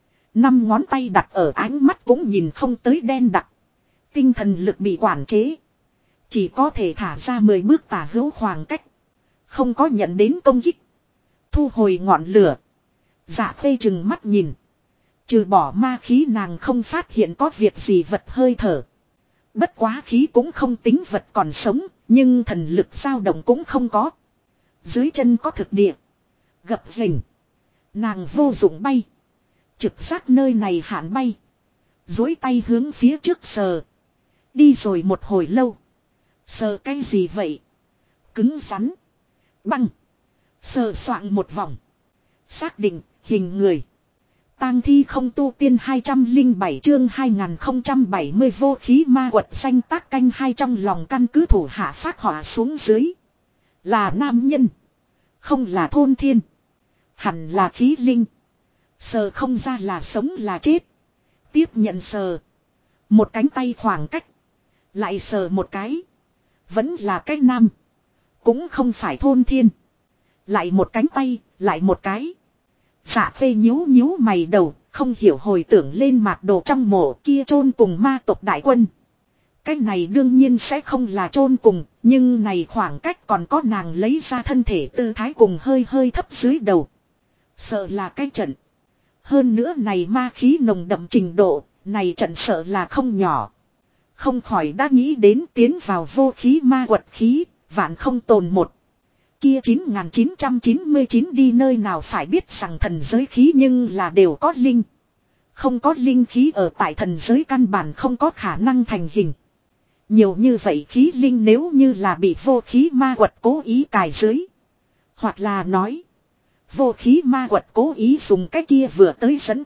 5 ngón tay đặt ở ánh mắt cũng nhìn không tới đen đặc. Tinh thần lực bị quản chế. Chỉ có thể thả ra 10 bước tả hữu khoảng cách. Không có nhận đến công kích. Thu hồi ngọn lửa. Dạ Khê chừng mắt nhìn. Trừ bỏ ma khí nàng không phát hiện có việc gì vật hơi thở. Bất quá khí cũng không tính vật còn sống. Nhưng thần lực dao động cũng không có. Dưới chân có thực địa. Gập rình. Nàng vô dụng bay. Trực giác nơi này hạn bay. Dối tay hướng phía trước sờ. Đi rồi một hồi lâu. Sờ cái gì vậy? Cứng rắn. Băng. Sờ soạng một vòng. Xác định hình người. Tang thi không tu tiên 207 chương 2070 vô khí ma quật xanh tác canh hai trong lòng căn cứ thủ hạ phát họa xuống dưới. Là nam nhân. Không là thôn thiên. Hẳn là khí linh. Sờ không ra là sống là chết. Tiếp nhận sờ. Một cánh tay khoảng cách. Lại sờ một cái. Vẫn là cái nam. Cũng không phải thôn thiên. Lại một cánh tay, lại một cái. Dạ Khê nhíu nhíu mày đầu, không hiểu hồi tưởng lên mạt đồ trong mộ kia chôn cùng ma tộc đại quân. Cái này đương nhiên sẽ không là chôn cùng, nhưng này khoảng cách còn có nàng lấy ra thân thể tư thái cùng hơi hơi thấp dưới đầu. Sợ là cái trận. Hơn nữa này ma khí nồng đậm trình độ, này trận sợ là không nhỏ. Không khỏi đã nghĩ đến tiến vào vô khí ma quật khí, vạn không tồn một. Kia 9999 đi nơi nào phải biết rằng thần giới khí nhưng là đều có linh. Không có linh khí ở tại thần giới căn bản không có khả năng thành hình. Nhiều như vậy khí linh nếu như là bị vô khí ma quật cố ý cài dưới. Hoặc là nói. Vô khí ma quật cố ý dùng cái kia vừa tới dẫn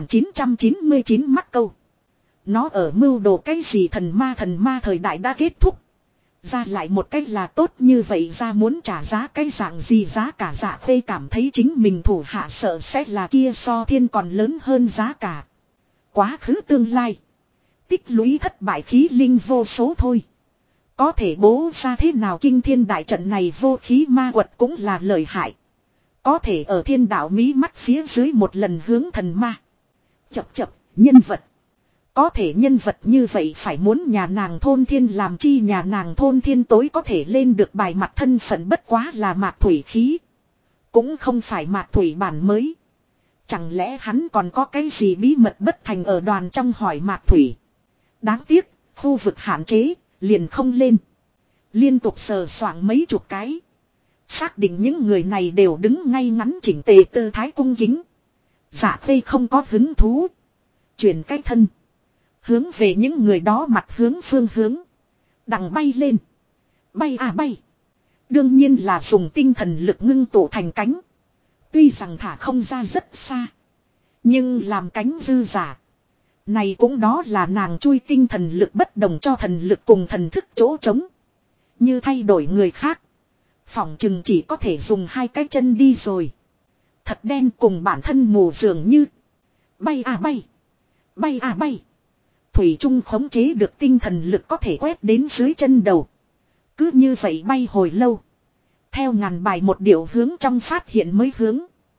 9999 mắc câu. Nó ở mưu đồ cái gì thần ma thời đại đã kết thúc. Ra lại một cách là tốt như vậy ra muốn trả giá cái dạng gì giá cả. Dạ Khê cảm thấy chính mình thủ hạ sợ sẽ là kia so thiên còn lớn hơn giá cả. Quá khứ tương lai. Tích lũy thất bại khí linh vô số thôi. Có thể bố ra thế nào kinh thiên đại trận này vô khí ma quật cũng là lợi hại. Có thể ở thiên đạo mí mắt phía dưới một lần hướng thần ma. Chập nhân vật. Có thể nhân vật như vậy phải muốn nhà nàng thôn thiên làm chi nhà nàng thôn thiên tối có thể lên được bài mặt thân phận bất quá là mạc thủy khí. Cũng không phải mạc thủy bản mới. Chẳng lẽ hắn còn có cái gì bí mật bất thành ở đoàn trong hỏi mạc thủy. Đáng tiếc, khu vực hạn chế, liền không lên. Liên tục sờ soạng mấy chục cái. Xác định những người này đều đứng ngay ngắn chỉnh tề tư thái cung kính. Dạ Khê không có hứng thú. Chuyển cái thân. Hướng về những người đó mặt hướng phương hướng. Đằng bay lên. Bay à bay. Đương nhiên là dùng tinh thần lực ngưng tụ thành cánh. Tuy rằng thả không ra rất xa. Nhưng làm cánh dư giả. Này cũng đó là nàng chui tinh thần lực bất đồng cho thần lực cùng thần thức chỗ trống. Như thay đổi người khác. Phỏng chừng chỉ có thể dùng hai cái chân đi rồi. Thật đen cùng bản thân mù dường như. Bay à bay. Bay à bay. Thủy Trung khống chế được tinh thần lực có thể quét đến dưới chân đầu. Cứ như vậy bay hồi lâu. Theo ngàn bài một điệu hướng trong phát hiện mới hướng.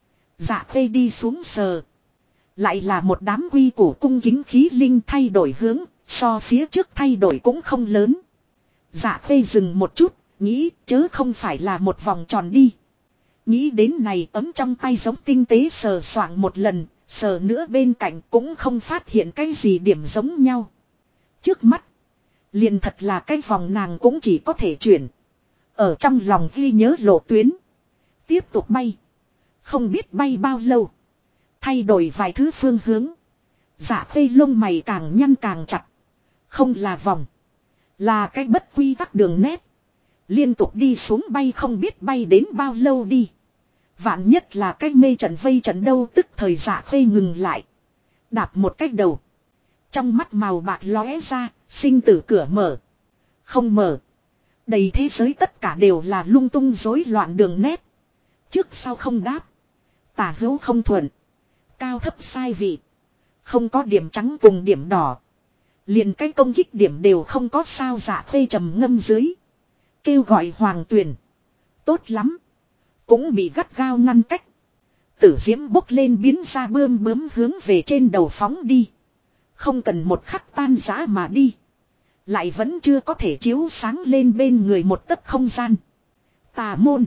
Dạ Khê đi xuống sờ. Lại là một đám quy củ cung kính khí linh thay đổi hướng. So phía trước thay đổi cũng không lớn. Dạ Khê dừng một chút. Nghĩ chớ không phải là một vòng tròn đi. Nghĩ đến này ấm trong tay giống tinh tế sờ soạng một lần. Sờ nữa bên cạnh cũng không phát hiện cái gì điểm giống nhau. Trước mắt. Liền thật là cái vòng nàng cũng chỉ có thể chuyển. Ở trong lòng ghi nhớ lộ tuyến. Tiếp tục bay. Không biết bay bao lâu. Thay đổi vài thứ phương hướng. Dạ Khê lông mày càng nhăn càng chặt. Không là vòng. Là cái bất quy tắc đường nét. Liên tục đi xuống bay không biết bay đến bao lâu đi. Vạn nhất là cái mê trận vây trận đâu tức thời Dạ Khê ngừng lại. Đạp một cách đầu. Trong mắt màu bạc lóe ra, sinh tử cửa mở. Không mở. Đầy thế giới tất cả đều là lung tung rối loạn đường nét. Trước sau không đáp. Tả hữu không thuận. Cao thấp sai vị. Không có điểm trắng cùng điểm đỏ. Liền cái công kích điểm đều không có sao. Dạ Khê trầm ngâm dưới. Kêu gọi Hoàng Tuyền. Tốt lắm. Cũng bị gắt gao ngăn cách. Tử diễm bốc lên biến ra bươm bướm hướng về trên đầu phóng đi. Không cần một khắc tan rã mà đi. Lại vẫn chưa có thể chiếu sáng lên bên người một tấc không gian. Tà môn.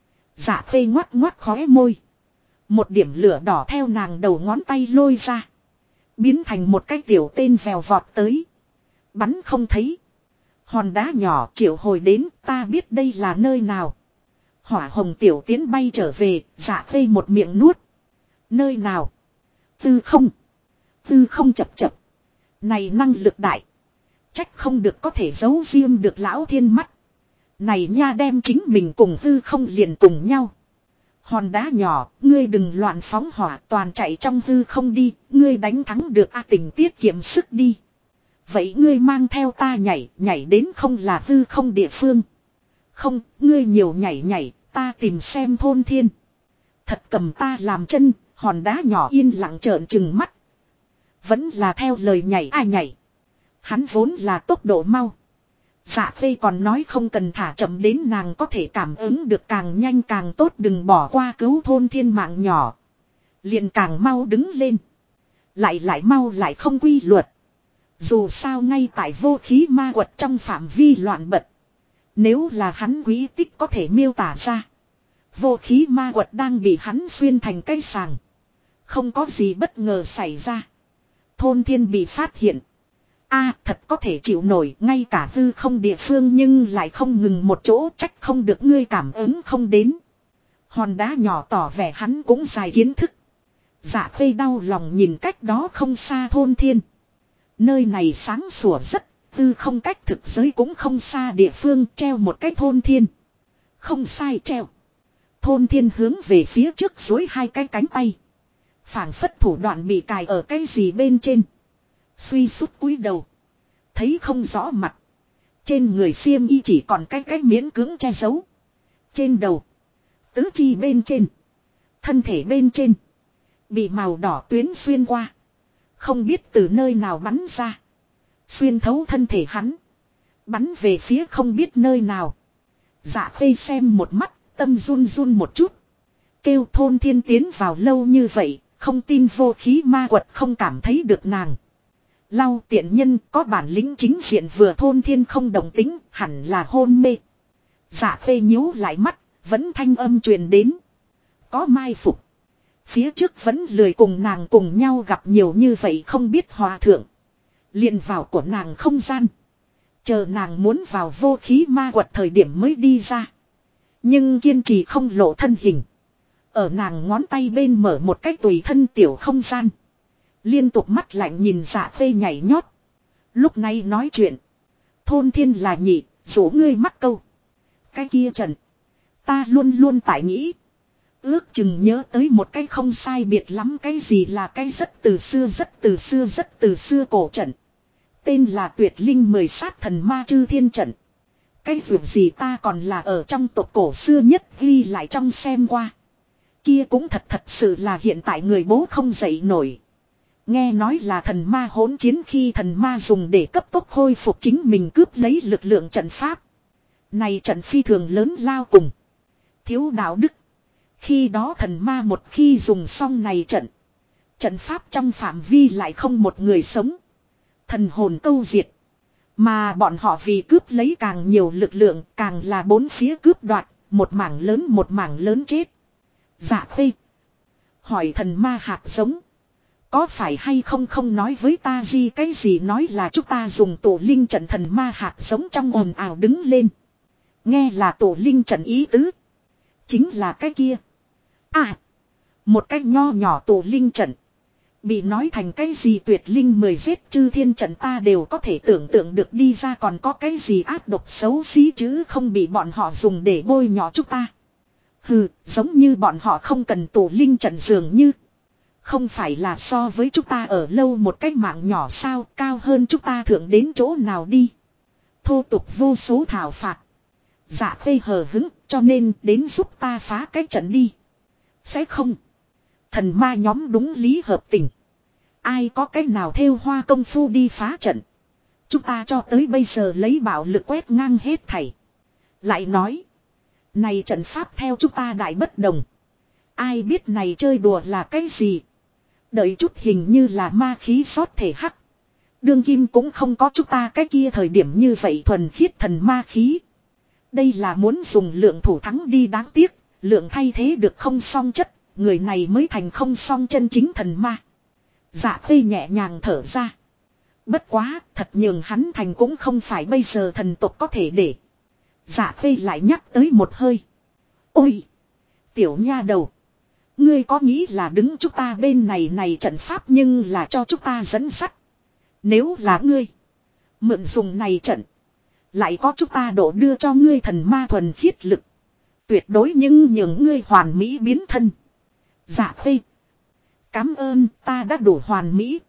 Dạ Khê ngoắt ngoắt khóe môi. Một điểm lửa đỏ theo nàng đầu ngón tay lôi ra. Biến thành một cái tiểu tên vèo vọt tới. Bắn không thấy. Hòn đá nhỏ triệu hồi đến ta biết đây là nơi nào. Hỏa hồng tiểu tiến bay trở về. Dạ Khê một miệng nuốt. Nơi nào? Tư không. Tư không chập chập. Này năng lực đại. Trách không được có thể giấu riêng được lão thiên mắt. Này nha đem chính mình cùng tư không liền cùng nhau. Hòn đá nhỏ, ngươi đừng loạn phóng hỏa toàn chạy trong hư không đi, ngươi đánh thắng được tình tiết kiệm sức đi. Vậy ngươi mang theo ta nhảy, nhảy đến không là hư không địa phương. Không, ngươi nhiều nhảy nhảy, ta tìm xem thôn thiên. Thật cầm ta làm chân, hòn đá nhỏ yên lặng trợn trừng mắt. Vẫn là theo lời nhảy ai nhảy. Hắn vốn là tốc độ mau. Dạ Khê còn nói không cần thả chậm đến nàng có thể cảm ứng được càng nhanh càng tốt đừng bỏ qua cứu thôn thiên mạng nhỏ. Liền càng mau đứng lên. Lại mau lại không quy luật. Dù sao ngay tại vô khí ma quật trong phạm vi loạn bật. Nếu là hắn quý tích có thể miêu tả ra. Vô khí ma quật đang bị hắn xuyên thành cây sàng. Không có gì bất ngờ xảy ra. Thôn thiên bị phát hiện. Thật có thể chịu nổi ngay cả hư không địa phương nhưng lại không ngừng một chỗ trách không được ngươi cảm ứng không đến. Hòn đá nhỏ tỏ vẻ hắn cũng dài kiến thức. Dạ Khê đau lòng nhìn cách đó không xa thôn thiên. Nơi này sáng sủa rất, hư không cách thực giới cũng không xa địa phương treo một cái thôn thiên. Không sai treo. Thôn thiên hướng về phía trước dối hai cái cánh tay. Phảng phất thủ đoạn bị cài ở cái gì bên trên. Suy sút cúi đầu. Thấy không rõ mặt. Trên người xiêm y chỉ còn cái miễn cưỡng che giấu. Trên đầu. Tứ chi bên trên. Thân thể bên trên. Bị màu đỏ tuyến xuyên qua. Không biết từ nơi nào bắn ra. Xuyên thấu thân thể hắn. Bắn về phía không biết nơi nào. Dạ Khê xem một mắt. Tâm run run một chút. Kêu thôn thiên tiến vào lâu như vậy. Không tin vô khí ma quật không cảm thấy được nàng. Lau tiện nhân có bản lĩnh chính diện vừa thôn thiên không đồng tính hẳn là hôn mê. Dạ Khê nhíu lại mắt. Vẫn thanh âm truyền đến. Có mai phục. Phía trước vẫn lười cùng nàng cùng nhau gặp nhiều như vậy không biết hòa thượng. Liền vào của nàng không gian. Chờ nàng muốn vào vô khí ma quật thời điểm mới đi ra. Nhưng kiên trì không lộ thân hình. Ở nàng ngón tay bên mở một cái tùy thân tiểu không gian. Liên tục mắt lạnh nhìn Dạ Khê nhảy nhót. Lúc này nói chuyện. Thôn thiên là nhị, rủ ngươi mắc câu. Cái kia trận. Ta luôn luôn tại nghĩ. Ước chừng nhớ tới một cái không sai biệt lắm cái gì là cái rất từ xưa cổ trận. Tên là Tuyệt Linh 10 sát thần ma chư thiên trận. Cái việc gì ta còn là ở trong tộc cổ xưa nhất ghi lại trong xem qua. Kia cũng thật sự là hiện tại người bố không dậy nổi. Nghe nói là thần ma hỗn chiến khi thần ma dùng để cấp tốc khôi phục chính mình cướp lấy lực lượng trận pháp. Này trận phi thường lớn lao cùng. Thiếu đạo đức. Khi đó thần ma một khi dùng xong này trận. Trận pháp trong phạm vi lại không một người sống. Thần hồn câu diệt. Mà bọn họ vì cướp lấy càng nhiều lực lượng càng là bốn phía cướp đoạt. Một mảng lớn chết. Dạ Khê. Hỏi thần ma hạt giống. Có phải hay không không nói với ta gì cái gì nói là chúng ta dùng tổ linh trận thần ma hạt giống trong ồn ào đứng lên. Nghe là tổ linh trận ý tứ. Chính là cái kia. À. Một cái nho nhỏ tổ linh trận. Bị nói thành cái gì tuyệt linh 10 giết chư thiên trận ta đều có thể tưởng tượng được đi ra còn có cái gì ác độc xấu xí chứ không bị bọn họ dùng để bôi nhọ chúng ta. Hừ, giống như bọn họ không cần tổ linh trận dường như. Không phải là so với chúng ta ở lâu một cái mạng nhỏ sao cao hơn chúng ta thượng đến chỗ nào đi. Thô tục vô số thảo phạt. Dạ Khê hờ hứng cho nên đến giúp ta phá cái trận đi. Sẽ không. Thần ma nhóm đúng lý hợp tình. Ai có cách nào thêu hoa công phu đi phá trận. Chúng ta cho tới bây giờ lấy bạo lực quét ngang hết thảy. Lại nói. Này trận pháp theo chúng ta đại bất đồng. Ai biết này chơi đùa là cái gì. Đợi chút hình như là ma khí sót thể hắc. Đương kim cũng không có chúng ta cái kia thời điểm như vậy thuần khiết thần ma khí. Đây là muốn dùng lượng thủ thắng đi đáng tiếc. Lượng thay thế được không song chất. Người này mới thành không song chân chính thần ma. Dạ Khê nhẹ nhàng thở ra. Bất quá thật nhường hắn thành cũng không phải bây giờ thần tộc có thể để. Dạ Khê lại nhắc tới một hơi. Ôi! Tiểu nha đầu. Ngươi có nghĩ là đứng chúng ta bên này trận pháp nhưng là cho chúng ta dẫn sắt. Nếu là ngươi. Mượn dùng này trận. Lại có chúng ta đổ đưa cho ngươi thần ma thuần khiết lực. Tuyệt đối nhưng nhường ngươi hoàn mỹ biến thân. Dạ Khê. Cám ơn ta đã đủ hoàn mỹ